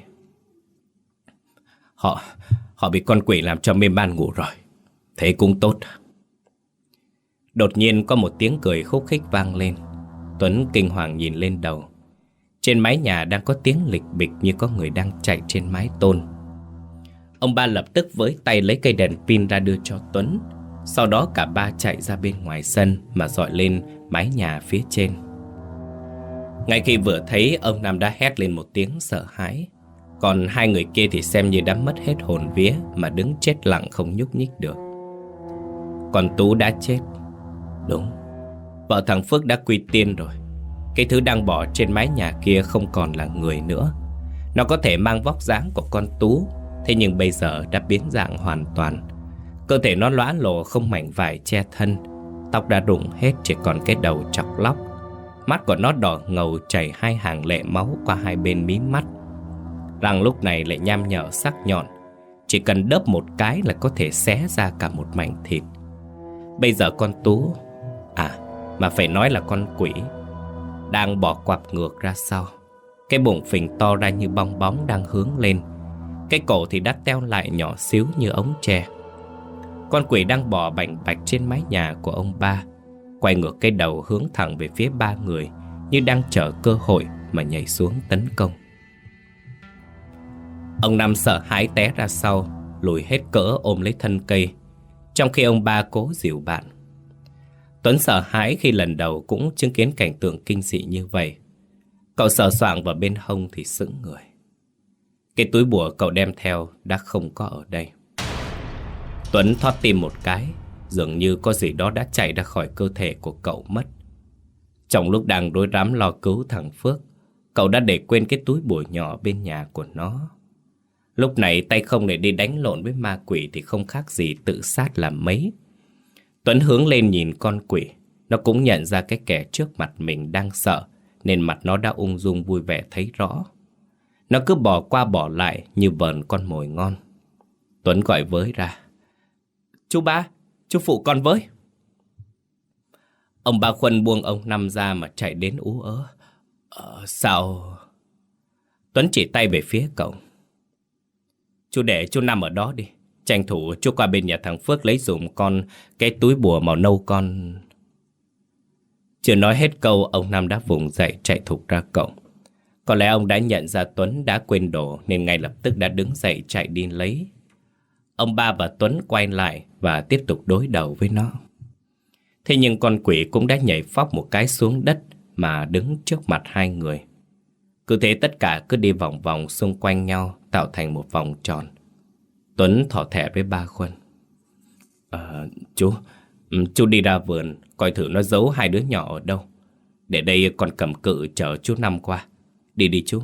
Speaker 1: Họ, họ bị con quỷ làm cho mê man ngủ rồi. Thế cũng tốt. Đột nhiên có một tiếng cười khúc khích vang lên. Tuấn kinh hoàng nhìn lên đầu. Trên mái nhà đang có tiếng lịch bịch như có người đang chạy trên mái tôn. Ông Ba lập tức với tay lấy cây đèn pin ra đưa cho Tuấn. Sau đó cả ba chạy ra bên ngoài sân mà dọi lên mái nhà phía trên. Ngay khi vừa thấy, ông Nam đã hét lên một tiếng sợ hãi. Còn hai người kia thì xem như đã mất hết hồn vía mà đứng chết lặng không nhúc nhích được. Còn Tú đã chết. Đúng, vợ thằng Phước đã quy tiên rồi. Cái thứ đang bỏ trên mái nhà kia không còn là người nữa. Nó có thể mang vóc dáng của con Tú, thế nhưng bây giờ đã biến dạng hoàn toàn. Cơ thể nó lõa lồ không mảnh vải che thân. Tóc đã rụng hết, chỉ còn cái đầu chọc lóc. Mắt của nó đỏ ngầu chảy hai hàng lệ máu qua hai bên mí mắt. Răng lúc này lại nham nhở sắc nhọn, chỉ cần đớp một cái là có thể xé ra cả một mảnh thịt. Bây giờ con Tú, à mà phải nói là con Quỷ, đang bò quặp ngược ra sau. Cái bụng phình to ra như bong bóng đang hướng lên. Cái cổ thì đã teo lại nhỏ xíu như ống tre. Con Quỷ đang bò bành bạch trên mái nhà của ông ba, quay ngược cái đầu hướng thẳng về phía ba người, như đang chờ cơ hội mà nhảy xuống tấn công. Ông Năm sợ hãi té ra sau, lùi hết cỡ ôm lấy thân cây, trong khi ông ba cố dìu bạn. Tuấn sợ hãi khi lần đầu cũng chứng kiến cảnh tượng kinh dị như vậy. Cậu sờ soạng vào bên hông thì sững người. Cái túi bùa cậu đem theo đã không có ở đây. Tuấn thót tim một cái, dường như có gì đó đã chạy ra khỏi cơ thể của cậu mất. Trong lúc đang rối rắm lo cứu thằng Phước, cậu đã để quên cái túi bùa nhỏ bên nhà của nó. Lúc này tay không để đi đánh lộn với ma quỷ thì không khác gì tự sát làm mấy. Tuấn hướng lên nhìn con quỷ. Nó cũng nhận ra cái kẻ trước mặt mình đang sợ, nên mặt nó đã ung dung vui vẻ thấy rõ. Nó cứ bỏ qua bỏ lại như vờn con mồi ngon. Tuấn gọi với ra: "Chú ba, chú phụ con với." Ông ba Khuân buông ông Năm ra mà chạy đến ú ớ: ờ, Sao? Tuấn chỉ tay về phía cậu: "Chú để chú Năm ở đó đi. Tranh thủ chú qua bên nhà thằng Phước lấy dùm con cái túi bùa màu nâu con." Chưa nói hết câu, ông Năm đã vùng dậy chạy thục ra cổng. Có lẽ ông đã nhận ra Tuấn đã quên đồ nên ngay lập tức đã đứng dậy chạy đi lấy. Ông ba và Tuấn quay lại và tiếp tục đối đầu với nó. Thế nhưng con quỷ cũng đã nhảy phóc một cái xuống đất mà đứng trước mặt hai người. Cứ thế tất cả cứ đi vòng vòng xung quanh nhau, tạo thành một vòng tròn. Tuấn thỏ thẻ với ba Khuân: Ờ, chú, chú đi ra vườn, coi thử nó giấu hai đứa nhỏ ở đâu. Để đây còn cầm cự chở chú Năm qua. Đi đi chú.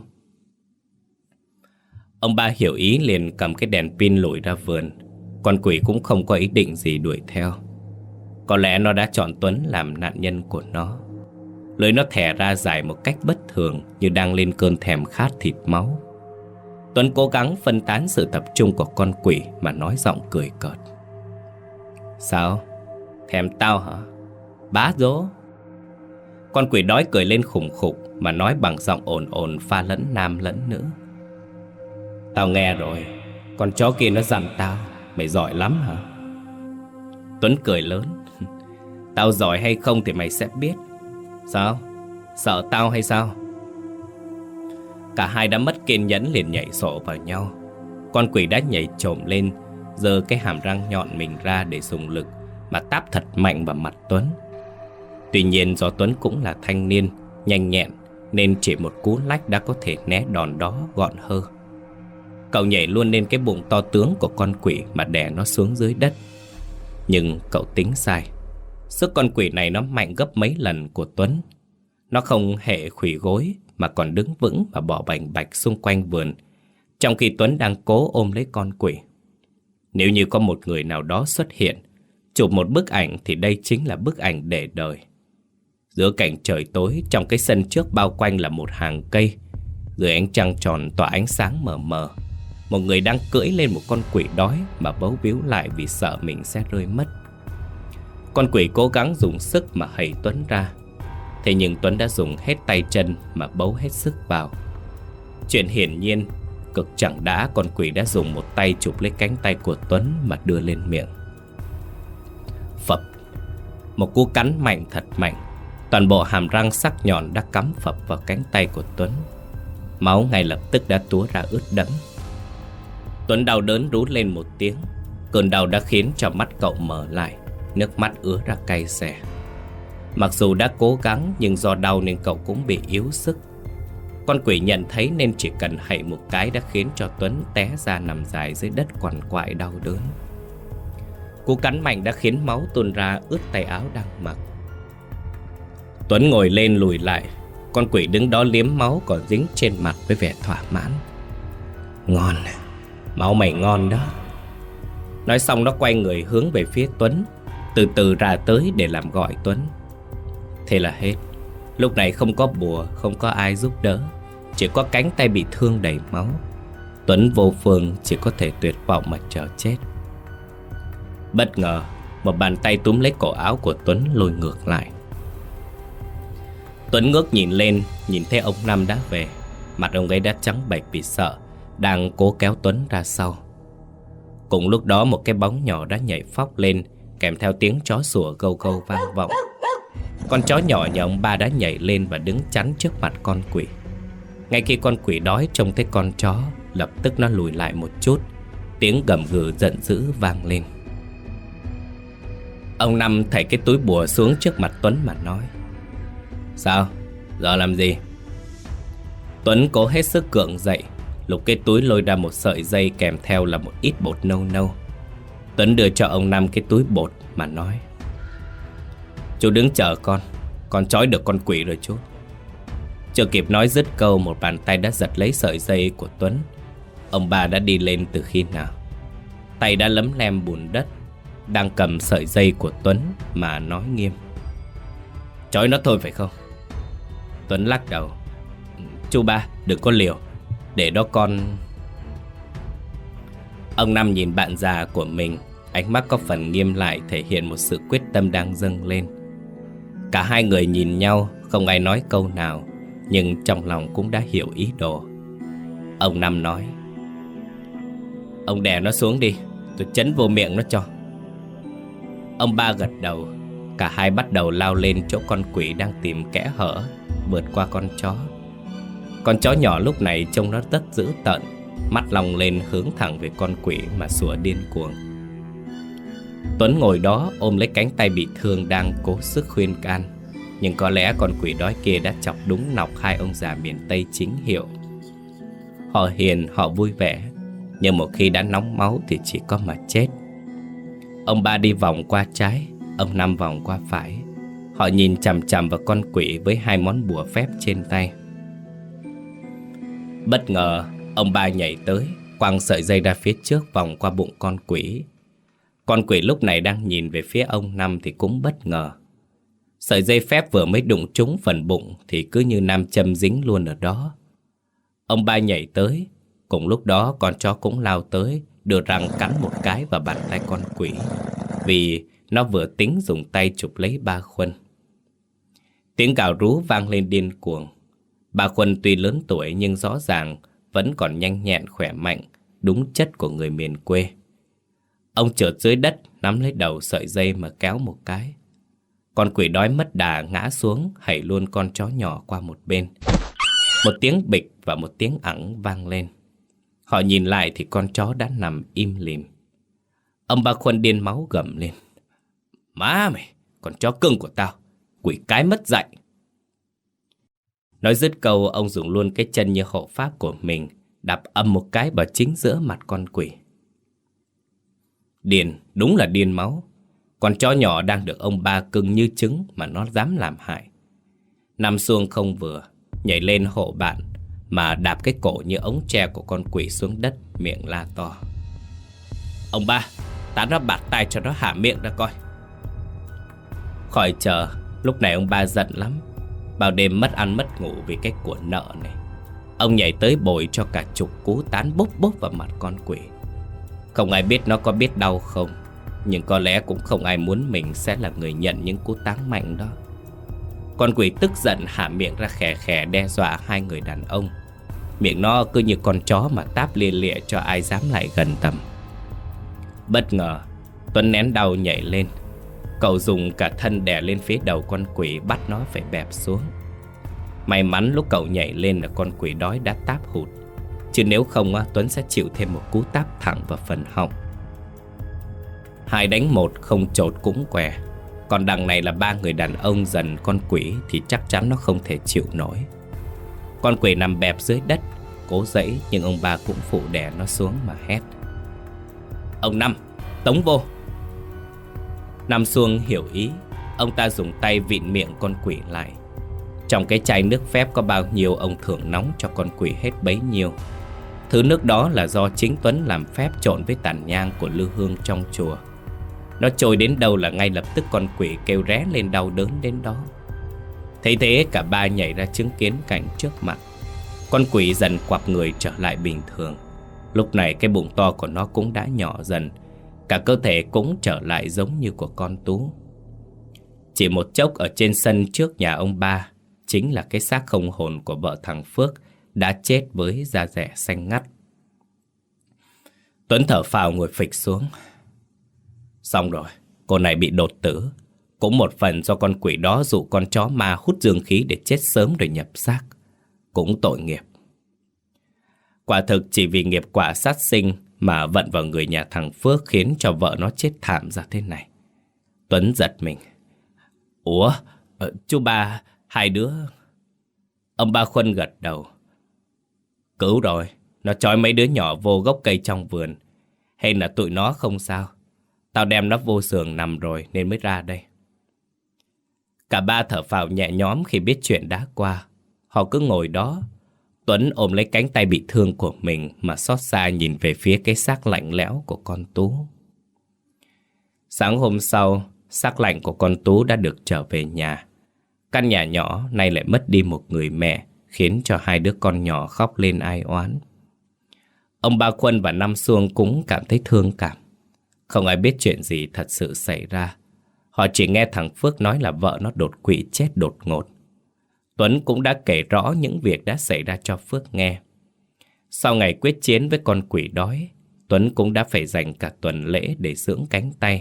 Speaker 1: Ông ba hiểu ý liền cầm cái đèn pin lủi ra vườn. Con quỷ cũng không có ý định gì đuổi theo. Có lẽ nó đã chọn Tuấn làm nạn nhân của nó. Lưỡi nó thè ra dài một cách bất thường, như đang lên cơn thèm khát thịt máu. Tuấn cố gắng phân tán sự tập trung của con quỷ mà nói giọng cười cợt: "Sao? Thèm tao hả? Bá dỗ." Con quỷ đói cười lên khủng khục mà nói bằng giọng ồn ồn pha lẫn nam lẫn nữ: "Tao nghe rồi, con chó kia nó dặn tao, mày giỏi lắm hả?" Tuấn cười lớn: "Tao giỏi hay không thì mày sẽ biết. Sao? Sợ tao hay sao?" Cả hai đã mất kiên nhẫn liền nhảy sổ vào nhau. Con quỷ đã nhảy chồm lên, giơ cái hàm răng nhọn mình ra để dùng lực mà táp thật mạnh vào mặt Tuấn. Tuy nhiên do Tuấn cũng là thanh niên, nhanh nhẹn, nên chỉ một cú lách đã có thể né đòn đó gọn hơ. Cậu nhảy luôn lên cái bụng to tướng của con quỷ mà đè nó xuống dưới đất. Nhưng cậu tính sai. Sức con quỷ này nó mạnh gấp mấy lần của Tuấn. Nó không hề khuỵu gối mà còn đứng vững và bò bành bạch xung quanh vườn, trong khi Tuấn đang cố ôm lấy con quỷ. Nếu như có một người nào đó xuất hiện, chụp một bức ảnh thì đây chính là bức ảnh để đời. Giữa cảnh trời tối, trong cái sân trước bao quanh là một hàng cây. Dưới ánh trăng tròn tỏa ánh sáng mờ mờ, một người đang cưỡi lên một con quỷ đói mà bấu víu lại vì sợ mình sẽ rơi mất. Con quỷ cố gắng dùng sức mà hầy Tuấn ra. Thế nhưng Tuấn đã dùng hết tay chân mà bấu hết sức vào. Chuyện hiển nhiên, cực chẳng đã con quỷ đã dùng một tay chụp lấy cánh tay của Tuấn mà đưa lên miệng. Phập! Một cú cắn mạnh thật mạnh. Toàn bộ hàm răng sắc nhọn đã cắm phập vào cánh tay của Tuấn. Máu ngay lập tức đã túa ra ướt đẫm. Tuấn đau đớn rú lên một tiếng. Cơn đau đã khiến cho mắt cậu mở lại, nước mắt ứa ra cay xè. Mặc dù đã cố gắng nhưng do đau nên cậu cũng bị yếu sức. Con quỷ nhận thấy nên chỉ cần hạy một cái đã khiến cho Tuấn té ra nằm dài dưới đất quằn quại đau đớn. Cú cắn mạnh đã khiến máu tuôn ra ướt tay áo đang mặc. Tuấn ngồi lên lùi lại. Con quỷ đứng đó liếm máu còn dính trên mặt với vẻ thỏa mãn. "Ngon, máu mày ngon đó." Nói xong nó quay người hướng về phía Tuấn, từ từ ra tới để làm gọi Tuấn. Thế là hết. Lúc này không có bùa, không có ai giúp đỡ, chỉ có cánh tay bị thương đầy máu. Tuấn vô phương chỉ có thể tuyệt vọng mà chờ chết. Bất ngờ, một bàn tay túm lấy cổ áo của Tuấn lôi ngược lại. Tuấn ngước nhìn lên, nhìn thấy ông Năm đã về. Mặt ông ấy đã trắng bệch vì sợ, đang cố kéo Tuấn ra sau. Cùng lúc đó một cái bóng nhỏ đã nhảy phóc lên, kèm theo tiếng chó sủa gâu gâu vang vọng. Con chó nhỏ nhà ông ba đã nhảy lên và đứng chắn trước mặt con quỷ. Ngay khi con quỷ đói trông thấy con chó, lập tức nó lùi lại một chút. Tiếng gầm gừ giận dữ vang lên. Ông Năm thảy cái túi bùa xuống trước mặt Tuấn mà nói: Sao? Giờ làm gì? Tuấn cố hết sức gượng dậy, lục cái túi lôi ra một sợi dây kèm theo là một ít bột nâu nâu. Tuấn đưa cho ông Năm cái túi bột mà nói: Chú đứng chờ con, con trói được con quỷ rồi chú. Chưa kịp nói dứt câu, một bàn tay đã giật lấy sợi dây của Tuấn. Ông ba đã đi lên từ khi nào? Tay đã lấm lem bùn đất, đang cầm sợi dây của Tuấn mà nói nghiêm: Trói nó thôi phải không? Tuấn lắc đầu: Chú ba, đừng có liều, để đó con... Ông Năm nhìn bạn già của mình, ánh mắt có phần nghiêm lại, thể hiện một sự quyết tâm đang dâng lên. Cả hai người nhìn nhau, không ai nói câu nào, nhưng trong lòng cũng đã hiểu ý đồ. Ông Năm nói: Ông đè nó xuống đi, tôi chấn vô miệng nó cho. Ông ba gật đầu. Cả hai bắt đầu lao lên chỗ con quỷ đang tìm kẽ hở, vượt qua con chó. Con chó nhỏ lúc này trông nó rất dữ tợn, mắt long lên hướng thẳng về con quỷ mà sủa điên cuồng. Tuấn ngồi đó ôm lấy cánh tay bị thương, đang cố sức khuyên can. Nhưng có lẽ con quỷ đói kia đã chọc đúng nọc hai ông già miền Tây chính hiệu. Họ hiền, họ vui vẻ, nhưng một khi đã nóng máu thì chỉ có mà chết. Ông ba đi vòng qua trái, ông Năm vòng qua phải. Họ nhìn chằm chằm vào con quỷ với hai món bùa phép trên tay. Bất ngờ, ông ba nhảy tới, quăng sợi dây ra phía trước vòng qua bụng con quỷ. Con quỷ lúc này đang nhìn về phía ông Năm thì cũng bất ngờ. Sợi dây phép vừa mới đụng trúng phần bụng thì cứ như nam châm dính luôn ở đó. Ông ba nhảy tới, cùng lúc đó con chó cũng lao tới, đưa răng cắn một cái vào bàn tay con quỷ, vì nó vừa tính dùng tay chụp lấy ba Khuân. Tiếng gào rú vang lên điên cuồng. Ba Khuân tuy lớn tuổi nhưng rõ ràng vẫn còn nhanh nhẹn khỏe mạnh, đúng chất của người miền quê. Ông trượt dưới đất, nắm lấy đầu sợi dây mà kéo một cái. Con quỷ đói mất đà ngã xuống, hẩy luôn con chó nhỏ qua một bên. Một tiếng bịch và một tiếng ẳng vang lên. Họ nhìn lại thì con chó đã nằm im lìm. Ông Ba Khuân điên máu gầm lên: Má mày, con chó cưng của tao, quỷ cái mất dạy. Nói dứt câu, ông dùng luôn cái chân như hộ pháp của mình, đạp ầm một cái vào chính giữa mặt con quỷ. Điên, đúng là điên máu. Con chó nhỏ đang được ông ba cưng như trứng mà nó dám làm hại. Nằm xuông không vừa, nhảy lên hộ bạn mà đạp cái cổ như ống tre của con quỷ xuống đất, miệng la to: Ông ba, tát nó bạt tay cho nó hạ miệng ra coi. Khỏi chờ, lúc này ông ba giận lắm. Bao đêm mất ăn mất ngủ vì cái của nợ này, ông nhảy tới bồi cho cả chục cú tán bốp bốp vào mặt con quỷ. Không ai biết nó có biết đau không, nhưng có lẽ cũng không ai muốn mình sẽ là người nhận những cú táng mạnh đó. Con quỷ tức giận hạ miệng ra khè khè đe dọa hai người đàn ông. Miệng nó cứ như con chó mà táp lia lịa cho ai dám lại gần tầm. Bất ngờ, Tuấn nén đau nhảy lên. Cậu dùng cả thân đè lên phía đầu con quỷ, bắt nó phải bẹp xuống. May mắn lúc cậu nhảy lên là con quỷ đói đã táp hụt, chứ nếu không Tuấn sẽ chịu thêm một cú táp thẳng vào phần họng. Hai đánh một không chột cũng què. Còn đằng này là ba người đàn ông dần con quỷ thì chắc chắn nó không thể chịu nổi. Con quỷ nằm bẹp dưới đất, cố giãy nhưng ông ba cũng phụ đè nó xuống mà hét: Ông Năm, tống vô. Năm Xuông hiểu ý, ông ta dùng tay vịn miệng con quỷ lại. Trong cái chai nước phép có bao nhiêu ông thưởng nóng cho con quỷ hết bấy nhiêu. Thứ nước đó là do chính Tuấn làm phép trộn với tàn nhang của lư hương trong chùa. Nó trôi đến đâu là ngay lập tức con quỷ kêu ré lên đau đớn đến đó. Thấy thế cả ba nhảy ra chứng kiến cảnh trước mặt. Con quỷ dần quặp người trở lại bình thường. Lúc này cái bụng to của nó cũng đã nhỏ dần, Cả cơ thể cũng trở lại giống như của con Tú. Chỉ một chốc ở trên sân trước nhà ông ba chính là cái xác không hồn của vợ thằng Phước đã chết với da dẻ xanh ngắt. Tuấn thở phào ngồi phịch xuống. Xong rồi, cô này bị đột tử. Cũng một phần do con quỷ đó dụ con chó ma hút dương khí để chết sớm rồi nhập xác. Cũng tội nghiệp. Quả thực chỉ vì nghiệp quả sát sinh mà vận vào người nhà thằng Phước khiến cho vợ nó chết thảm ra thế này. Tuấn giật mình. Ủa, ờ, chú ba, hai đứa... Ông ba Khuân gật đầu. Cứu rồi, nó trói mấy đứa nhỏ vô gốc cây trong vườn. Hay là tụi nó không sao? Tao đem nó vô giường nằm rồi nên mới ra đây. Cả ba thở phào nhẹ nhõm khi biết chuyện đã qua. Họ cứ ngồi đó. Tuấn ôm lấy cánh tay bị thương của mình mà xót xa nhìn về phía cái xác lạnh lẽo của con Tú. Sáng hôm sau, xác lạnh của con Tú đã được trở về nhà. Căn nhà nhỏ nay lại mất đi một người mẹ, khiến cho hai đứa con nhỏ khóc lên ai oán. Ông Ba Khuân và Năm Xuông cũng cảm thấy thương cảm. Không ai biết chuyện gì thật sự xảy ra. Họ chỉ nghe thằng Phước nói là vợ nó đột quỵ chết đột ngột. Tuấn cũng đã kể rõ những việc đã xảy ra cho Phước nghe. Sau ngày quyết chiến với con quỷ đói, Tuấn cũng đã phải dành cả tuần lễ để dưỡng cánh tay.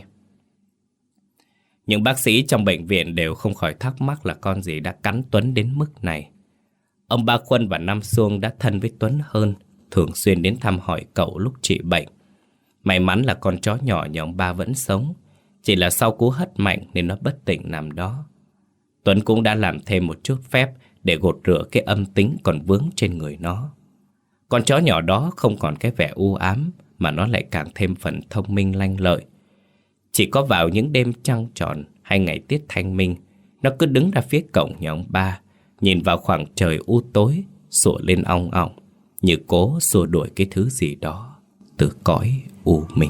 Speaker 1: Những bác sĩ trong bệnh viện đều không khỏi thắc mắc là con gì đã cắn Tuấn đến mức này. Ông Ba Khuân và Năm Xuông đã thân với Tuấn hơn, thường xuyên đến thăm hỏi cậu lúc trị bệnh. May mắn là con chó nhỏ nhà ông ba vẫn sống, chỉ là sau cú hất mạnh nên nó bất tỉnh nằm đó. Tuấn cũng đã làm thêm một chút phép để gột rửa cái âm tính còn vướng trên người nó. Con chó nhỏ đó không còn cái vẻ u ám, mà nó lại càng thêm phần thông minh lanh lợi. Chỉ có vào những đêm trăng tròn hay ngày tiết thanh minh, nó cứ đứng ra phía cổng nhà ông ba, nhìn vào khoảng trời u tối, sủa lên ong ong, như cố xua đuổi cái thứ gì đó từ cõi u minh.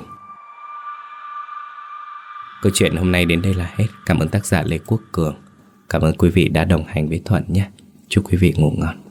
Speaker 1: Câu chuyện hôm nay đến đây là hết. Cảm ơn tác giả Lê Quốc Cường. Cảm ơn quý vị đã đồng hành với Thuận nhé. Chúc quý vị ngủ ngon.